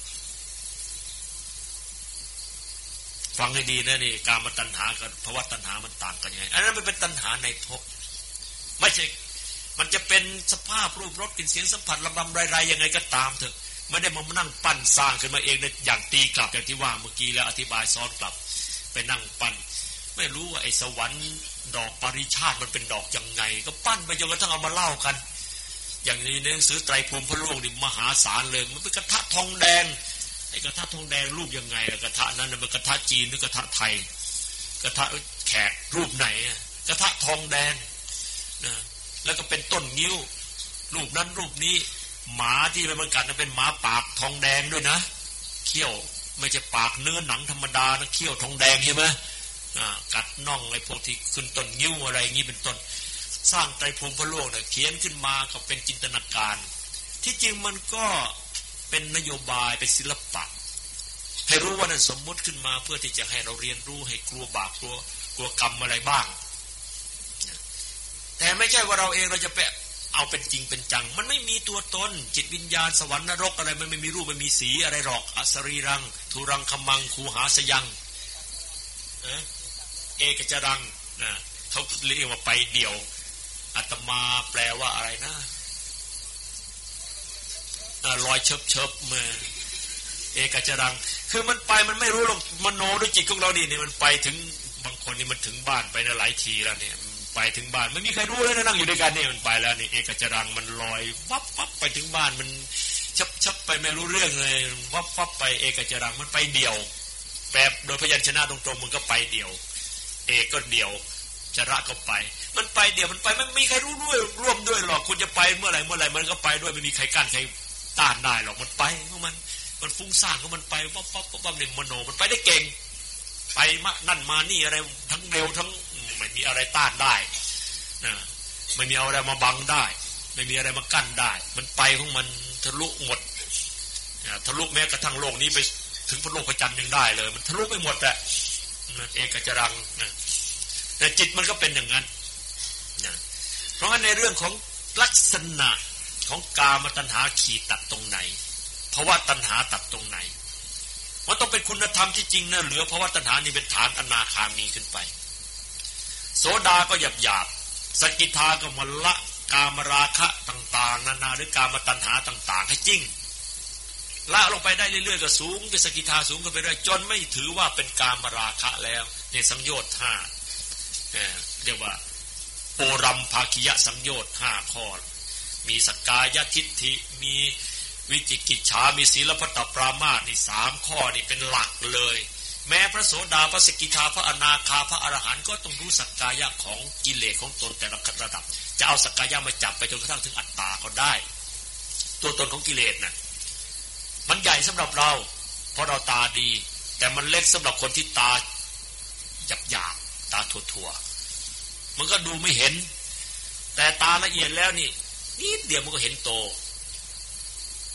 ๆฟังให้ดีนะนี่กามตัณหากับภวตัณหามันต่างกันยังไงอันนั้นมันเป็นตัณหาในภพไม่ใช่มันจะเป็นสภาพรูปรสกลิ่นเสียงสัมผัสลำบำไรๆยังไงก็ตามเถอะไม่ได้มานั่งปั้นสร้างขึ้นมาเองในอย่างตีกลับอย่างที่ว่าเมื่อกี้แล้วอธิบายซ้อนกลับไปนั่งปั้นไม่รู้ว่าไอ้สวรรค์ดอกปริชาติมันเป็นดอกยังไงก็ปั้นไปจนกระทั่งเอามาเล่ากันอย่างนี้ในหนังสือไตรภูมิพระโลกนี่มหาศาลเลยมันเป็นกระทะทองแดงไอ้กระทะทองแดงรูปยังไงกระทะนั้นมันกระทะจีนหรือกระทะไทยกระทะแขกรูปไหนกระทะทองแดงนะแล้วก็เป็นต้นงิ้วรูปนั้นรูปนี้หมาที่มันกัดนั้นเป็นหมาปากทองแดงด้วยนะเขี้ยวไม่ใช่ปากเนื้อหนังธรรมดานะเขี้ยวทองแดงใช่ไหมกัดน่องไอ้พวกที่ขึ้นต้นยิ้วอะไรอย่างนี้เป็นต้นสร้างไตรภูมิพระโลกเนี่ยเขียนขึ้นมาก็เป็นจินตนาการที่จริงมันก็เป็นนโยบายเป็นศิลปะให้รู้ว่านั่นสมมุติขึ้นมาเพื่อที่จะให้เราเรียนรู้ให้กลัวบาปกลัวกลัวกรรมอะไรบ้างแต่ไม่ใช่ว่าเราเองเราจะไปเอาเป็นจริงเป็นจังมันไม่มีตัวตนจิตวิญญาณสวรรค์นรกอะไรมันไม่มีรูปไม่มีสีอะไรหรอกอสรีรังทุรังคมังคูหาสยังเอกจรังนะเขาเรียกว่าไปเดี่ยวอาตมาแปลว่าอะไรนะลอยเชิบเชิบมาเอกจรังคือมันไปมันไม่รู้หรอกมโนด้วยจิตของเราดิเนี่ยมันไปถึงบางคนนี่มันถึงบ้านไปนะหลายทีแล้วเนี่ยไปถึงบ้านไม่มีใครรู้เลยนะนั่งอยู่ด้วยกันเนี่ยมันไปแล้วนี่เอกจรังมันลอยวับวับไปถึงบ้านมันชับชับไปไม่รู้เรื่องเลยวับวับไปเอกจรังมันไปเดี่ยวแปลโดยพยัญชนะตรงๆมันก็ไปเดี่ยวเอกก็เดี่ยวจระก็ไปมันไปเดี่ยวมันไปไม่มีใครรู้ด้วยร่วมด้วยหรอกคุณจะไปเมื่อไหร่เมื่อไหร่มันก็ไปด้วยไม่มีใครกั้นใครต้านได้หรอกมันไปเพราะมันมันฟุ้งซ่านของมันไปวับวับวับวับหนึ่งมโนมันไปได้เก่งไปมานั่นมานี่อะไรทั้งเร็วทั้งไม่มีอะไรต้านได้นะไม่มีอะไรมาบังได้ไม่มีอะไรมากั้นได้มันไปของมันทะลุหมดนะทะลุแม้กระทั่งโลกนี้ไปถึงพระโลกพระจันทร์ยังได้เลยมันทะลุไปหมดแหละเอกจรังนะแต่จิตมันก็เป็นอย่างนั้นนะเพราะงั้นในเรื่องของลักษณะของกามตัณหาขีดตัดตรงไหนภวตัณหาตัดตรงไหนมันต้องเป็นคุณธรรมที่จริงนะเหลือภวตัณหานี่เป็นฐานอนาคามีขึ้นไปโสดาก็หยาบหยาบสกิทาก็มละกามราคะต่างๆนานาหรือกามตัณหาต่างๆให้จริงละลงไปได้เรื่อยๆก็สูงเป็นสกิทาสูงขึ้นไปเรื่อยจนไม่ถือว่าเป็นกามราคะแล้วในสังโยชน์ห้าเรียกว่าโปรัมภาคิยะสังโยชน์ห้าข้อมีสักกายทิฏฐิมีวิจิกิจฉามีศีลพัตตปรามาสนี่สามข้อนี่เป็นหลักเลยแม้พระโสดาพระสกิทาพระอนาคาพระอรหันต์ก็ต้องรู้สักกายะของกิเลสของตนแต่ละระดับจะเอาสักกายะมาจับไปจนกระทั่งถึงอัตตาก็ได้ตัวตนของกิเลสน่ะมันใหญ่สำหรับเราเพราะเราตาดีแต่มันเล็กสำหรับคนที่ตาหยาบหยาบตาถั่วๆมันก็ดูไม่เห็นแต่ตาละเอียดแล้วนี่นิดเดียวมันก็เห็นโต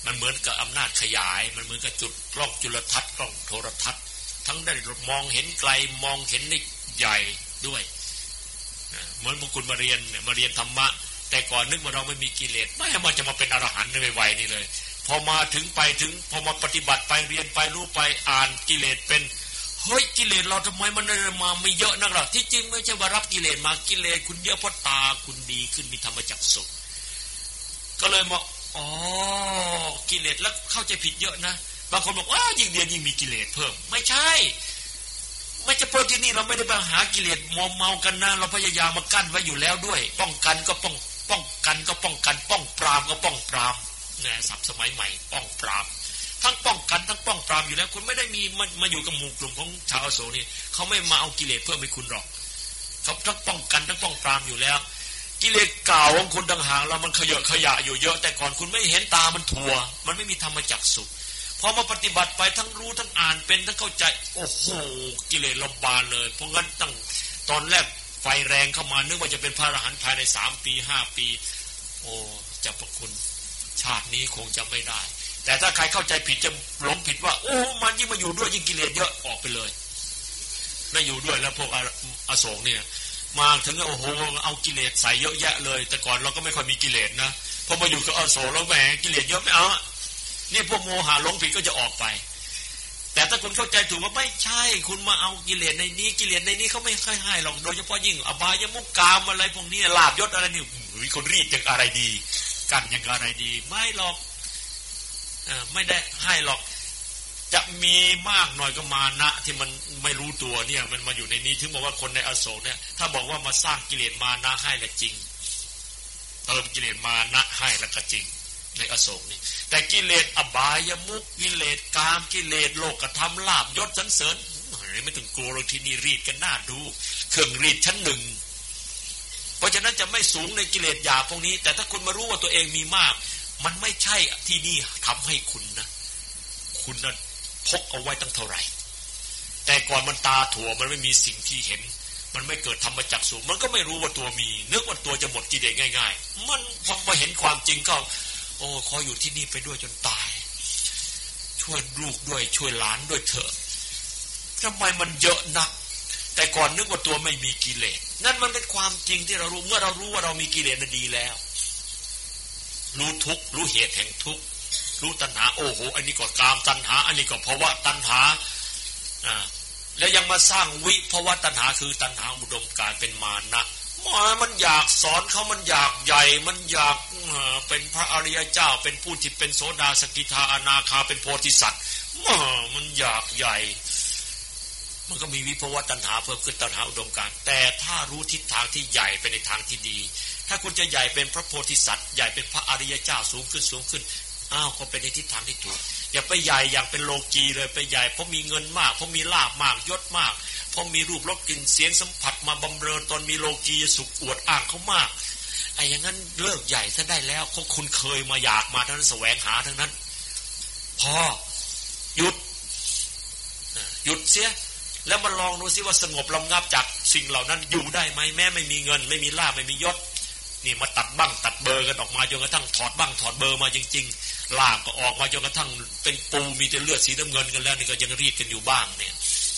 มันเหมือนกับอำนาจขยายมันเหมือนกับจุดกล้องจุลทรรศน์กล้องโทรทัศน์ทั้งได้มองเห็นไกลมองเห็นได้ใหญ่ด้วยเหมือนพวกคุณมาเรียนมาเรียนธรรมะแต่ก่อนนึกว่าเราไม่มีกิเลสไม่มันจะมาเป็นอรหันต์ในวัยนี้เลยพอมาถึงไปถึงพอมาปฏิบัติไปเรียนไปรู้ไปอ่านกิเลสเป็นเฮ้ยกิเลสเราทำไมมันมาไม่เยอะนักล่ะที่จริงไม่ใช่ว่ารับกิเลสมากิเลสคุณเยอะเพราะตาคุณดีขึ้นมีธรรมจักษุก็เลยมาอ๋อกิเลสแล้วเข้าใจผิดเยอะนะบางคนบอกว่ายิ่งเรียนยิ่งมีกิเลสเพิ่มไม่ใช่ไม่จะเพิ่มที่นี่เราไม่ได้ไปหากิเลสมอมเมากันนะเราพยายามมากั้นไว้อยู่แล้วด้วยป้องกันก็ป้องป้องกันก็ป้องกันป้องปรามก็ป้องปรามนะศัพท์สมัยใหม่ป้องปรามทั้งป้องกันทั้งป้องปรามอยู่แล้วคุณไม่ได้มีมามาอยู่กับหมู่กลุ่มของชาวอโศกนี่เขาไม่มาเอากิเลสเพิ่มให้คุณหรอกเขาทั้งป้องกันทั้งป้องปรามอยู่แล้วกิเลสเก่าของคุณต่างหากเรามันขยะขยะอยู่เยอะแต่ก่อนคุณไม่เห็นตามันถั่วมันไม่มีธรรมจักษุพอมาปฏิบัติไปทั้งรู้ทั้งอ่านเป็นทั้งเข้าใจโอ้โหกิเลสลบานเลยเพราะงั้นตั้งตอนแรกไฟแรงเข้ามานึกว่าจะเป็นพระอรหันต์ภายในสามปีห้าปีโอ้เจ้าพระคุณชาตินี้คงจะไม่ได้แต่ถ้าใครเข้าใจผิดจะหลงผิดว่าโอ้มันยิ่งมาอยู่ด้วยยิ่งกิเลสเยอะออกไปเลยไม่อยู่ด้วยแล้วพวกอโศกเนี่ยมาถึงโอ้โหเอากิเลสใส่เยอะแยะเลยแต่ก่อนเราก็ไม่ค่อยมีกิเลสนะพอมาอยู่กับอโศกแล้วแหมกิเลสเยอะไม่เอานี่พวกโมหะหลงผิดก็จะออกไปแต่ถ้าคุณเข้าใจถูกว่าไม่ใช่คุณมาเอากิเลสในนี้กิเลสในนี้เขาไม่ค่อยให้หรอกโดยเฉพาะยิ่งอบายมุกกามอะไรพวกนี้ลาภยศอะไรนี่มีคนรีดจากอะไรดีกันอย่างอะไรดีไม่หรอกไม่ได้ให้หรอกจะมีมากหน่อยก็มานะที่มันไม่รู้ตัวเนี่ยมันมาอยู่ในนี้ถึงบอกว่าคนในอโศกเนี่ยถ้าบอกว่ามาสร้างกิเลสมานะให้และจริงเติมกิเลสมานะให้แล้วก็จริงในอโศกนี่แต่กิเลสอบายมุขกิเลสกามกิเลสโลกธรรมลาภยศสรรเสริญไม่ต้องกลัวหรอกที่นี่รีดกันหน้าดูเครื่องรีดชั้นหนึ่งเพราะฉะนั้นจะไม่สูงในกิเลสหยาบพวกนี้แต่ถ้าคุณมารู้ว่าตัวเองมีมากมันไม่ใช่ที่นี่ทำให้คุณนะคุณนั้นพกเอาไว้ตั้งเท่าไหร่แต่ก่อนมันตาถั่วมันไม่มีสิ่งที่เห็นมันไม่เกิดธรรมจักษุมันก็ไม่รู้ว่าตัวมีนึกว่าตัวจะหมดกิเลสง่ายๆมันพอมาเห็นความจริงก็โอ้ขออยู่ที่นี่ไปด้วยจนตายช่วยลูกด้วยช่วยหลานด้วยเถอะทำไมมันเยอะนักแต่ก่อนนึกว่าตัวไม่มีกิเลสนั่นมันเป็นความจริงที่เรารู้เมื่อเรารู้ว่าเรามีกิเลสน่ะดีแล้วรู้ทุกข์รู้เหตุแห่งทุกข์รู้ตัณหาโอ้โหอันนี้ก็กามตัณหาอันนี้ก็ภวะตัณหาอ่าแล้วยังมาสร้างวิภวะตัณหาคือตัณหาอุดมการเป็นมานะมันอยากสอนเขามันอยากใหญ่มันอยากเป็นพระอริยเจ้าเป็นผู้ที่เป็นโสดาสกิทาอนาคาเป็นโพธิสัตว์มันอยากใหญ่มันก็มีวิภวะตัณหาเพิ่มขึ้นตัณหาอุดมการแต่ถ้ารู้ทิศทางที่ใหญ่ไปในทางที่ดีถ้าคุณจะใหญ่เป็นพระโพธิสัตว์ใหญ่เป็นพระอริยเจ้าสูงขึ้นสูงขึ้นอ้าวก็เป็นในทิศทางที่ถูกอย่าไปใหญ่อย่างเป็นโลกีเลยไปใหญ่เพราะมีเงินมากเพราะมีลาภมากยศมากเพราะมีรูปรสกลิ่นเสียงสัมผัสมาบำเรอตอนมีโลกีสุขอวดอ้างเขามากไอ้อย่างนั้นเลิกใหญ่ซะได้แล้วเพราะคุณเคยมาอยากมาทั้งนั้นแสวงหาทั้งนั้นพอหยุดหยุดเสียแล้วมาลองดูซิว่าสงบระงับจากสิ่งเหล่านั้นอยู่ได้ไหมแม้ไม่มีเงินไม่มีลาภไม่มียศนี่มาตัดบั้งตัดเบอร์กันออกมาจนกระทั่งถอดบั้งถอดเบอร์มาจริงๆลาภก็ออกมาจนกระทั่งเป็นปูมีแต่เลือดสีน้ำเงินกันแล้วนี่ก็ยังรีดกันอยู่บ้างเนี่ย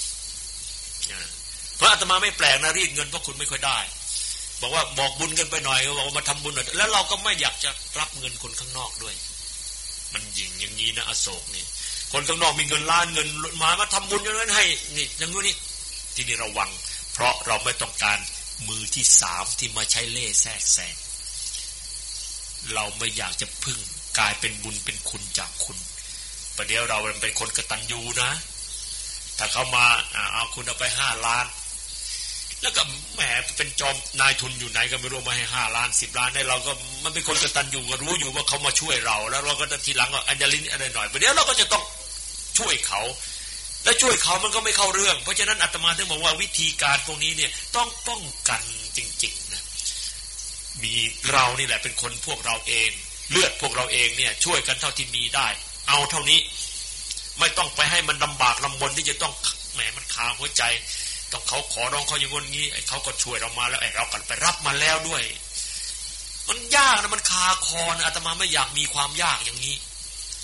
เพราะอาตมาไม่แปลกนะรีดเงินเพราะคุณไม่ค่อยได้บอกว่าบอกบุญกันไปหน่อยก็บอกว่ามาทำบุญหน่อยแล้วเราก็ไม่อยากจะรับเงินคนข้างนอกด้วยมันยิงอย่างนี้นะอโศกนี่คนข้างนอกมีเงินล้านเงินมามาทำบุญอย่างนั้นให้นี่อย่างนู้นนี่ที่นี่ระวังเพราะเราไม่ต้องการมือที่สามที่มาใช้เล่ห์แทรกแซงเราไม่อยากจะพึ่งกลายเป็นบุญเป็นคุณจากคุณประเดี๋ยวเราเป็นคนกตัญญูนะถ้าเขามาเอาคุณเอาไปห้าล้านแล้วก็แหมเป็นจอมนายทุนอยู่ไหนก็ไม่รู้มาให้ห้าล้านสิบล้านได้เราก็มันเป็นคนกตัญญูก็รู้อยู่ว่าเขามาช่วยเราแล้วเราก็ทีหลังก็อัญญลินอะไรหน่อยประเดี๋ยวเราก็จะต้องช่วยเขาและช่วยเขามันก็ไม่เข้าเรื่องเพราะฉะนั้นอาตมาถึงบอกว่าวิธีการพวกนี้เนี่ยต้องป้องกันจริงๆนะมีเรานี่แหละเป็นคนพวกเราเองเลือดพวกเราเองเนี่ยช่วยกันเท่าที่มีได้เอาเท่านี้ไม่ต้องไปให้มันลำบากลำบนที่จะต้องแหมมันคาหัวใจต้องเขาขอร้องเขาอย่างงี้ไอ้เขาก็ช่วยเรามาแล้วไอ้เรากันไปรับมาแล้วด้วยมันยากนะมันคาคอนะอาตมาไม่อยากมีความยากอย่างนี้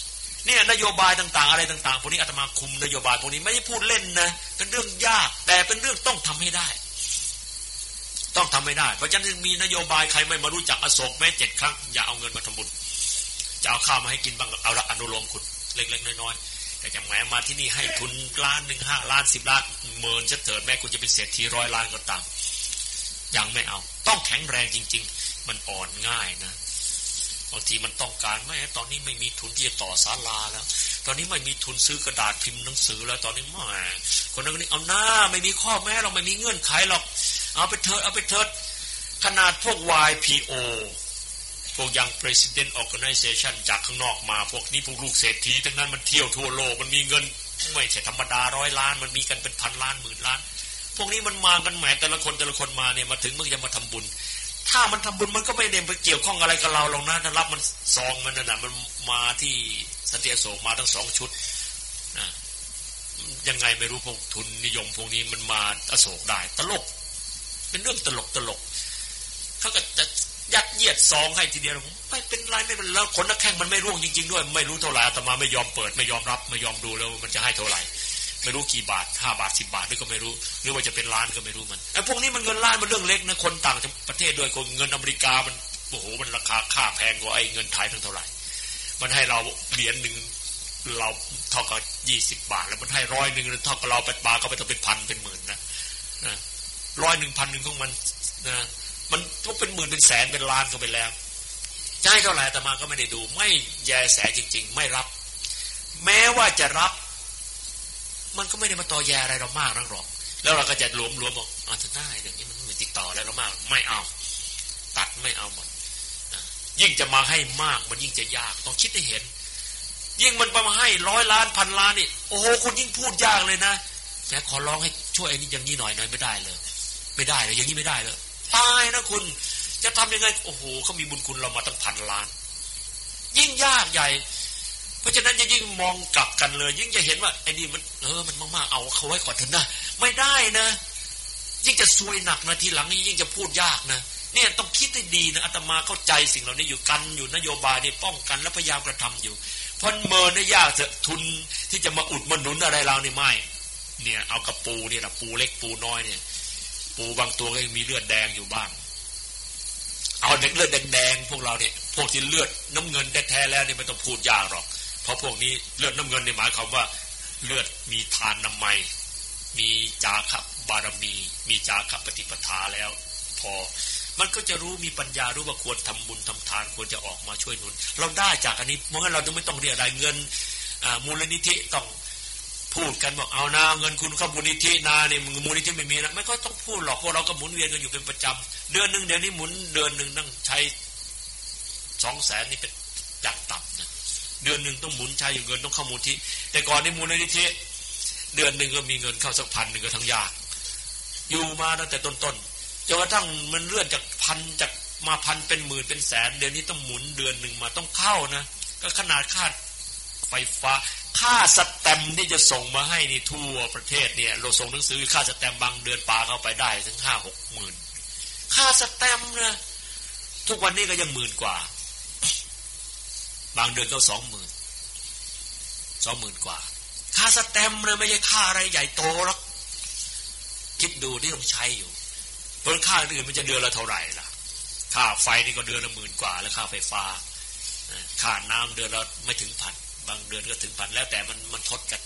เนี่ยนโยบายต่างๆอะไรต่างๆพวกนี้อาตมาคุมนโยบายพวกนี้ไม่ได้พูดเล่นนะเป็นเรื่องยากแต่เป็นเรื่องต้องทำให้ได้ต้องทำให้ได้เพราะฉะนั้นมีนโยบายใครไม่มารู้จักอโศกแม้เจ็ดครั้งอย่าเอาเงินมาทำบุญจะเอาข้าวมาให้กินบ้างเอาละอนุโลมคุณเล็กๆน้อยๆแต่จะแหมมาที่นี่ให้ทุนล้านหนึ่งห้าล้านสิบล้านหมื่นจะเถิดแม้คุณจะเป็นเศรษฐีร้อยล้านก็ตามยังไม่เอาต้องแข็งแรงจริงๆมันอ่อนง่ายนะบางทีมันต้องการไม่ตอนนี้ไม่มีทุนที่จะต่อศาลาแล้วตอนนี้ไม่มีทุนซื้อกระดาษพิมพ์หนังสือแล้วตอนนี้แหมคนนั้นคนนี้เอาหน้าไม่มีข้อแม้เราไม่มีเงื่อนไขหรอกเอาไปเถิดเอาไปเถิดขนาดพวก วาย พี โอ พวกยัง President Organization จากข้างนอกมาพวกนี้พวกลูกเศรษฐีทั้งนั้นมันเที่ยวทั่วโลกมันมีเงินไม่ใช่ธรรมดาร้อยล้านมันมีกันเป็นพันล้านหมื่นล้านพวกนี้มันมากันแหมแต่ละคนแต่ละคนมาเนี่ยมาถึงมันจะมาทำบุญถ้ามันทำบุญมันก็ไม่ได้ไปเกี่ยวข้องอะไรกับเราหรอกนะถ้ารับมันซองมันน่ะมันมาที่สันติอโศกมาทั้งสองชุดนะยังไงไม่รู้พวกทุนนิยมพวกนี้มันมาอโศกได้ตลกเป็นเรื่องตลกตลกเขาก็จะยัดเยียดซองให้ทีเดียวไม่เป็นไรไม่เป็นแล้วคนนักแข่งมันไม่ร่วงจริงๆด้วยไม่รู้เท่าไหร่อาตมาไม่ยอมเปิดไม่ยอมรับไม่ยอมดูแล้วมันจะให้เท่าไหร่ไม่รู้กี่บาทห้าบาทสิบบาทนี่ก็ไม่รู้หรือว่าจะเป็นล้านก็ไม่รู้มันไอ้พวกนี้มันเงินล้านมันเรื่องเล็กนะคนต่างประเทศด้วยคนเงินอเมริกามันโอ้โหมันราคาค่าแพงกว่าไอ้เงินไทยทั้งเท่าไหร่มันให้เราเหรียญนึงเราเท่ากับยี่สิบบาทแล้วมันให้ร้อยนึงเท่ากับเราไปปาก็ไปต้องเป็นพันเป็นหมื่นนะนะร้อยหนึ่งพันหนึ่งของมันนะมันต้องเป็นหมื่นเป็นแสนเป็นล้านก็ไปแล้วจะให้เท่าไหร่แต่มาก็ไม่ได้ดูไม่แยแสจริงๆไม่รับแม้ว่าจะรับมันก็ไม่ได้มาต่อแยอะไรเรามากนักหรอกแล้วเราก็จะรวมรวมบอกเอาจะได้เดี๋ยวนี้มันไม่ติดต่อแล้วเรามากไม่เอาตัดไม่เอาหมดยิ่งจะมาให้มากมันยิ่งจะยากต้องคิดให้เห็นยิ่งมันมาให้ร้อยล้านพันล้านนี่โอ้โหคุณยิ่งพูดยากเลยนะแต่ขอร้องให้ช่วยไอ้นี่อย่างนี้หน่อยหน่อยไม่ได้เลยไม่ได้เลยอย่างนี้ไม่ได้เลยตายนะคุณจะทำยังไงโอ้โหเขามีบุญคุณเรามาตั้งพันล้านยิ่งยากใหญ่เพราะฉะนั้นจะยิ่งมองกลับกันเลยยิ่งจะเห็นว่าไอ้นี่มันเออมันมากๆเอาเขาไว้ก่อนเถอะนะไม่ได้นะยิ่งจะซวยหนักนะทีหลังนี่ยิ่งจะพูดยากนะเนี่ยต้องคิดให้ดีนะอาตมาเข้าใจสิ่งเหล่านี้อยู่กันอยู่นโยบายนี่ป้องกันและพยายามกระทำอยู่เพราะเมินได้ยากจะทุนที่จะมาอุดมาหนุนอะไรเรานี่ไม่เนี่ยเอากระปูนี่แหละปูเล็กปูน้อยเนี่ยปูบางตัวก็ยังมีเลือดแดงอยู่บ้างเอาเด็กเลือดแดงๆพวกเราเนี่ยพวกที่เลือดน้ำเงินแท้ๆแล้วนี่ไม่ต้องพูดยากหรอกเพราะพวกนี้เลือดน้ำเงินนี่หมายความว่าเลือดมีทานน้ำไมมีจาคะบารมีมีจาคะปฏิปทาแล้วพอมันก็จะรู้มีปัญญารู้ว่าควรทำบุญทำทานควรจะออกมาช่วยหนุนเราได้จากอันนี้เพราะงั้นเราจะไม่ต้องเรียกอะไรเงินมูลนิธิต้องพูดกันบอกเอานาเงินคุณเข้ามูลนิธินาเนี่ยมูลนิธิไม่มีนะไม่ก็ต้องพูดหรอกพวกเราก็หมุนเวียนกันอยู่เป็นประจำเดือนนึงเดี๋ยวนี้หมุนเดือนนึงนั่งใช้สองแสนนี่เป็นอย่างต่ำนะเดือนนึงต้องหมุนใช้อยู่เงินต้องเข้ามูลนิธิแต่ก่อนในมูลนิธิเดือนนึงก็มีเงินเข้าสักพันนึงก็ทั้งยากอยู่มาตั้งแต่ต้นๆจนกระทั่งมันเลื่อนจากพันจากมาพันเป็นหมื่นเป็นแสนเดือนนี้ต้องหมุนเดือนนึงมาต้องเข้านะก็ขนาดค่าไฟฟ้าค่าสแตมป์ที่จะส่งมาให้นี่ทั่วประเทศเนี่ยเราส่งหนังสือค่าสแตมป์บางเดือนปาเข้าไปได้ถึงห้าหกหมื่นค่าสแตมป์นะทุกวันนี้ก็ยังหมื่นกว่าบางเดือนก็สองหมื่นสองหมื่นกว่าค่าสแตมป์นะไม่ใช่ค่าอะไรใหญ่โตหรอกคิดดูที่ต้องใช้อยู่เพราะค่าอื่นมันจะเดือนละเท่าไหร่ล่ะค่าไฟนี่ก็เดือนละหมื่นกว่าแล้วค่าไฟฟ้าค่าน้ำเดือนละไม่ถึงพันบางเดือนก็ถึงพันแล้วแต่มันมันทดกัน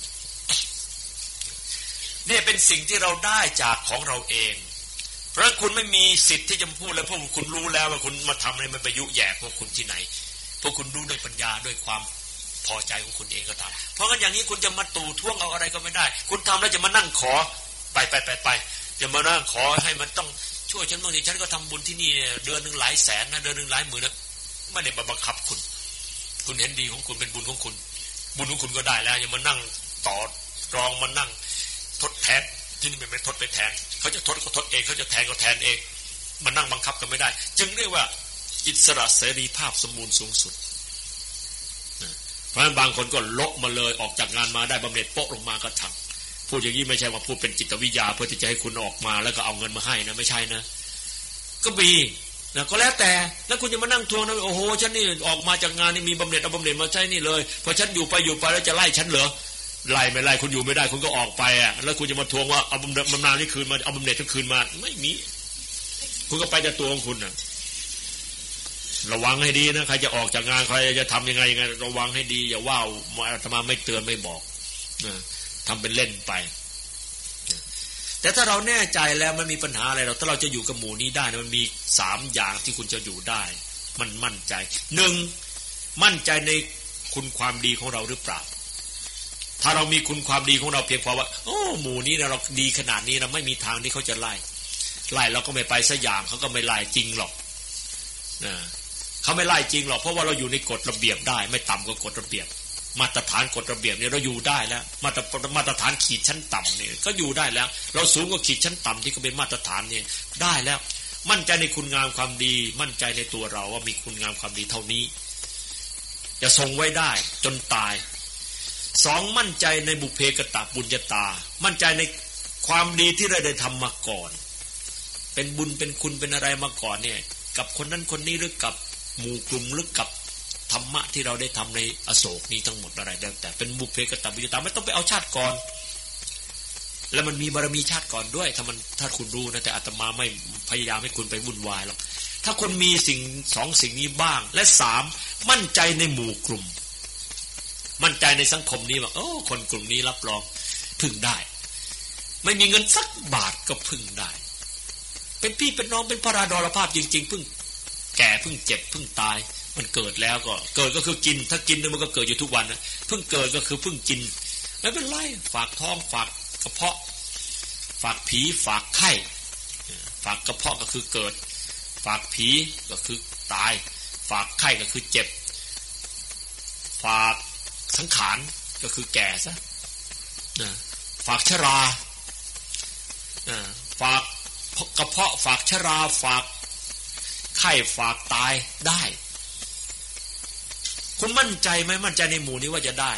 นี่เป็นสิ่งที่เราได้จากของเราเองเพราะคุณไม่มีสิทธิ์ที่จะพูดแล้วพวกคุณรู้แล้วว่าคุณมาทำอะไรมันไปยุแย่พวกคุณที่ไหนพวกคุณรู้ด้วยปัญญาด้วยความพอใจของคุณเองก็ทำเพราะงั้นอย่างนี้คุณจะมาตู่ท่วงเอาอะไรก็ไม่ได้คุณทำแล้วจะมานั่งขอไปไปไปไปจะมานั่งขอให้มันต้องช่วยฉันบ้างสิฉันก็ทำบุญที่นี่เดือนหนึ่งหลายแสนนะเดือนหนึ่งหลายหมื่นนะไม่ได้มาบังคับคุณคุณเห็นดีของคุณเป็นบุญของคุณบุญของคุณก็ได้แล้วอย่ามานั่งต่อรองมานั่งทดแทนที่นี่ไม่ทดไปแทนเขาจะทดก็ทดเองเขาจะแทนก็แทนเองมานั่งบังคับกันไม่ได้จึงเรียกว่าอิสระเสรีภาพสมบูรณ์สูงสุดเพราะฉะนั้นบางคนก็ลบมาเลยออกจากงานมาได้บำเหน็จโป๊ะลงมาก็ทำพูดอย่างนี้ไม่ใช่ว่าพูดเป็นจิตวิทยาเพื่อที่จะให้คุณออกมาแล้วก็เอาเงินมาให้นะไม่ใช่นะก็มีนะก็แล้วแต่แล้วคุณจะมานั่งทวงนะโอ้โหฉันนี่ออกมาจากงานนี่มีบำเหน็จเอาบำเหน็จมาใช้นี่เลยพอฉันอยู่ไปอยู่ไปแล้วจะไล่ฉันเหรอไล่ไม่ไล่คุณอยู่ไม่ได้คุณก็ออกไปอ่ะแล้วคุณจะมาทวงว่าเอาบำเหน็จบำนาญนี่คืนมาเอาบำเหน็จทั้งคืนมาไม่มีคุณก็ไปแต่ตัวของคุณน่ะระวังให้ดีนะใครจะออกจากงานใครจะทำยังไงยังไงระวังให้ดีอย่าว่าอาตมาไม่เตือนไม่บอกนะทำเป็นเล่นไปแต่ถ้าเราแน่ใจแล้วมันมีปัญหาอะไรเราถ้าเราจะอยู่กับหมู่นี้ได้มันมีสามอย่างที่คุณจะอยู่ได้มันมั่นใจหนึ่งมั่นใจในคุณความดีของเราหรือเปล่าถ้าเรามีคุณความดีของเราเพียงพอว่าโอ้หมู่นี้เราดีขนาดนี้เราไม่มีทางที่เขาจะไล่ไล่เราก็ไม่ไปสักอย่างเขาก็ไม่ไล่จริงหรอกนะเขาไม่ไล่จริงหรอกเพราะว่าเราอยู่ในกฎระเบียบได้ไม่ต่ำกว่ากฎระเบียบมาตรฐานกฎระเบียบเนี่ยเราอยู่ได้แล้วมาตรมาตรฐานขีดชั้นต่ำเนี่ยก็อยู่ได้แล้วเราสูงกว่าขีดชั้นต่ำที่ก็เป็นมาตรฐานเนี่ยได้แล้วมั่นใจในคุณงามความดีมั่นใจในตัวเราว่ามีคุณงามความดีเท่านี้จะทรงไว้ได้จนตายสองมั่นใจในบุพเพกตบุญญาตามั่นใจในความดีที่เราได้ทำมาก่อนเป็นบุญเป็นคุณเป็นอะไรมาก่อนเนี่ยกับคนนั้นคนนี้หรือกับหมู่กลุ่มหรือกับธรรมะที่เราได้ทำในอโศกนี้ทั้งหมดอะไรแล้วแต่เป็นบุพเพกตบุญญาตาไม่ต้องไปเอาชาติก่อนแล้วมันมีบารมีชาติก่อนด้วยถ้ามันถ้าคุณรู้นะแต่อาตมาไม่พยายามให้คุณไปวุ่นวายหรอกถ้าคนมีสิ่งสองสิ่งนี้บ้างและสามมั่นใจในหมู่กลุ่มมั่นใจในสังคมนี้ว่าโอ้คนกลุ่มนี้รับรองพึ่งได้ไม่มีเงินสักบาทก็พึ่งได้เป็นพี่เป็นน้องเป็นพระราดรภาพจริงๆพึ่งแก่พึ่งเจ็บพึ่งตายมันเกิดแล้วก็เกิดก็คือกินถ้ากินมันก็เกิดอยู่ทุกวันนะเพิ่งเกิดก็คือเพิ่งกินไม่เป็นไรฝากท้องฝากกระเพาะฝากผีฝากไข้ฝากกระเพาะก็คือเกิดฝากผีก็คือตายฝากไข้ก็คือเจ็บฝากสังขารก็คือแก่ซะฝากชราฝากกระเพาะฝากชราฝากไข้ฝากตายได้คุณมั่นใจไหมมั่นใจในหมู่นี้ว่าจะได้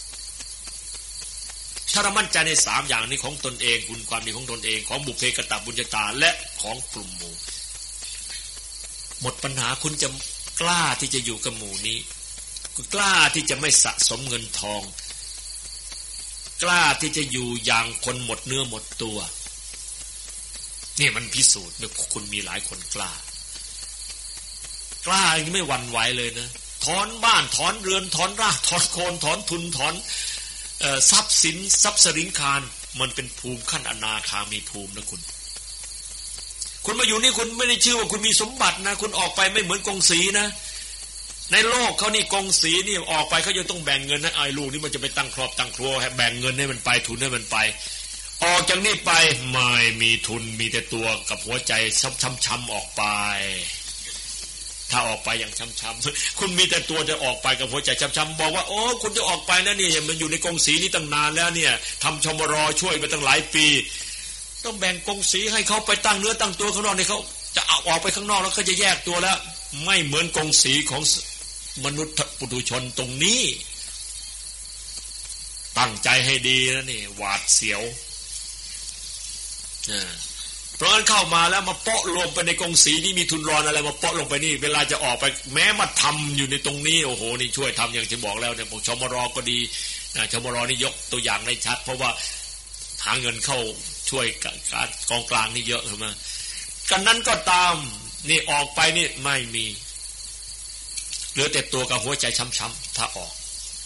ถ้าเรามั่นใจในสามอย่างนี้ของตนเองคุณความดีของตนเองของบุพเพกตบุญญาตาและของกลุ่มหมู่หมดปัญหาคุณจะกล้าที่จะอยู่กับหมู่นี้กล้าที่จะไม่สะสมเงินทองกล้าที่จะอยู่อย่างคนหมดเนื้อหมดตัวนี่มันพิสูจน์เนี่ยคุณมีหลายคนกล้ากล้าอย่างไม่หวั่นไหวเลยนะถอนบ้านถอนเรือนถอนรากถอนโคนถอนทุนถอนเอ่อทรัพย์สินทรัพย์สินคารมันเป็นภูมิขั้นอนาคามีภูมินะคุณคุณมาอยู่นี่คุณไม่ได้ชื่อว่าคุณมีสมบัตินะคุณออกไปไม่เหมือนกงสีนะในโลกเขานี่กงสีนี่ออกไปเขายังต้องแบ่งเงินให้ไอ้ลูกนี่มันจะไปตั้งครอบตั้งครัวให้แบ่งเงินให้มันไปทุนให้มันไปออกจากนี่ไปไม่มีทุนมีแต่ตัวกับหัวใจช้ำๆออกไปถ้าออกไปอย่างช้ำๆคุณมีแต่ตัวจะออกไปกับหัวใจช้ำๆบอกว่าโอ้คุณจะออกไปนะเนี่ยมันอยู่ในกงสีนี่ตั้งนานแล้วเนี่ยทำชมรช่วยไปตั้งหลายปีต้องแบ่งกงสีให้เขาไปตั้งเนื้อตั้งตัวข้างนอกนี่เขาจะเอาออกไปข้างนอกแล้วเขาจะแยกตัวแล้วไม่เหมือนกงสีของมนุษย์ปุถุชนตรงนี้ตั้งใจให้ดีนะนี่หวาดเสียวเพราะงั้นเข้ามาแล้วมาเปาะลงไปในกงสีนี่มีทุนรอนอะไรมาเปาะลงไปนี่เวลาจะออกไปแม้มาทำอยู่ในตรงนี้โอ้โหนี่ช่วยทำอย่างที่บอกแล้วเนี่ยชมรก็ดีชมรนี่ยกตัวอย่างได้ชัดเพราะว่าหาเงินเข้าช่วยการกองกลางนี่เยอะใช่ไหมกันนั้นก็ตามนี่ออกไปนี่ไม่มีเหลือแต่ตัวกับหัวใจช้ำๆถ้าออก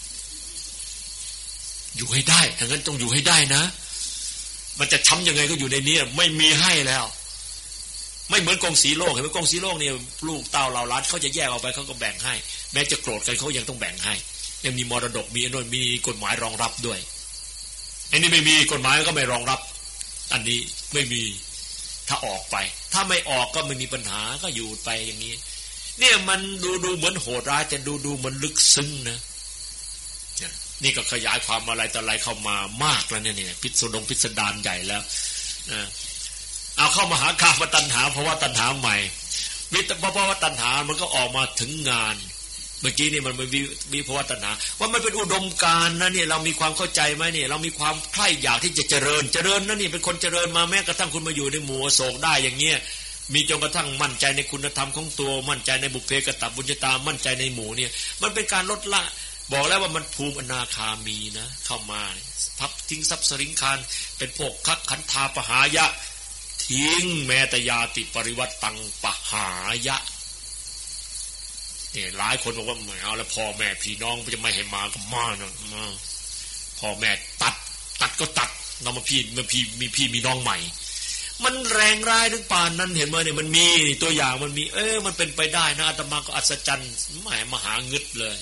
อยู่ให้ได้ทั้งนั้นต้องอยู่ให้ได้นะมันจะช้ำยังไงก็อยู่ในนี้ไม่มีให้แล้วไม่เหมือนกองสีโลกเห็นไหมกองสีโลกเนี่ยลูกเต้าเราล้านเขาจะแยกออกไปเขาก็แบ่งให้แม้จะโกรธกันเขายังต้องแบ่งให้ยังมีมรดกมีอนุมีกฎหมายรองรับด้วยอันนี้ไม่มีกฎหมายก็ไม่รองรับอันนี้ไม่มีถ้าออกไปถ้าไม่ออกก็ไม่มีปัญหาก็อยู่ไปอย่างนี้เนี่ยมันดูดูเหมือนโหดร้ายแต่ดูดูมันลึกซึ้งนะนี่ก็ขยายความอะไรต่ออะไรเข้ามามากแล้วเนี่ยพิสดงพิสดารใหญ่แล้วนะเอาเข้ามาหากามตัณหาเพราะว่าตัณหาใหม่วิตเพราะว่าตัณหามันก็ออกมาถึงงานเมื่อกี้นี่มันมีวิภวตัณหาว่ามันเป็นอุดมการณ์นะเนี่ยเรามีความเข้าใจไหมเนี่ยเรามีความใคร่อยากที่จะเจริญเจริญนะนี่เป็นคนเจริญมาแม้กระทั่งคุณมาอยู่ในหมู่อโศกได้อย่างเงี้ยมีจนกระทั่งมั่นใจในคุณธรรมของตัวมั่นใจในบุพเพกตบุญญาตามั่นใจในหมู่เนี่ยมันเป็นการลดละบอกแล้วว่ามันภูมิอนาคามีนะเข้ามาพับทิ้งทรัพย์สริงคารเป็นพวกคักขันธาปหายะทิ้งแม้แต่ยาติปริวัตตังปหายะเนี่ยหลายคนบอกว่าไม่เอาแล้วพ่อแม่พี่น้องจะไม่ให้มาก็มาเนาะมาพ่อแม่ตัดตัดก็ตัดเรามาพี่มาพี่มีพี่มีน้องใหม่มันแรงร้ายถึงป่านนั้นเห็นไหมเนี่ยมันมีตัวอย่างมันมีเออมันเป็นไปได้นะอาตมาก็อัศจรรย์แหมมหางึดเลย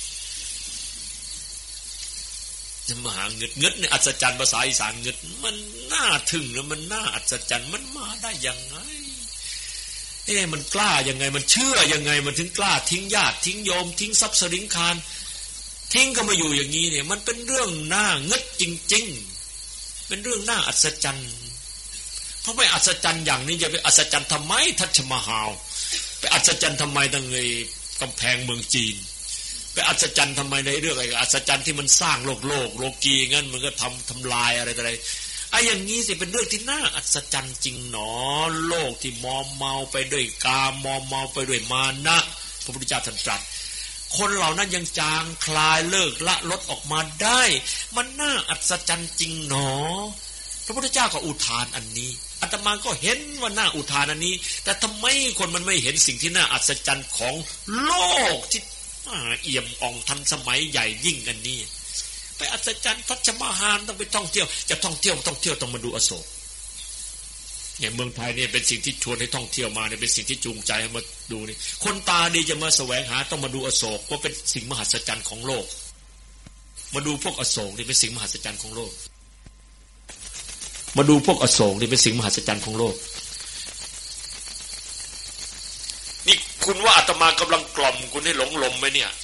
มหางึดงึดเนี่ยอัศจรรย์ภาษาอีสานงึดมันน่าทึ่งแล้วมันน่าอัศจรรย์มันมาได้ยังไงเอ๊ะมันกล้ายังไงมันเชื่อยังไงมันถึงกล้าทิ้งญาติทิ้งโยมทิ้งทรัพย์สริงคารทิ้งก็มาอยู่อย่างนี้เนี่ยมันเป็นเรื่องน่างึดจริงๆเป็นเรื่องน่าอัศจรรย์เพราะไม่อัศจรรย์อย่างนี้จะไปอัศจรรย์ทำไมทัชมหาไปอัศจรรย์ทำไมตั้งไอ้กำแพงเมืองจีนไปอัศจรรย์ทำไมในเรื่องอะไรอัศจรรย์ที่มันสร้างโลกโลกโลกีงั้นมันก็ทำทำลายอะไรอะไรไอ้อย่างนี้สิเป็นเรื่องที่น่าอัศจรรย์จริงหนอโลกที่มอมเมาไปด้วยกามมอมเมาไปด้วยมานะพระพุทธเจ้าท่านตรัสคนเหล่านั้นยังจางคลายเลิกละลดออกมาได้มันน่าอัศจรรย์จริงหนอพระพุทธเจ้าก็อุทานอันนี้อาตมาก็เห็นว่าน่าอุทานอันนี้แต่ทำไมคนมันไม่เห็นสิ่งที่น่าอัศจรรย์ของโลกที่เอี่ยมอ่องทันสมัยใหญ่ยิ่งอันนี้ไปอัศจรรย์ทัชมาหารต้องไปท่องเที่ยวจะท่องเที่ยวท่องเที่ยวต้องมาดูอโศกอย่างเมืองไทยเนี่ยเป็นสิ่งที่ชวนให้ท่องเที่ยวมาเนี่ยเป็นสิ่งที่จูงใจให้มาดูนี่คนตาดีจะมาแสวงหาต้องมาดูอโศกว่าเป็นสิ่งมหัศจรรย์ของโลกมาดูพวกอโศกนี่เป็นสิ่งมหัศจรรย์ของโลกมาดูพวกอโศกนี่เป็นสิ่งมหัศจรรย์ของโลกนี่คุณว่าอาตมากำลังกล่อมคุณให้หลงลมไหมเนี่ย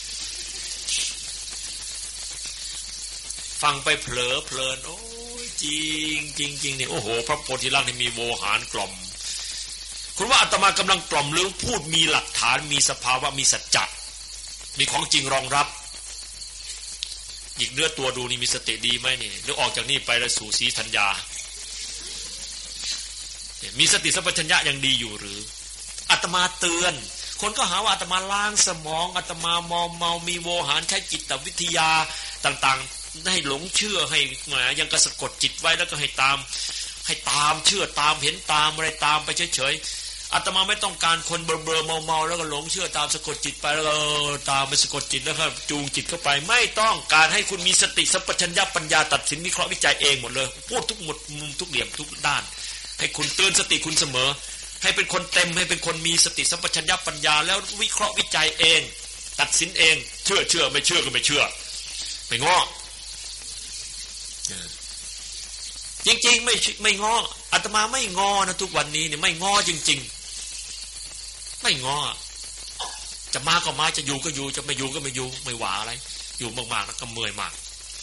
ฟังไปเผลอเพลินโอ้ยจริงจริงจริงเนี่ยโอ้โหพระโพธิลักษณ์นี่มีโวหารกล่อมคุณว่าอาตมากำลังกล่อมหรือพูดมีหลักฐานมีสภาวะมีสัจจะมีของจริงรองรับหยิกเนื้อตัวดูนี่มีสติดีไหมนี่หรือออกจากนี่ไปแล้วสู่ศรีธัญญามีสติสัมปชัญญะยังดีอยู่หรืออาตมาเตือนคนก็หาว่าอาตมาล้างสมองอาตมามอมเมามีโวหารใช้จิตวิทยาต่างๆให้หลงเชื่อให้แหมยังกระสะกดจิตไว้แล้วก็ให้ตามให้ตามเชื่อตามเห็นตามอะไรตามไปเฉยๆอาตมาไม่ต้องการคนเบลอๆเมาๆแล้วก็หลงเชื่อตามสะกดจิตไปแล้วก็ตามไปสะกดจิตแล้วก็จูงจิตเข้าไปไม่ต้องการให้คุณมีสติสัมปชัญญะปัญญาตัดสินวิเคราะห์วิจัยเองหมดเลยพูดทุกหมดมุมทุกเหลี่ยมทุกด้านให้คุณเตือนสติคุณเสมอให้เป็นคนเต็มให้เป็นคนมีสติสัมปชัญญะปัญญาแล้ววิเคราะห์วิจัยเองตัดสินเองเชื่อเชื่อไม่เชื่อก็ไม่เชื่อไม่ง้อจริงๆไม่ไม่ง้ออาตมาไม่ง้อนะทุกวันนี้เนี่ยไม่ง้อจริงๆไม่ง้อจะมาก็มาจะอยู่ก็อยู่จะไม่อยู่ก็ไม่อยู่ไม่หวาอะไรอยู่มากๆแล้วก็เมื่อยมาก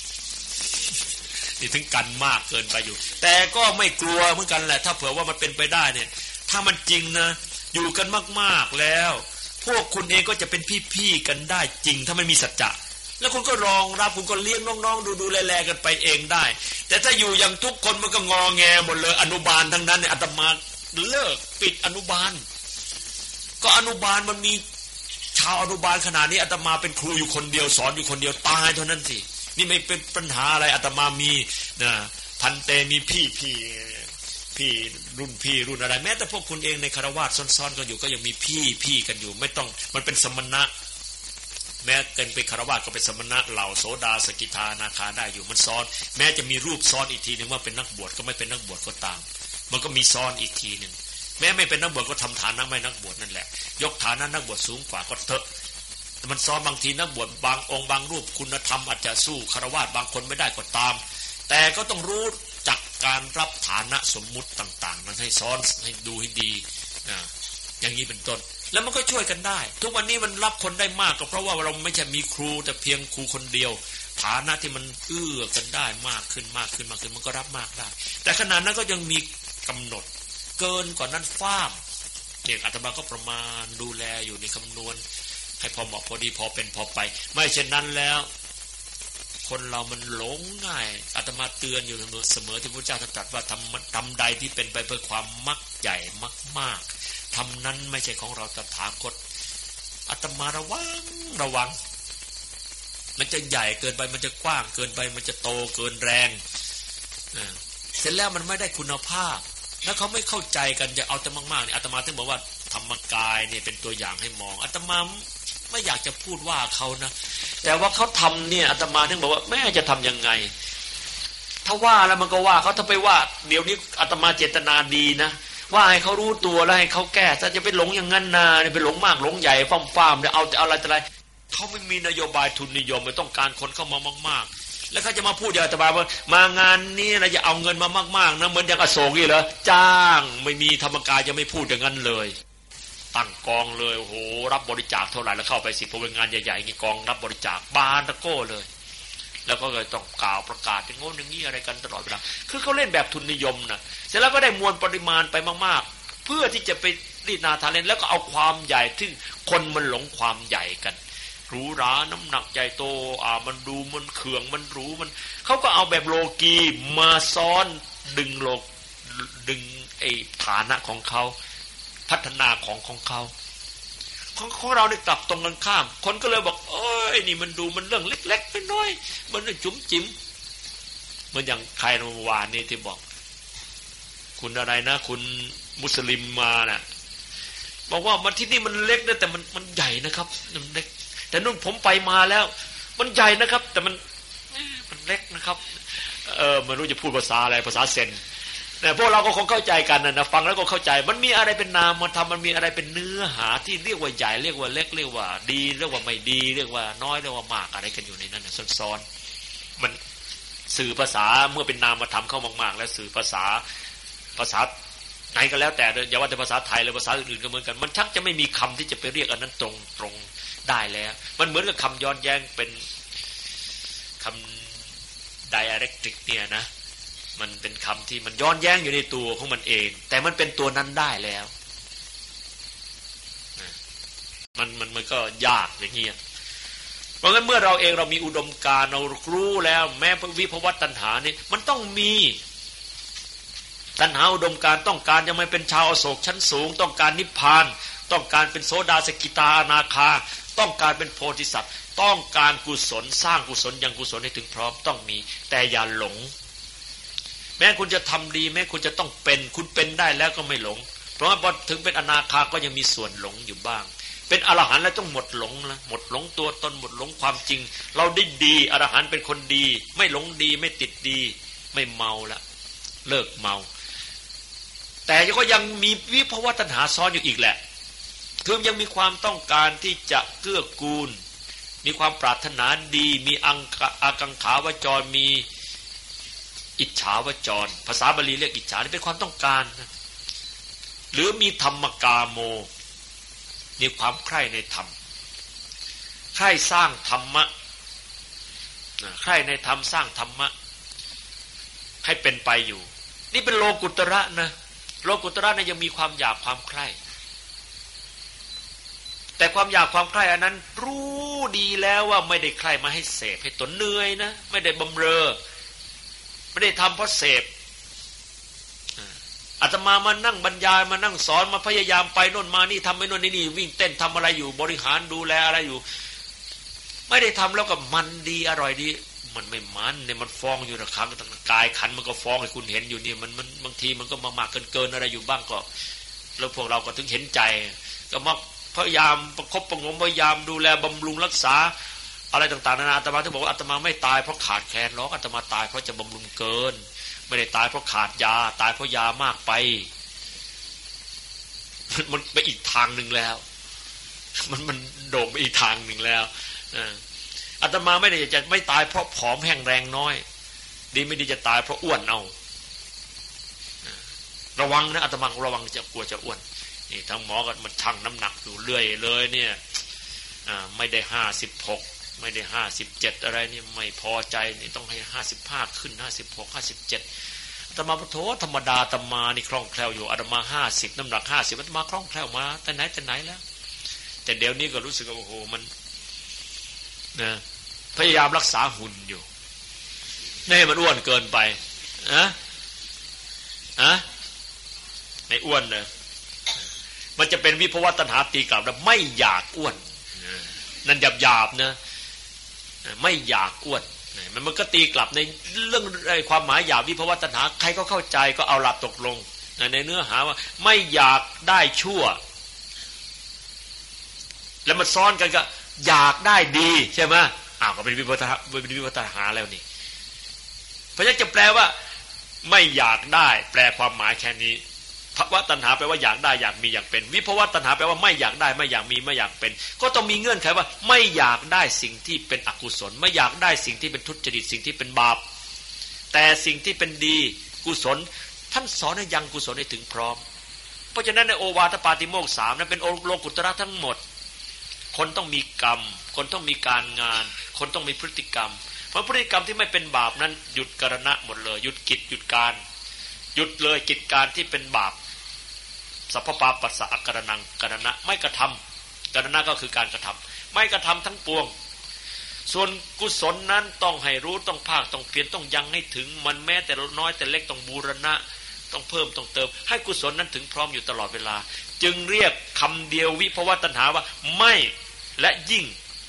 นี่ถึงกันมากเกินไปอยู่แต่ก็ไม่กลัวเหมือนกันแหละถ้าเผื่อว่ามันเป็นไปได้เนี่ยถ้ามันจริงนะอยู่กันมากๆแล้วพวกคุณเองก็จะเป็นพี่ๆกันได้จริงถ้าไม่มีสัจจะแล้วคุณก็รองรับคุณก็เลี้ยงน้องๆดูๆแลๆกันไปเองได้แต่ถ้าอยู่อย่างทุกคนมันก็งอแงหมดเลยอนุบาลทั้งนั้นเนี่ยอาตมาเลิกปิดอนุบาลก็อนุบาลมันมีชาวอนุบาลขนาดนี้อาตมาเป็นครูอยู่คนเดียวสอนอยู่คนเดียวตายเท่านั้นสินี่ไม่เป็นปัญหาอะไรอาตมามีนะพันเตมีพี่พี่พี่รุ่นพี่รุ่นอะไรแม้แต่พวกคุณเองในคฤหัสถ์ซ้อนๆกันอยู่ก็ยังมีพี่พี่กันอยู่ไม่ต้องมันเป็นสมณะแม้เกินไปคฤหัสถ์ก็เป็นสมณะเหล่าโสดาสกิทานาคาได้อยู่มันซ้อนแม้จะมีรูปซ้อนอีกทีนึงว่าเป็นนักบวชก็ไม่เป็นนักบวชก็ตามมันก็มีซ้อนอีกทีนึงแม้ไม่เป็นนักบวชก็ทำฐานะไม่นักบวชนั่นแหละยกฐานะนักบวชสูงกว่าก็เถอะมันซ้อนบางทีนักบวชบางองค์บางรูปคุณธรรมอาจจะสู้คฤหัสถ์บางคนไม่ได้ก็ตามแต่ก็ต้องรู้จักการรับฐานะสมมุติต่างๆนั้นให้ซ้อนให้ดูให้ดีนะอย่างนี้เป็นต้นแล้วมันก็ช่วยกันได้ทุกวันนี้มันรับคนได้มากก็เพราะว่าเราไม่ใช่มีครูแต่เพียงครูคนเดียวฐานะที่มันเอื้อกันได้มากขึ้นมากขึ้นมากขึ้นมันก็รับมากได้แต่ขณะนั้นก็ยังมีกำหนดเกินกว่านั้นฟ้ามเนี่ยอาตมาก็ประมาณดูแลอยู่ในคำนวณให้พอเหมาะพอดีพอเป็นพอไปไม่เช่นนั้นแล้วคนเรามันหลงง่ายอาตมาเตือนอยู่เสมอที่พระเจ้าตรัสว่าทำทำใดที่เป็นไปเพื่อความมักใหญ่มากๆทำนั้นไม่ใช่ของเราตถาคตอาตมาระวังระวังมันจะใหญ่เกินไปมันจะกว้างเกินไปมันจะโตเกินแรงเสร็จแล้วมันไม่ได้คุณภาพแล้วเขาไม่เข้าใจกันจะเอาแต่มากๆเนี่ยอาตมาถึงบอกว่าธรรมกายเนี่ยเป็นตัวอย่างให้มองอาตมาไม่อยากจะพูดว่าเขานะแต่ว่าเขาทำเนี่ยอาตมาถึงบอกว่าแม่จะทํำยังไงถ้าว่าแล้วมันก็ว่าเขาถ้าไปว่าเดี๋ยวนี้อาตมาเจตนาดีนะว่าให้เขารู้ตัวแล้วให้เขาแก้ถ้าจะไปหลงอย่างนั้นนะไปหลงมากหลงใหญ่ฟ้ามๆเนี่ยเอาแต่อะไรแต่อะไรเขาไม่มีนโยบายทุนนิยมไม่ต้องการคนเข้ามามากๆแล้วเขาจะมาพูดอย่างอาตมาว่ามางานนี้เราจะเอาเงินมามากๆนะเหมือนอย่างอโศกนี่เหรอจ้างไม่มีธรรมกายจะไม่พูดอย่างนั้นเลยตั้งกองเลยโอ้โหรับบริจาคเท่าไหร่แล้วเข้าไปสิพอเป็นงานใหญ่ๆนี่กองรับบริจาคบานตะโก้เลยแล้วก็เลยต้องกล่าวประกาศอย่างโน้นอย่างนี้อะไรกันตลอดเวลาคือเขาเล่นแบบทุนนิยมนะเสร็จแล้วก็ได้มวลปริมาณไปมากๆเพื่อที่จะไปรีดนาทาเล่นแล้วก็เอาความใหญ่ที่คนมันหลงความใหญ่กันหรูหราน้ำหนักใหญ่โตอ่ามันดูมันเขื่องมันหรูมันเขาก็เอาแบบโลกีมาซ้อนดึงโลกดึงไอ้ฐานะของเขาพัฒนาของของเขาของของเราเนี่ยกลับตรงกันข้ามคนก็เลยบอกเอ้ยนี่มันดูมันเรื่องเล็กๆน้อยๆมันเรื่องจุ๋มจิ๋มเหมือนอย่างใครเมื่อวานนี่ที่บอกคุณอะไรนะคุณมุสลิมมาน่ะบอกว่ามันที่นี่มันเล็กนะแต่มันมันใหญ่นะครับมันเล็กแต่นู่นผมไปมาแล้วมันใหญ่นะครับแต่มันมันเล็กนะครับเออไม่รู้จะพูดภาษาอะไรภาษาเซนแต่พวกเราก็คงเข้าใจกันนะนะฟังแล้วก็เข้าใจมันมีอะไรเป็นนามมันทำมันมีอะไรเป็นเนื้อหาที่เรียกว่าใหญ่เรียกว่าเล็กเรียกว่าดีเรียกว่าไม่ดีเรียกว่าน้อยเรียกว่ามากอะไรกันอยู่ในนั้นซ้อนๆมันสื่อภาษาเมื่อเป็นนามธรรมเข้ามากๆแล้วสื่อภาษาภาษาไหนก็แล้วแต่อย่าว่าแต่ภาษาไทยหรือภาษาอื่นๆก็เหมือนกันมันชักจะไม่มีคำที่จะไปเรียกอันนั้นตรงตรงได้แล้วมันเหมือนกับคำย้อนแย้งเป็นคำ dialectic เนี่ยนะมันเป็นคำที่มันย้อนแย้งอยู่ในตัวของมันเองแต่มันเป็นตัวนั้นได้แล้วมันมันมันก็ยากอย่างเงี้ยเพราะงั้นเมื่อเราเองเรามีอุดมการณ์เรารู้แล้วแม้วิภวตัณหานี่มันต้องมีตัณหาอุดมการณ์ต้องการจะไม่เป็นชาวอโศกชั้นสูงต้องการนิพพานต้องการเป็นโสดาสกิทาอนาคาต้องการเป็นโพธิสัตว์ต้องการกุศลสร้างกุศลยังกุศลให้ถึงพร้อมต้องมีแต่อย่าหลงแม้คุณจะทำดีแม้คุณจะต้องเป็นคุณเป็นได้แล้วก็ไม่หลงเพราะว่าพอถึงเป็นอนาคาก็ยังมีส่วนหลงอยู่บ้างเป็นอรหันต์แล้วต้องหมดหลงนะหมดหลงตัวตนหมดหลงความจริงเราได้ดีอรหันต์เป็นคนดีไม่หลงดีไม่ติดดีไม่เมาละเลิกเมาแต่ก็ยังมีวิภวตัณหาซ้อนอยู่อีกแหละคือยังมีความต้องการที่จะเกื้อกูลมีความปรารถนาดีมีอังอากังขาวจรมีอิจฉาวจรภาษาบาลีเรียกอิจฉานี่เป็นความต้องการหรือมีธรรมกาโมมีความใคร่ในธรรมใคร่สร้างธรรมะใคร่ในธรรมสร้างธรรมะให้เป็นไปอยู่นี่เป็นโลกุตระนะโลกุตระเนี่ยยังมีความอยากความใคร่แต่ความอยากความใคร่อันนั้นรู้ดีแล้วว่าไม่ได้ใคร่มาให้เสพให้ตนเหนื่อยนะไม่ได้บำเรอไม่ได้ทำเพราะเสพอาตมามานั่งบรรยายมานั่งสอนมาพยายามไปโน่นมานี่ทำไปโน่นนี่วิ่งเต้นทำอะไรอยู่บริหารดูแลอะไรอยู่ไม่ได้ทำแล้วก็มันดีอร่อยดีมันไม่มันเนี่ยมันฟ้องอยู่นะครั้งกายขันมันก็ฟ้องให้คุณเห็นอยู่นี่มันมันบางทีมันก็มามากเกินๆอะไรอยู่บ้างก็แล้วพวกเราก็ถึงเห็นใจก็มาพยายามประคบประงมพยายามดูแลบำรุงรักษาอะไรต่างๆนานาอาตมาถึงบอกว่าอาตมาไม่ตายเพราะขาดแคลนหรอกอาตมาตายเพราะจะบำรุงเกินไม่ได้ตายเพราะขาดยาตายเพราะยามากไปมันไปอีกทางหนึ่งแล้วมันมันโด่งไปอีกทางหนึ่งแล้วอาตมาไม่ได้จะไม่ตายเพราะผอมแห้งแรงน้อยดีไม่ดีจะตายเพราะอ้วนเอาระวังนะอาตมาระวังจะกลัวจะอ้วนนี่ทั้งหมอก็มันชั่งน้ำหนักอยู่เรื่อยเลยเนี่ยไม่ได้ห้าสิบหกไม่ได้ห้าสิบเจ็ดอะไรนี่ไม่พอใจนี่ต้องให้ห้าสิบห้าขึ้นห้าสิบหก ห้าสิบเจ็ดอาตมาพุทโธธรรมดาอาตมานี่คล่องแคล่วอยู่อาตมาห้าสิบน้ำหนักห้าสิบอาตมาคล่องแคล่วมาแต่ไหนแต่ไหนแล้วแต่เดี๋ยวนี้ก็รู้สึกว่าโอ้โหมันนะพยายามรักษาหุ่นอยู่ไม่ให้มันอ้วนเกินไปอะอะไม่อ้วนเลยมันจะเป็นวิภวตัณหาตีกลับแล้วไม่อยากอ้วนนั่นหยาบๆนะไม่อยากอ้วนมันมันก็ตีกลับในเรื่องความหมายหยาบวิภวตัณหาใครก็เข้าใจก็เอาหลับตกลงในเนื้อหาว่าไม่อยากได้ชั่วแล้วมันซ้อนกันก็อยากได้ดีใช่ไหมอ้าวก็เป็นวิภวตัณหาเป็นวิภวตัณหาแล้วนี่เพราะฉะนั้นจะแปลว่าไม่อยากได้แปลความหมายแค่นี้ภวตัณหาแปลว่าอยากได้อยากมีอยากเป็นวิภวตัณหาแปลว่าไม่อยากได้ไม่อยากมีไม่อยากเป็นก็ต้องมีเงื่อนไขว่าไม่อยากได้สิ่งที่เป็นอกุศลไม่อยากได้สิ่งที่เป็นทุจริตสิ่งที่เป็นบาปแต่สิ่งที่เป็นดีกุศลท่านสอนให้ยังกุศลให้ถึงพร้อมเพราะฉะนั้นในโอวาทปาติโมกข์สามนั้นเป็นโลกุตระทั้งหมดคนต้องมีกรรมคนต้องมีการงานคนต้องมีพฤติกรรมเพราะพฤติกรรมที่ไม่เป็นบาปนั้นหยุดกรณะหมดเลยหยุดกิจหยุดการหยุดเลยกิจการที่เป็นบาปสัพพปาปัสสะอกรณังกรณะไม่กระทำกรณะก็คือการกระทำไม่กระทำทั้งปวงส่วนกุศลนั้นต้องให้รู้ต้องภาคต้องเพียรต้องยังให้ถึงมันแม้แต่น้อยแต่เล็กต้องบูรณะต้องเพิ่มต้องเติมให้กุศลนั้นถึงพร้อมอยู่ตลอดเวลาจึงเรียกคำเดียววิภวตัณหาว่าไม่และยิ่ง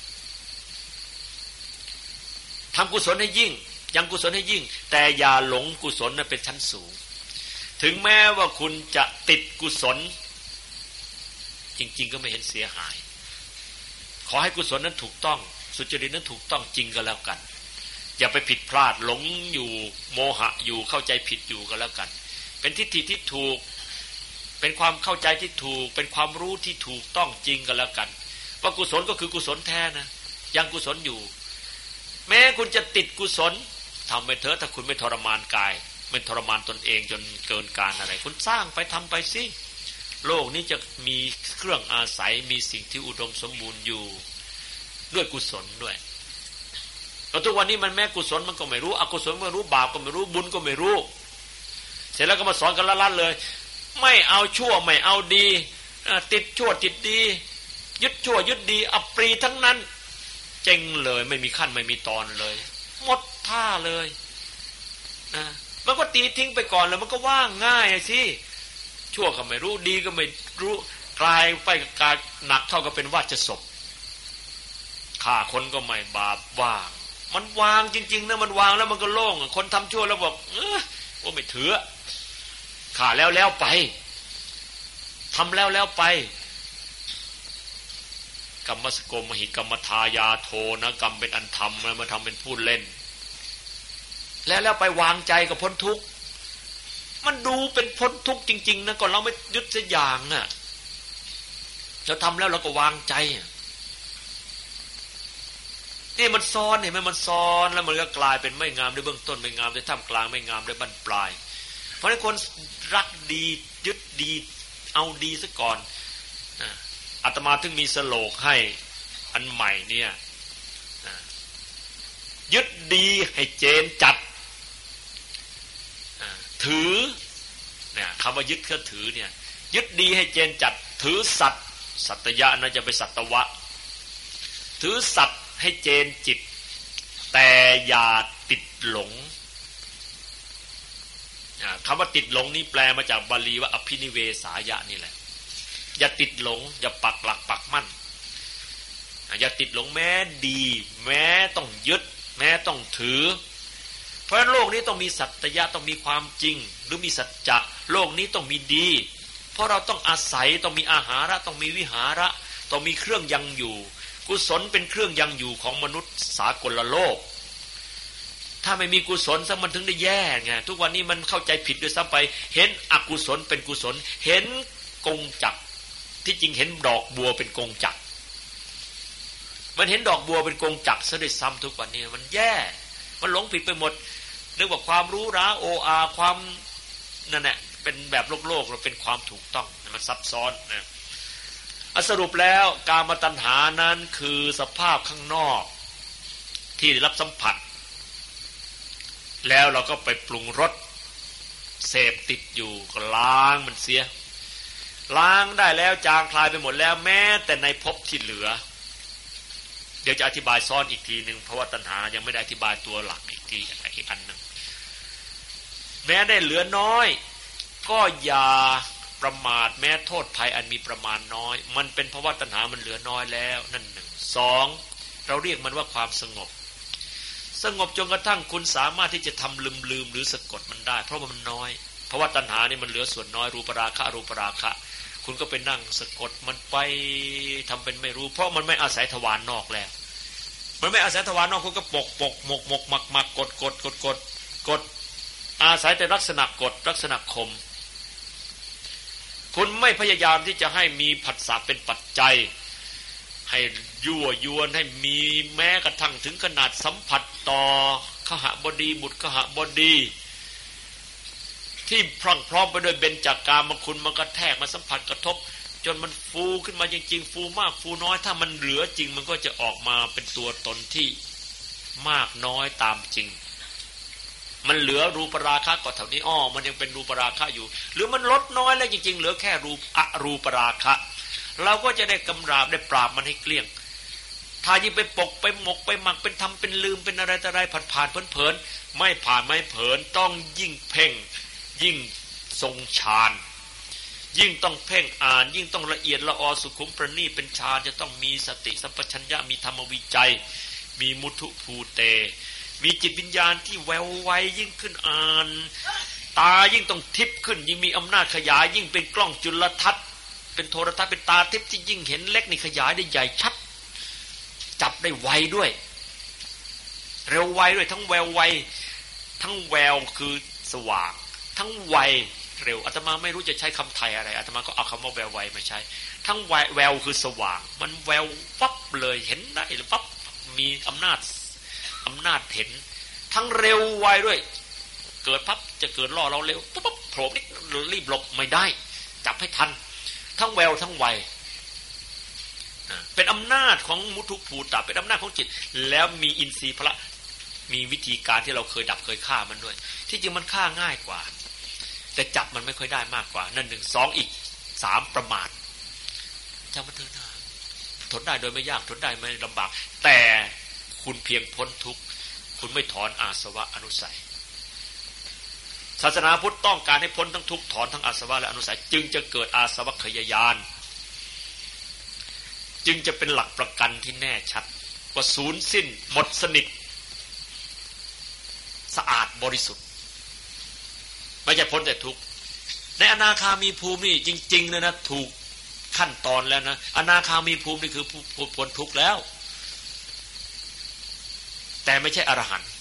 ทำกุศลให้ยิ่งยังกุศลให้ยิ่งแต่อย่าหลงกุศลนั้นเป็นชั้นสูงถึงแม้ว่าคุณจะติดกุศลจริงๆก็ไม่เห็นเสียหายขอให้กุศลนั้นถูกต้องสุจริตนั้นถูกต้องจริงก็แล้วกันอย่าไปผิดพลาดหลงอยู่โมหะอยู่เข้าใจผิดอยู่ก็แล้วกันเป็นทิฏฐิที่ถูกเป็นความเข้าใจที่ถูกเป็นความรู้ที่ถูกต้องจริงก็แล้วกันว่ากุศลก็คือกุศลแท้นะยังกุศลอยู่แม้คุณจะติดกุศลทำไปเถอะถ้าคุณไม่ทรมานกายไม่ทรมานตนเองจนเกินการอะไรคุณสร้างไปทำไปสิโลกนี้จะมีเครื่องอาศัยมีสิ่งที่อุดมสมบูรณ์อยู่ด้วยกุศลด้วยแล้วทุกวันนี้มันแม้กุศลมันก็ไม่รู้อกุศลไม่รู้บาปก็ไม่รู้บุญก็ไม่รู้เสร็จแล้วก็มาสอนกันละๆเลยไม่เอาชั่วไม่เอาดีติดชั่วติดดียึดชั่วยึดดีอัปรีทั้งนั้นเจ๊งเลยไม่มีขั้นไม่มีตอนเลยหมดท่าเลยนะมันก็ตีทิ้งไปก่อนแล้วมันก็ว่างง่ายสิชั่วก็ไม่รู้ดีก็ไม่รู้กลายไปกลายหนักเท่ากับเป็นวาจศพฆ่าคนก็ไม่บาปว่างมันวางจริงๆนะมันวางแล้วมันก็โล่งคนทำชั่วแล้วบอกเออว่าไม่ถือฆ่าแล้วแล้วไปทำแล้วแล้วไปกรรมสโกมหิกรรมทายาโทนะกรรมเป็นอันทำนะมาทำเป็นพูดเล่นแล้วแล้วไปวางใจกับพ้นทุกข์มันดูเป็นพ้นทุกข์จริงๆนะก่อนเราไม่ยึดสักอย่างน่ะเราทำแล้วเราก็วางใจนี่มันซ้อนเห็นไหมมันซ้อนแล้วมันก็กลายเป็นไม่งามในเบื้องต้นไม่งามในท่ามกลางไม่งามในบั้นปลายเพราะฉะนั้นคนรักดียึดดีเอาดีซะก่อนอาตมาถึงมีสโลกให้อันใหม่เนี่ยยึดดีให้เจนจัดถือเนี่ยคำว่ายึดก็ถือเนี่ยยึดดีให้เจนจัดถือสัตว์สัตยะน่าจะไปสัตวะถือสัตว์ให้เจนจิตแต่อย่าติดหลงคำว่าติดหลงนี่แปลมาจากบาลีว่าอภินิเวสายะนี่แหละอย่าติดหลงอย่าปักหลักปักมั่นอย่าติดหลงแม้ดีแม้ต้องยึดแม้ต้องถือเพราะฉะนั้นโลกนี้ต้องมีสัตยะต้องมีความจริงหรือมีสัจจะโลกนี้ต้องมีดีเพราะเราต้องอาศัยต้องมีอาหาระต้องมีวิหาระต้องมีเครื่องยังอยู่กุศลเป็นเครื่องยังอยู่ของมนุษย์สากลโลกถ้าไม่มีกุศลสักมันถึงได้แย่ไงทุกวันนี้มันเข้าใจผิดด้วยซ้ำไปเห็นอกุศลเป็นกุศลเห็นกงจักรที่จริงเห็นดอกบัวเป็นกงจักรมันเห็นดอกบัวเป็นกงจักรซะด้วยซ้ำทุกวันนี้มันแย่มันหลงผิดไปหมดนึกว่าความรู้ราโออาความนั่นแหละเป็นแบบโลกโลกเราเป็นความถูกต้องมันซับซ้อนนะสรุปแล้วกามตัณหานั้นคือสภาพข้างนอกที่ได้รับสัมผัสแล้วเราก็ไปปรุงรสเสพติดอยู่ก็ล้างมันเสียล้างได้แล้วจางคลายไปหมดแล้วแม้แต่ในภพที่เหลือเดี๋ยวจะอธิบายซ้อนอีกทีหนึ่งเพราะว่าตัณหายังไม่ได้อธิบายตัวหลักอีกทีอีกอันหนึ่งแม้ได้เหลือน้อยก็อย่าประมาทแม้โทษภัยอันมีประมาณน้อยมันเป็นเพราะว่าตัณหามันเหลือน้อยแล้วนั่นหนึ่งสองเราเรียกมันว่าความสงบสงบจนกระทั่งคุณสามารถที่จะทำลืมลืมหรือสะกดมันได้เพราะว่ามันน้อยเพราะว่าตัณหานี่มันเหลือส่วนน้อยรูปราคะรูปราคะคุณก็ไปนั่งสะกดมันไปทำเป็นไม่รู้เพราะมันไม่อาศัยทวารนอกแล้วมันไม่อาศัยทวารนอกคุณก็ปกปกหมกหมกหมักหมักกดกดกดกดกดอาศัยแต่ลักษณะกดลักษณะคมคุณไม่พยายามที่จะให้มีผัสสะเป็นปัจจัยให้ยั่วยวนให้มีแม้กระทั่งถึงขนาดสัมผัสต่อขหบดีบุตรขหบดีที่พรั่งพร้อมไปด้วยเบญจากามคุณมันกระแทกมาสัมผัสกระทบจนมันฟูขึ้นมาจริงๆฟูมากฟูน้อยถ้ามันเหลือจริงมันก็จะออกมาเป็นตัวตนที่มากน้อยตามจริงมันเหลือรูปราคะก็เท่านี้อ้อมันยังเป็นรูปราคะอยู่หรือมันลดน้อยแล้วจริงๆเหลือแค่รูปอรูปราคะเราก็จะได้กำราบได้ปราบมันให้เกลี้ยงถ้ายิ่งไปปกไปหมกไปหมักเป็นทำเป็นลืมเป็นอะไรต่ออะไรผ่านผ่านเผลอๆไม่ผ่านไม่เผลอต้องยิ่งเพ่งยิ่งทรงฌานยิ่งต้องเพ่งอ่านยิ่งต้องละเอียดละออสุขุมประณีตเป็นฌานจะต้องมีสติสัมปชัญญะมีธรรมวิจัยมีมุทุภูเตมีจิตวิญญาณที่แววไวยิ่งขึ้นอ่านตายิ่งต้องทิพย์ขึ้นยิ่งมีอำนาจขยายยิ่งเป็นกล้องจุลทรรศน์เป็นโทรทัศน์เป็นตาทิพย์ที่ยิ่งเห็นเล็กนี่ขยายได้ใหญ่ชัดจับได้ไวด้วยเร็วไวด้วยทั้งแววไวทั้งแววคือสว่างทั้งไวเร็วอาตมาไม่รู้จะใช้คำไทยอะไรอาตมาก็เอาคำว่าแววไวมาใช้ทั้งแววแววคือสว่างมันแววปั๊บเลยเห็นได้หรือปั๊บมีอำนาจอำนาจเห็นทั้งเร็วไวด้วยเกิดปั๊บจะเกิดล่อเราเร็วปุ๊บปุ๊บโผล่นิดรีบหลบไม่ได้จับให้ทันทั้งแววทั้งไวเป็นอำนาจของมุทุภูตะเป็นอำนาจของจิตแล้วมีอินทรีย์พละมีวิธีการที่เราเคยดับเคยฆ่ามันด้วยที่จริงมันฆ่าง่ายกว่าแต่จับมันไม่ค่อยได้มากกว่านั่นหนึ่งสองอีกสามประมาทจำมันเถอะนะทนได้โดยไม่ยากทนได้ไม่ลำบากแต่คุณเพียงพ้นทุกข์คุณไม่ถอนอาสวะอนุสัยศาสนาพุทธต้องการให้พ้นทั้งทุกข์ถอนทั้งอาสวะและอนุสัยจึงจะเกิดอาสวัคยญาณจึงจะเป็นหลักประกันที่แน่ชัดว่าสูญสิ้นหมดสนิทสะอาดบริสุทธิ์ไม่ใช่พ้นแต่ทุกข์ในอนาคามีภูมินี่จริงๆเลยนะถูกขั้นตอนแล้วนะอนาคามีภูมินี่คือผู้พ้นทุกข์แล้วแต่ไม่ใช่อรหันต์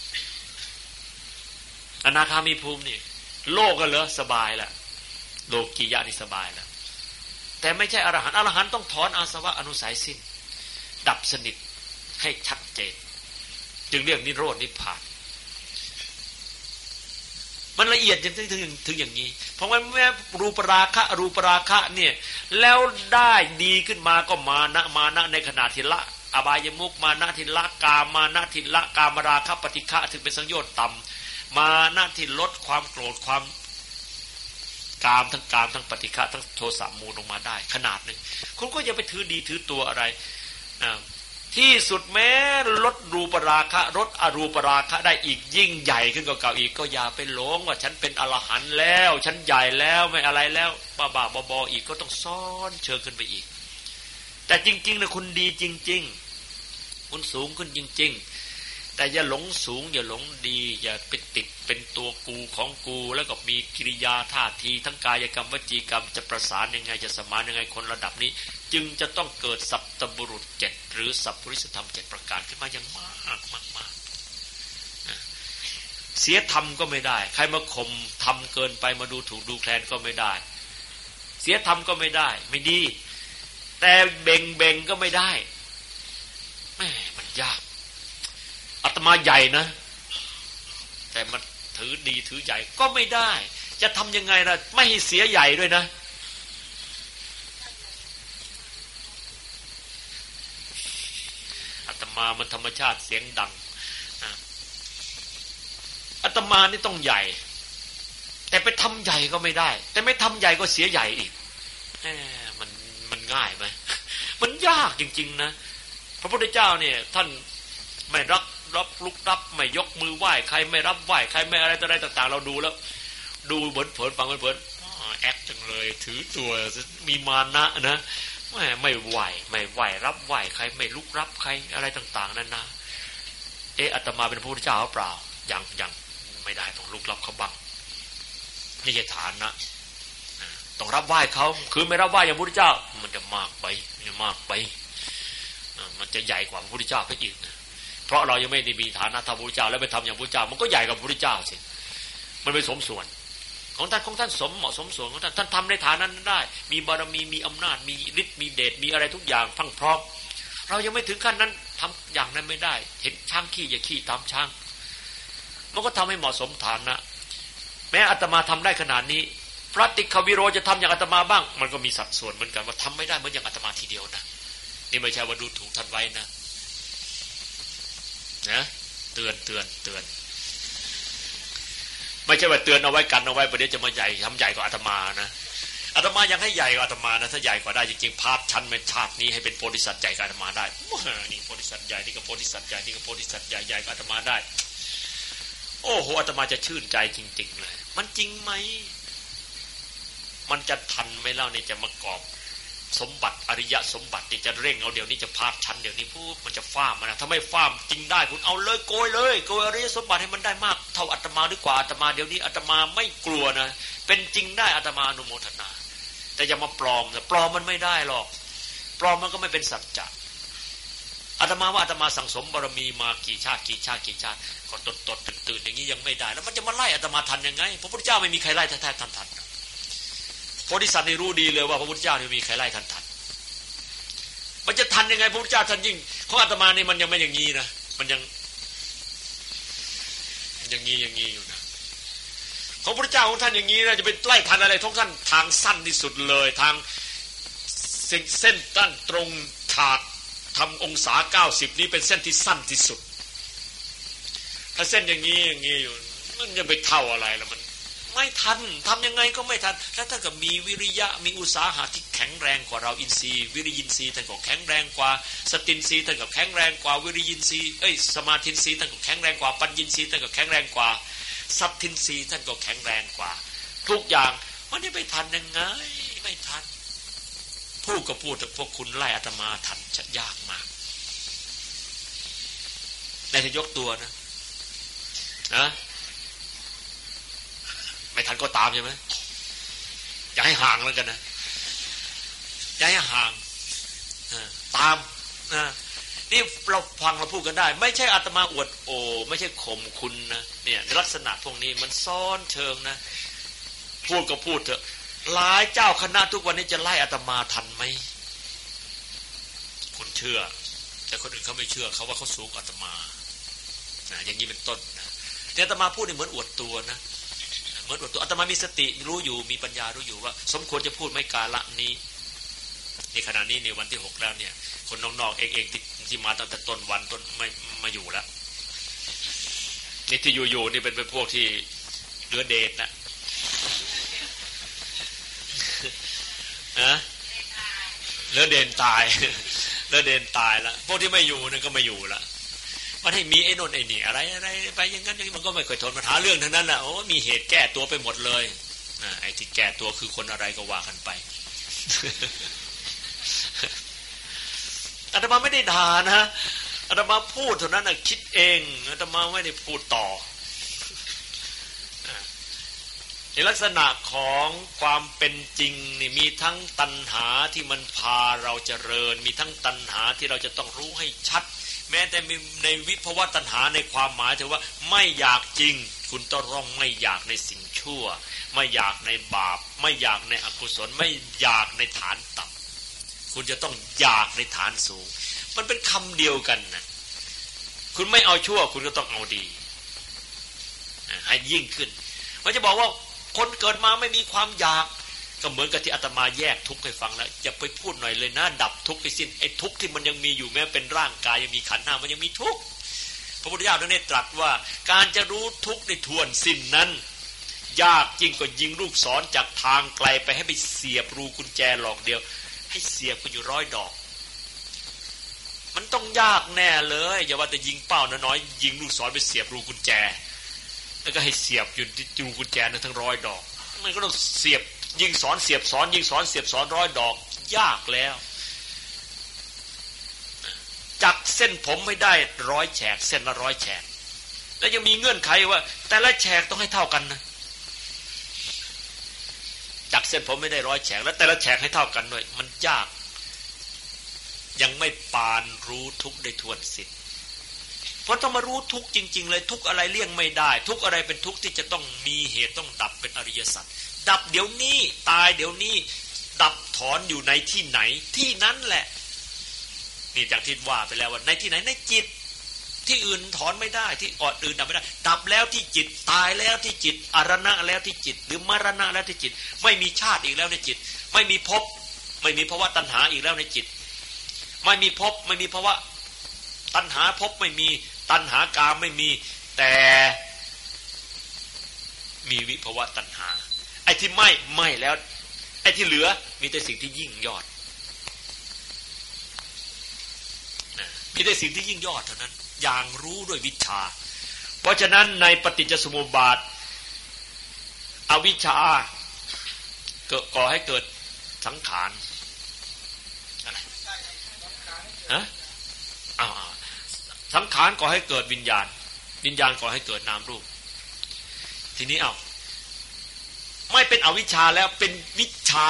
อนาคามีภูมินี่โลกก็เหลือสบายแล้วโลกียะนี่สบายแล้วแต่ไม่ใช่อรหันต์อรหันต์ต้องถอนอาสวะอนุสัยสิ้นดับสนิทให้ชัดเจนจึงเรียกนิโรธนิพพานมันละเอียดจนถึงถึงถึงอย่างนี้เพราะว่าแม้รูปราคะรูปราคะเนี่ยแล้วได้ดีขึ้นมาก็มานะมานะในขณะที่ละอบายมุขมานะที่ละกามานะที่ละกามราคะปฏิฆะถึงเป็นสังโยชน์ต่ำมานะที่ลดความโกรธความกามทั้งกามทั้งปฏิฆะทั้งโทสะมูลลงมาได้ขนาดหนึ่งคุณก็อย่าไปถือดีถือตัวอะไรที่สุดแม้ลดรูปราคะลดอรูปราคะได้อีกยิ่งใหญ่ขึ้นกว่าเก่าอีกก็อย่าไปหลงว่าฉันเป็นอรหันต์แล้วฉันใหญ่แล้วไม่อะไรแล้วบ้าๆบอๆอีกก็ต้องซ้อนเชิงขึ้นไปอีกแต่จริงๆนะคุณดีจริงๆคุณสูงขึ้นจริงๆแต่อย่าหลงสูงอย่าหลงดีอย่าไปติดเป็นตัวกูของกูแล้วก็มีกิริยาท่าทีทั้งกายกรรมวจีกรรมจะประสานยังไงจะสมานยังไงคนระดับนี้จึงจะต้องเกิดสัพตบุรุษเจ็ดหรือสัพพุริสธรรมเจ็ดประการขึ้นมาอย่างมากมากมากเสียธรรมก็ไม่ได้ใครมาข่มธรรมเกินไปมาดูถูกดูแคลนก็ไม่ได้เสียธรรมก็ไม่ได้ไม่ดีแต่เบ่งเบ่งก็ไม่ได้แม่มันยากอาตมาใหญ่นะแต่มันถือดีถือใหญ่ก็ไม่ได้จะทำยังไงล่ะไม่ให้เสียใหญ่ด้วยนะอาตมามันธรรมชาติเสียงดังอาตมานี่ต้องใหญ่แต่ไปทำใหญ่ก็ไม่ได้แต่ไม่ทำใหญ่ก็เสียใหญ่อีกแหมมันมันง่ายไหมมันยากจริงๆนะพระพุทธเจ้าเนี่ยท่านไม่รับรับลุกรับไม่ยกมือไหว้ใครไม่รับไหว้ใครไม่อะไรต่ออะไรต่างๆเราดูแล้วดูเผินๆฟังเผินๆแอคจังเลยถือตัวมีมานะนะไม่ไม่ไหวไม่ไหวรับไหวใครไม่ลุกรับใครอะไรต่างๆนั่นนะเอออาตมาเป็นพระพุทธเจ้าหรือเปล่ายังยังไม่ได้ต้องลุกรับเขาบ้างนี่ใช่ฐานนะต้องรับไหว้เขาคือไม่รับไหว้อย่างพระพุทธเจ้ามันจะมากไปมันจะมากไปมันจะใหญ่กว่าพระพุทธเจ้าไปอีกเพราะเรายังไม่ได้มีฐานะธรรมพระพุทธเจ้าแล้วไปทำอย่างพระพุทธเจ้ามันก็ใหญ่กว่าพระพุทธเจ้าสิมันไม่สมส่วนของท่านของท่านสมเหมาะสมส่วนของท่านท่านทำในฐานะนั้นได้มีบารมีมีอำนาจมีฤทธิ์มีเดชมีอะไรทุกอย่างพังพร้อมเรายังไม่ถึงขั้นนั้นทำอย่างนั้นไม่ได้เห็นช้างขี้อย่าขี้ตามช้างมันก็ทำให้เหมาะสมฐานะแม้อาตมาทำได้ขนาดนี้พระติขวิโรจะทำอย่างอาตมาบ้างมันก็มีสัดส่วนเหมือนกันว่าทำไม่ได้เหมือนอย่างอาตมาทีเดียวนะนี่ไม่ใช่ว่าดูถูกท่านไว้นะนะเตือนเตือนเตือนไม่ใช่ว่าเตือนเอาไว้กันเอาไว้ประเดี๋ยวจะมาใหญ่ทำใหญ่กว่าอาตมานะอาตมายังให้ใหญ่กว่าอาตมานะถ้าใหญ่กว่าได้จริงๆพาดชั้นเป็นชาตินี้ให้เป็นโพธิสัตว์ใหญ่กว่าอาตมาได้นี่โพธิสัตว์ใหญ่นี่ก็โพธิสัตว์ใหญ่นี่ก็โพธิสัตว์ใหญ่ใหญ่กว่าอาตมาได้โอ้โหอาตมาจะชื่นใจจริงๆเลยมันจริงไหมมันจะทันไหมเล่านี่จะมากอบสมบัติอริยสมบัติที่จะเร่งเอาเดี๋ยวนี้จะพาดชั้นเดี๋ยวนี้พูดมันจะฟ้ามนะถ้าไม่ฟ้ามจริงได้คุณเอาเลยโกยเลยโกยอริยสมบัติให้มันได้มากเท่าอาตมาดีกว่าอาตมาเดี๋ยวนี้อาตมาไม่กลัวนะเป็นจริงได้อาตมาอนุโมทนาแต่อย่ามาปลอมนะปลอมมันไม่ได้หรอกปลอมมันก็ไม่เป็นสัจจะอาตมาว่าอาตมาสั่งสมบารมีมากี่ชาติกี่ชาติกี่ชาติก็ตดตดตื่นๆอย่างนี้ยังไม่ได้แล้วมันจะมาไล่อาตมาทันยังไงพระพุทธเจ้าไม่มีใครไล่แท้ๆทันทันโพธิสัตว์นี่รู้ดีเลยว่าพระพุทธเจ้าไม่มีใครไล่ทันทันมันจะทันยังไงพระพุทธเจ้าทันยิ่งของอาตมานี่มันยังไม่อย่างนี้นะมันยังอย่างนี้อย่างนี้อยู่นะของพระพุทธเจ้าของท่านอย่างนี้นะจะเป็นไล่ทันอะไรท้องท่านทางสั้นที่สุดเลยทางเส้นตั้งตรงฉากทำองศาเก้าสิบนี้เป็นเส้นที่สั้นที่สุดถ้าเส้นอย่างนี้อย่างนี้อยู่มันจะไปเท่าอะไรล่ะมันไม่ทันทำยังไงก็ไม่ทันแล้วถ้าเกิดมีวิริยะมีอุตสาหะที่แข็งแรงกว่าเราอินทรีย์วิริยินทรีย์ท่านก็แข็งแรงกว่าสตินทรีย์ท่านก็แข็งแรงกว่าวิริยินทรีย์เอ้ยสมาธินทรีย์ท่านก็แข็งแรงกว่าปัญญินทรีย์ท่านก็แข็งแรงกว่าสัพทินทรีย์ท่านก็แข็งแรงกว่าทุกอย่างมันนี่ไม่ทันยังไงไม่ทันพูดก็พูดแต่พวกคุณไล่อาตมาทันจะยากมากในที่ยกตัวนะนะไม่ทันก็ตามใช่ไหมอย่าให้ห่างแล้วกันนะอย่าให้ห่างตามนะนี่เราฟังเราพูดกันได้ไม่ใช่อาตมาอวดโอไม่ใช่ข่มคุณนะเนี่ยในลักษณะพวกนี้มันซ้อนเชิงนะพูดก็พูดเถอะหลายเจ้าคณะทุกวันนี้จะไล่อาตมาทันไหมคุณเชื่อแต่คนอื่นเขาไม่เชื่อเขาว่าเขาสูงกว่าอาตมานะอย่างนี้เป็นต้นนะแต่อาตมาพูดนี่เหมือนอวดตัวนะเหมือนอวดตัวอาตมามีสติรู้อยู่มีปัญญารู้อยู่ว่าสมควรจะพูดไม่กาละนี้ในขณะนี้ในวันที่หกแล้วเนี่ยคนนอกๆเองเองที่ที่มาตั้งแต่ต้นวันต้นไม่มาอยู่แล้วนี่ที่อยู่ๆนี่เป็นเป็นพวกที่เหลือเดชนะนะเหลือเด่นตายเหลือเด่นตายแล้วพวกที่ไม่อยู่นั่นก็ไม่อยู่ละมันให้มีไอ้นนไอ้นี่อะไรอะไรไปอย่างนั้นอย่างนี้มันก็ไม่เคยทนปัญหาเรื่องทั้งนั้นแหละโอ้มีเหตุแก้ตัวไปหมดเลยนะไอ้ที่แก้ตัวคือคนอะไรก็ว่ากันไปอาตมาไม่ได้ด่านะอาตมาพูดเท่านั้นนะคิดเองอาตมาไม่ได้พูดต่อในลักษณะของความเป็นจริงนี่มีทั้งตัณหาที่มันพาเราเจริญมีทั้งตัณหาที่เราจะต้องรู้ให้ชัดแม้แต่ในวิภวตัณหาในความหมายถือว่าไม่อยากจริงคุณต้องไม่อยากในสิ่งชั่วไม่อยากในบาปไม่อยากในอกุศลไม่อยากในฐานต่ำคุณจะต้องอยากในฐานสูงมันเป็นคำเดียวกันนะคุณไม่เอาชั่วคุณก็ต้องเอาดีให้ยิ่งขึ้นมันจะบอกว่าคนเกิดมาไม่มีความอยากก็เหมือนกับที่อาตมาแยกทุกข์ให้ฟังแล้วอย่าไปพูดหน่อยเลยนะดับทุกข์ให้สิ้นไอ้ทุกข์ที่มันยังมีอยู่แม้เป็นร่างกายยังมีขันธ์ห้ามันยังมีทุกข์พระพุทธเจ้าท่านได้ตรัสว่าการจะรู้ทุกข์ในทวนสิ้นนั้นยากยิ่งกว่ายิงลูกศรจากทางไกลไปให้ไปเสียบรูกุญแจหลอกเดียวให้เสียบกันอยู่ร้อยดอกมันต้องยากแน่เลยอย่าว่าแต่ยิงเป้าน้อยๆยิงลูกศรไปเสียบรูกุญแจแล้วก็ให้เสียบอยู่ที่รูกุญแจนั้นทั้งร้อยดอกมันก็ต้องเสียบยิงสอนเสียบสอนยิงสอนเสียบสอนร้อยดอกยากแล้วจักเส้นผมไม่ได้ร้อยแฉกเส้นละร้อยแฉกแล้วยังมีเงื่อนไขว่าแต่ละแฉกต้องให้เท่ากันนะจักเส้นผมไม่ได้ร้อยแฉกแล้วแต่ละแฉกให้เท่ากันด้วยมันยากยังไม่ปานรู้ทุกข์ได้ทวนสิ้นเพราะต้องมารู้ทุกข์จริงๆเลยทุกข์อะไรเลี่ยงไม่ได้ทุกข์อะไรเป็นทุกข์ที่จะต้องมีเหตุต้องดับเป็นอริยสัจดับเดี๋ยวนี้ตายเดี๋ยวนี้ดับถอนอยู่ในที่ไหนที่นั้นแหละนี่จากที่ว่าไปแล้วว่าในที่ไหนในจิตที่อื่นถอนไม่ได้ที่อดอื่นดับไม่ได้ดับแล้วที่จิตตายแล้วที่จิตอรณะแล้วที่จิตหรือมรณะแล้วที่จิตไม่มีชาติอีกแล้วในจิตไม่มีภพไม่มีภวะตัณหาอีกแล้วในจิตไม่มีภพไม่มีภวะตัณหาภพไม่มีตัณหากามไม่มีแต่มีวิภวะตัณหาไอ้ที่ไม่ไม่แล้วไอ้ที่เหลือมีแต่สิ่งที่ยิ่งยอดมีแต่สิ่งที่ยิ่งยอดเท่านั้นอย่างรู้ด้วยวิชาเพราะฉะนั้นในปฏิจจสมุปบาทอวิชชาเกิดก่อให้เกิดสังขารอะไรฮะอ้าวสังขารก่อให้เกิดวิญญาณวิญญาณก่อให้เกิดนามรูปทีนี้เอาไม่เป็นอวิชชาแล้วเป็นวิชา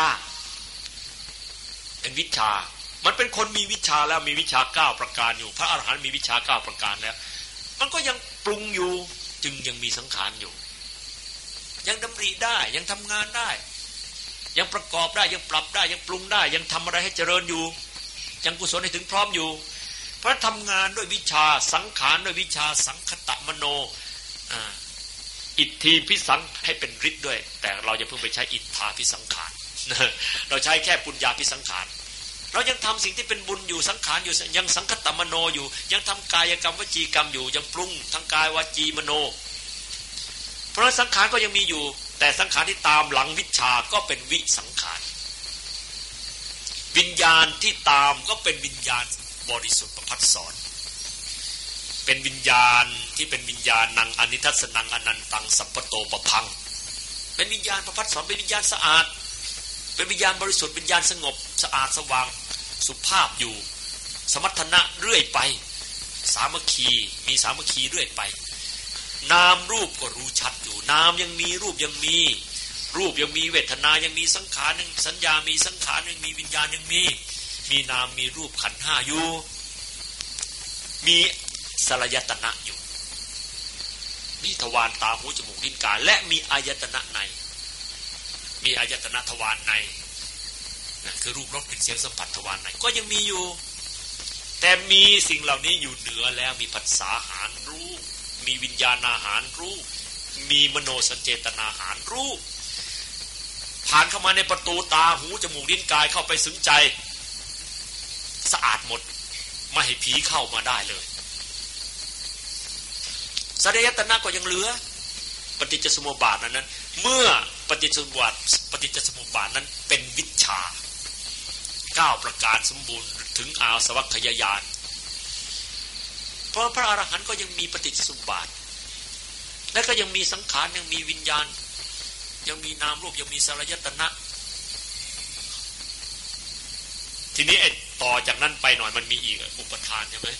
เป็นวิชามันเป็นคนมีวิชาแล้วมีวิชาเก้าประการอยู่พระอรหันต์มีวิชาเก้าประการแล้วมันก็ยังปรุงอยู่จึงยังมีสังขารอยู่ยังดำริได้ยังทำงานได้ยังประกอบได้ยังปรับได้ยังปรุงได้ยังทำอะไรให้เจริญอยู่ยังกุศลให้ถึงพร้อมอยู่เพราะทำงานด้วยวิชาสังขารด้วยวิชาสังคตมโนอ่าอิทธิพิสังให้เป็นฤทธิ์ด้วยแต่เราอย่าเพิ่งไปใช้อิทธาพิสังขารเราใช้แค่ปุญญาพิสังขารเรายังทำสิ่งที่เป็นบุญอยู่สังขารอยู่ยังสังคตมโนอยู่ยังทำกายกรรมวจีกรรมอยู่ยังปรุงทั้งกายวจีมโนเพราะสังขารก็ยังมีอยู่แต่สังขารที่ตามหลังวิชาก็เป็นวิสังขารวิญญาณที่ตามก็เป็นวิญญาณบริสุทธิ์ประภัสสรเป็นวิญญาณที่เป็นวิญญาณนังอนิทัสนังอนันตังสัพพโตปพังเป็นวิญญาณประภัสสรเป็นวิญญาณสะอาดเป็นวิญญาณบริสุทธิ์วิญญาณสงบสะอาดสว่างสุภาพอยู่สมรรถนะเรื่อยไปสามัคคีมีสามัคคีเรื่อยไปนามรูปก็รู้ชัดอยู่นามยังมีรูปยังมีรูปยังมีเวทนายังมีสังขารยังสัญญามีสังขารยังมีวิญญาณยังมีมีนามมีรูปขันธ์ห้าอยู่มีสลายตนะอยู่มีทวารตาหูจมูกลิ้นกายและมีอายตนะในมีอายตนะทวารในนั่นคือรูปรสกลิ่นเสียงสัมผัสทวารในก็ยังมีอยู่แต่มีสิ่งเหล่านี้อยู่เหนือแล้วมีผัสสะหารรู้มีวิญญาณอาหารรู้มีมโนสัญเจตนาหารรู้ผ่านเข้ามาในประตูตาหูจมูกลิ้นกายเข้าไปสึงใจสะอาดหมดไม่ให้ผีเข้ามาได้เลยสลายตนะก็ยังเหลือปฏิจจสมุปบาทนั้นเมื่อปฏิจจสมุปบาทปฏิจจสมุปบาทนั้นเป็นวิชชาเก้าประการสมบูรณ์ถึงอาสวัคยายานเพราะพระอรหันต์ก็ยังมีปฏิจจสมุปบาทและก็ยังมีสังขารยังมีวิญญาณยังมีนามรูปยังมีสลายตนะทีนี้ไอ้ต่อจากนั้นไปหน่อยมันมีอีกอุปทานใช่ไหม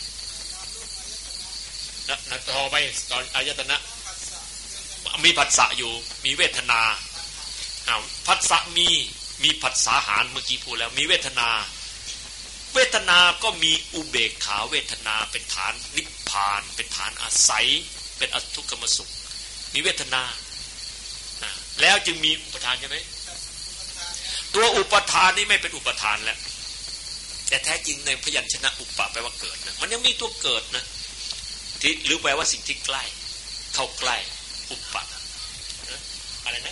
นะต่อไปตอนอายตนะมีผัสสะอยู่มีเวทนาอ้าวผัสสะมีมีผัสสะหารเมื่อกี้พูดแล้วมีเวทนาเวทนาก็มีอุเบกขาเวทนาเป็นฐานนิพพานเป็นฐานอาศัยเป็นอทุกขมสุขมีเวทนาแล้วจึงมีอุปทานใช่ไหมตัวอุปทานนี่ไม่เป็นอุปทานแล้วแต่แท้จริงในพยัญชนะอุปะแปลว่าเกิดนะมันยังมีตัวเกิดนะที่หรือแปลว่าสิ่งที่ใกล้เข้าใกล้อุปะอะไรนะ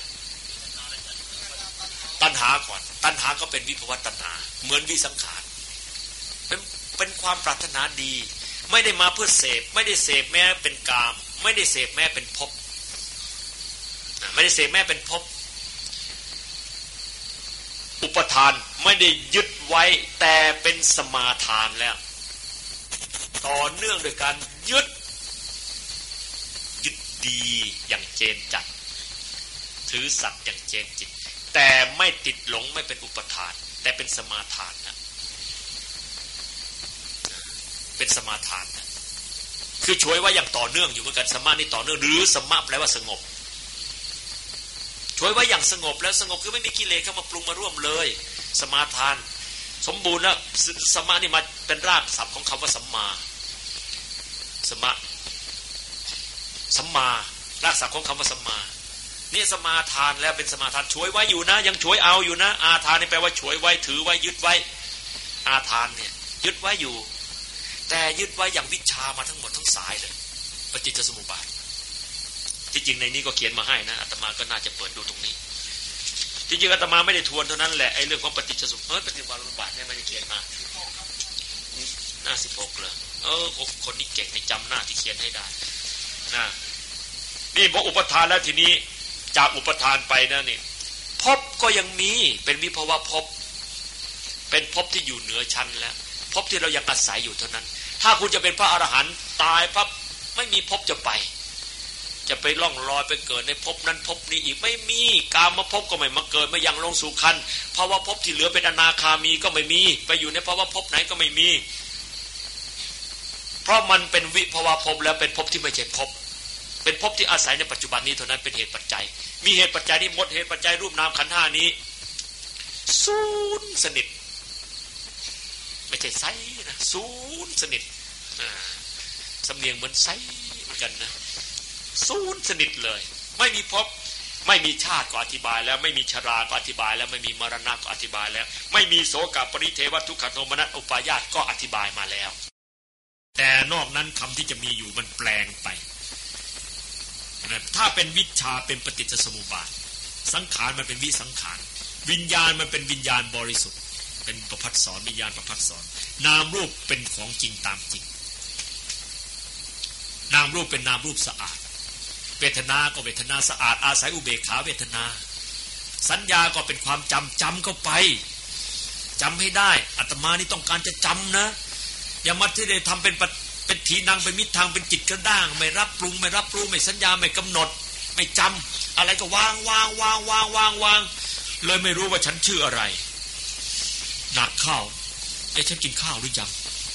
ตัณหาก่อนตัณหาก็เป็นวิภวตัณหาเหมือนวิสังขารเป็นเป็นความปรารถนาดีไม่ได้มาเพื่อเสพไม่ได้เสพแม้เป็นกามไม่ได้เสพแม้เป็นภพไม่ได้เสพแม้เป็นภพอุปทานไม่ได้ยึดไว้แต่เป็นสมาทานแล้วต่อเนื่องโดยการยึดยึดดีอย่างเจนจัดถือสัตย์อย่างเจนจิตแต่ไม่ติดหลงไม่เป็นอุปทานแต่เป็นสมาทานนะเป็นสมาทานนะคือช่วยไว้อย่างต่อเนื่องอยู่เหมือนกันสมานี่ต่อเนื่องหรือสมะแปลว่าสงบช่วยไว้อย่างสงบแล้วสงบคือไม่มีกิเลสเข้ามาปรุงมาร่วมเลยสมาทานสมบูรณ์แล้วสมะนี่มาเป็นรากศัพท์ของคำว่าสัมมาสมะสัมมารากศัพท์ของคำว่าสัมมานี่สมาทานแล้วเป็นสมาทานช่วยไว้อยู่นะยังช่วยเอาอยู่นะอาทานนี่แปลว่าช่วยไว้ถือไว้ยึดไว้อาทานเนี่ยยึดไว้อยู่แต่ยึดไว้อย่างวิชามาทั้งหมดทั้งสายเลยปฏิจจสมุปบาทที่จริงในนี้ก็เขียนมาให้นะอาตมาก็น่าจะเปิดดูตรงนี้จริงๆอาตมาไม่ได้ทวนเท่านั้นแหละไอ้เรื่องของปฏิจจสมุปบาทเออปฏิจจสมุปบาทเนี่ยไม่ได้เขียนมาหน้าสิบหกเลยเออคนนี้เก่งในจำหน้าที่เขียนให้ได้นะนี่พออุปทานแล้วทีนี้จากอุปทานไปนะนี่ภพก็ยังมีเป็นวิภวภพเป็นภพที่อยู่เหนือชั้นแล้วภพที่เรายังอาศัยอยู่เท่านั้นถ้าคุณจะเป็นพระอรหันต์ตายปั๊บไม่มีภพจะไปจะไปล่องลอยไปเกิดในภพนั้นภพนี้อีกไม่มีกามภพก็ไม่มาเกิดไม่ยังลงสู่คันภาวะภพที่เหลือเป็นอนาคามีก็ไม่มีไปอยู่ในภาวะภพไหนก็ไม่มีเพราะมันเป็นวิภวภพแล้วเป็นภพที่ไม่ใช่ภพเป็นภพที่อาศัยในปัจจุบันนี้เท่านั้นเป็นเหตุปัจจัยมีเหตุปัจจัยนี้หมดเหตุปัจจัยรูปนามขันธ์ห้านี้ศูนย์สนิทไม่ใช่ไซนะศูนย์สนิทสำเนียงเหมือนไซเหมือนกันนะศูนย์สนิทเลยไม่มีภพไม่มีชาติก็อธิบายแล้วไม่มีชราก็อธิบายแล้วไม่มีมรณะก็อธิบายแล้วไม่มีโสกปริเทวทุกขโทมนัสอุปาญาตก็อธิบายมาแล้วแต่นอกนั้นคำที่จะมีอยู่มันแปลงไปถ้าเป็นวิชาเป็นปฏิจจสมุปบาทสังขารมันเป็นวิสังขารวิญญาณมันเป็นวิญญาณบริสุทธิ์เป็นประภัสสรวิญญาณประภัสสรนามรูปเป็นของจริงตามจริงนามรูปเป็นนามรูปสะอาดเวทนาก็เวทนาสะอาดอาศัยอุเบกขาเวทนาสัญญาก็เป็นความจำจำเข้าไปจำให้ได้อาตมานี่ต้องการจะจำนะอย่ามาที่ได้ทำเป็นเป็นถีนังเป็นมิตรทางเป็นจิตกระด้างไม่รับปรุงไม่รับรู้ไม่สัญญาไม่กำหนดไม่จำอะไรก็วางวางวางวางวางวางเลยไม่รู้ว่าฉันชื่ออะไรหนักข้าวเอ๊ะฉันกินข้าวหรือยัง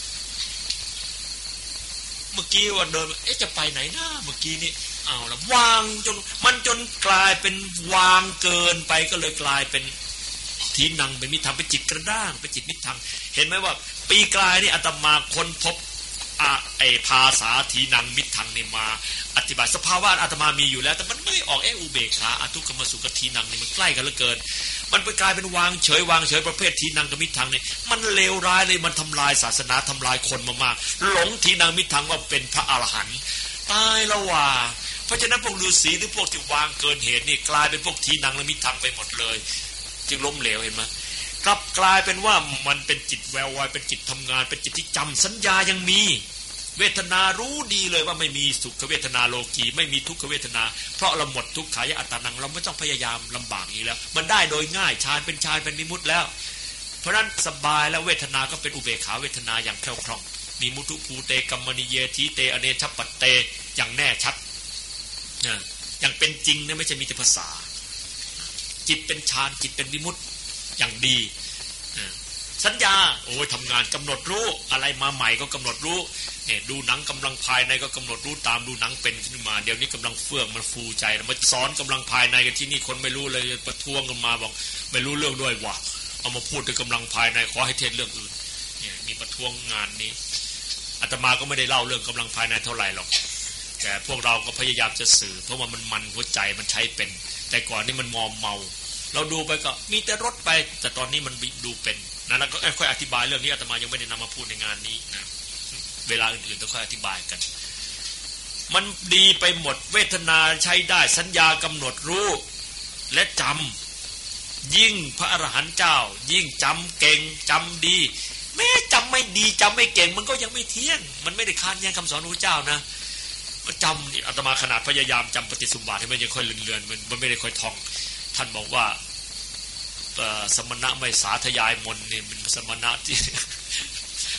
เมื่อกี้ว่าเดินเอ๊ะจะไปไหนนะเมื่อกี้นี่เอาละวางจนมันจนกลายเป็นวางเกินไปก็เลยกลายเป็นถีนังเป็นมิตรทางเป็นจิตกระด้างเป็นจิตมิตรทางเห็นไหมว่าปีกลายนี่อาตมาค้นพบไอ้ภาษาทีนังมิตรทางนี่มาอธิบายสภาวะอาตมามีอยู่แล้วแต่มันไม่ออกเออุเบกขาอทุกขมสุขทีนังนี่มันใกล้กันเหลือเกินมันไปกลายเป็นวางเฉยวางเฉยประเภททีนังกับมิตรทางนี่มันเลวร้ายเลยมันทำลายศาสนาทำลายคนมากๆหลงทีนังมิตรทางว่าเป็นพระอรหันต์ตายแล้วว่าเพราะฉะนั้นพวกฤาษีหรือพวกที่วางเกินเหตุนี่กลายเป็นพวกทีนังและมิตรทางไปหมดเลยจึงล้มเหลวเห็นไหมกลับกลายเป็นว่ามันเป็นจิตแวววายเป็นจิตทำงานเป็นจิตที่จำสัญญายังมีเวทนารู้ดีเลยว่าไม่มีสุขเวทนาโลกีไม่มีทุกขเวทนาเพราะเราหมดทุกขายะอัตตานังเราไม่ต้องพยายามลำบากนี้แล้วมันได้โดยง่ายฌานเป็นฌานเป็นนิมุตแล้วเพราะนั้นสบายแล้วเวทนาก็เป็นอุเบกขาเวทนาอย่างแผ่วคล่องมีมุทุภูเตกัมมณิเยทีเตอเนชัปปเตอย่างแน่ชัดนะอย่างเป็นจริงนะไม่ใช่มีแต่ภาษาจิตเป็นฌานจิตเป็นวิมุตติอย่างดีสัญญาโอ้ยทำงานกำหนดรู้อะไรมาใหม่ก็กำหนดรู้เนี่ยดูหนังกำลังภายในก็กำหนดรู้ตามดูหนังเป็นขึ้นมาเดี๋ยวนี้กำลังเฟื่องมันฟูใจมาสอนกำลังภายในกันที่นี่คนไม่รู้เลยประท้วงกันมาบอกไม่รู้เรื่องด้วยว่ะเอามาพูดถึงกำลังภายในขอให้เทศเรื่องอื่นเนี่ยมีประท้วงงานนี้อาตมาก็ไม่ได้เล่าเรื่องกำลังภายในเท่าไหร่หรอกแต่พวกเราก็พยายามจะสื่อเพราะว่ามันมันหัวใจมันใช้เป็นแต่ก่อนนี่มันมอมเมาเราดูไปก็มีแต่รถไปแต่ตอนนี้มันดูเป็นนะแล้วก็ค่อยอธิบายเรื่องนี้อาตมายังไม่ได้นำมาพูดในงานนี้นะเวลาอื่นๆต้องค่อยอธิบายกันมันดีไปหมดเวทนาใช้ได้สัญญากำหนดรู้และจำยิ่งพระอรหันต์เจ้ายิ่งจำเก่งจำดีแม้จำไม่ดีจำไม่เก่งมันก็ยังไม่เที่ยงมันไม่ได้ค้านแย้งคำสอนของพระเจ้านะก็จำนี่อาตมาขนาดพยายามจำปฏิสุบาทให้มันยังค่อยเลือนๆมันมันไม่ได้ค่อยท่องท่านบอกว่าสมณะไม่สาธยายมนเนี่ยเป็นสมณะที่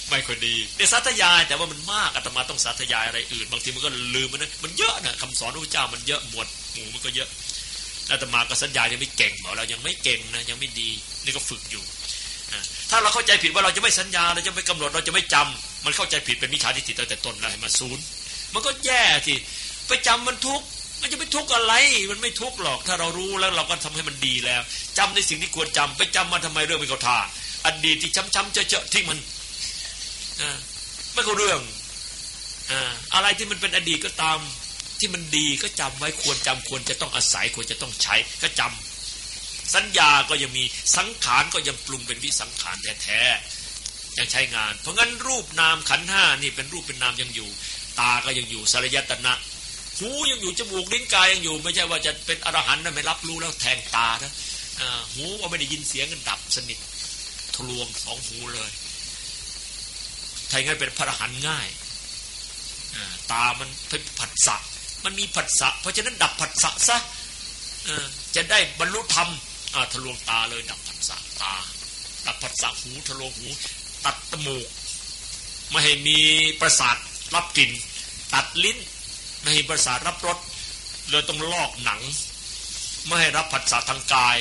ไม่ค่อยดีเนี่ยสาธยายแต่ว่ามันมากอาตมาต้องสาธยายอะไรอื่นบางทีมันก็ลืมมันนะมันเยอะนะคำสอนพระพุทธเจ้ามันเยอะหมวดหมู่มันก็เยอะอาตมาก็สัญญายังไม่เก่งบอกเรายังไม่เก่งนะยังไม่ดีนี่ก็ฝึกอยู่ถ้าเราเข้าใจผิดว่าเราจะไม่สัญญาเราจะไม่กำหนดเราจะไม่จำมันเข้าใจผิดเป็นมิจฉาทิฏฐิตั้งแต่ต้นแล้วให้มาศูนย์มันก็แย่ที่ไปจำมันทุกข์มันจะไปทุกข์อะไรมันไม่ทุกข์หรอกถ้าเรารู้แล้วเราก็ทำให้มันดีแล้วจำในสิ่งที่ควรจำไปจำมาทำไมเรื่องไม่เข้าท่าอดีตที่ช้ำๆเจอะๆทิ้งมันไม่เข้าเรื่องอะไรที่มันเป็นอดีตก็ตามที่มันดีก็จำไว้ควรจำควรจะต้องอาศัยควรจะต้องใช้ก็จำสัญญาก็ยังมีสังขารก็ยังปรุงเป็นวิสังขารแท้ๆยังใช้งานเพราะงั้นรูปนามขันธ์ห้านี่เป็นรูปเป็นนามยังอยู่ตาก็ยังอยู่สลายตนะหูยังอยู่จมูกลิ้นกายยังอยู่ไม่ใช่ว่าจะเป็นอรหันต์นะไม่รับรู้แล้วแทงตานะหูก็ไม่ได้ยินเสียงกันดับสนิททะลวงสองหูเลยถ้าอย่างนั้นเป็นพระอรหันต์ง่ายตามันเป็นผัสสะมันมีผัสสะเพราะฉะนั้นดับผัสสะซะจะได้บรรลุธรรมทะลวงตาเลยดับผัสสะตาดับผัสสะหูทะลวงหูตัดจมูกไม่ให้มีประสาทรับกลิ่นตัดลิ้นไม่ให้ประสาทรับรสเลยต้องลอกหนังไม่ให้รับผัสสะทางกาย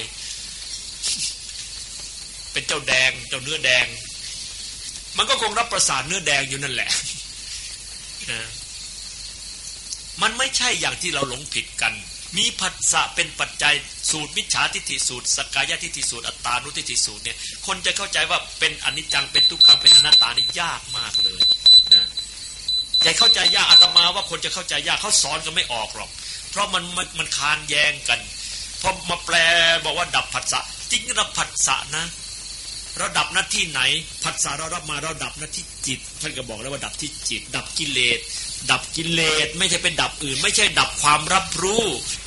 เป็นเจ้าแดงเจ้าเนื้อแดงมันก็คงรับประสาทเนื้อแดงอยู่นั่นแหละมันไม่ใช่อย่างที่เราหลงผิดกันมีผัสสะเป็นปัจจัยสูตรมิจฉาทิฏฐิสูตรสักกายทิฏฐิสูตรอัตตานุทิฏฐิสูตรเนี่ยคนจะเข้าใจว่าเป็นอนิจจังเป็นทุกขังเป็นอนัตตานี่ยากมากเลยนะใจเข้าใจยากอาตมาว่าคนจะเข้าใจยากเขาสอนกันไม่ออกหรอกเพราะมันมันมันคานแย้งกันพอมาแปลบอกว่าดับผัสสะจริงดับผัสสะนะเราดับหน้าที่ไหนผัสสะเรารับมาเราดับหน้าที่จิตท่านก็บอกแล้วว่าดับที่จิตดับกิเลสดับกิเลสไม่ใช่เป็นดับอื่นไม่ใช่ดับความรับรู้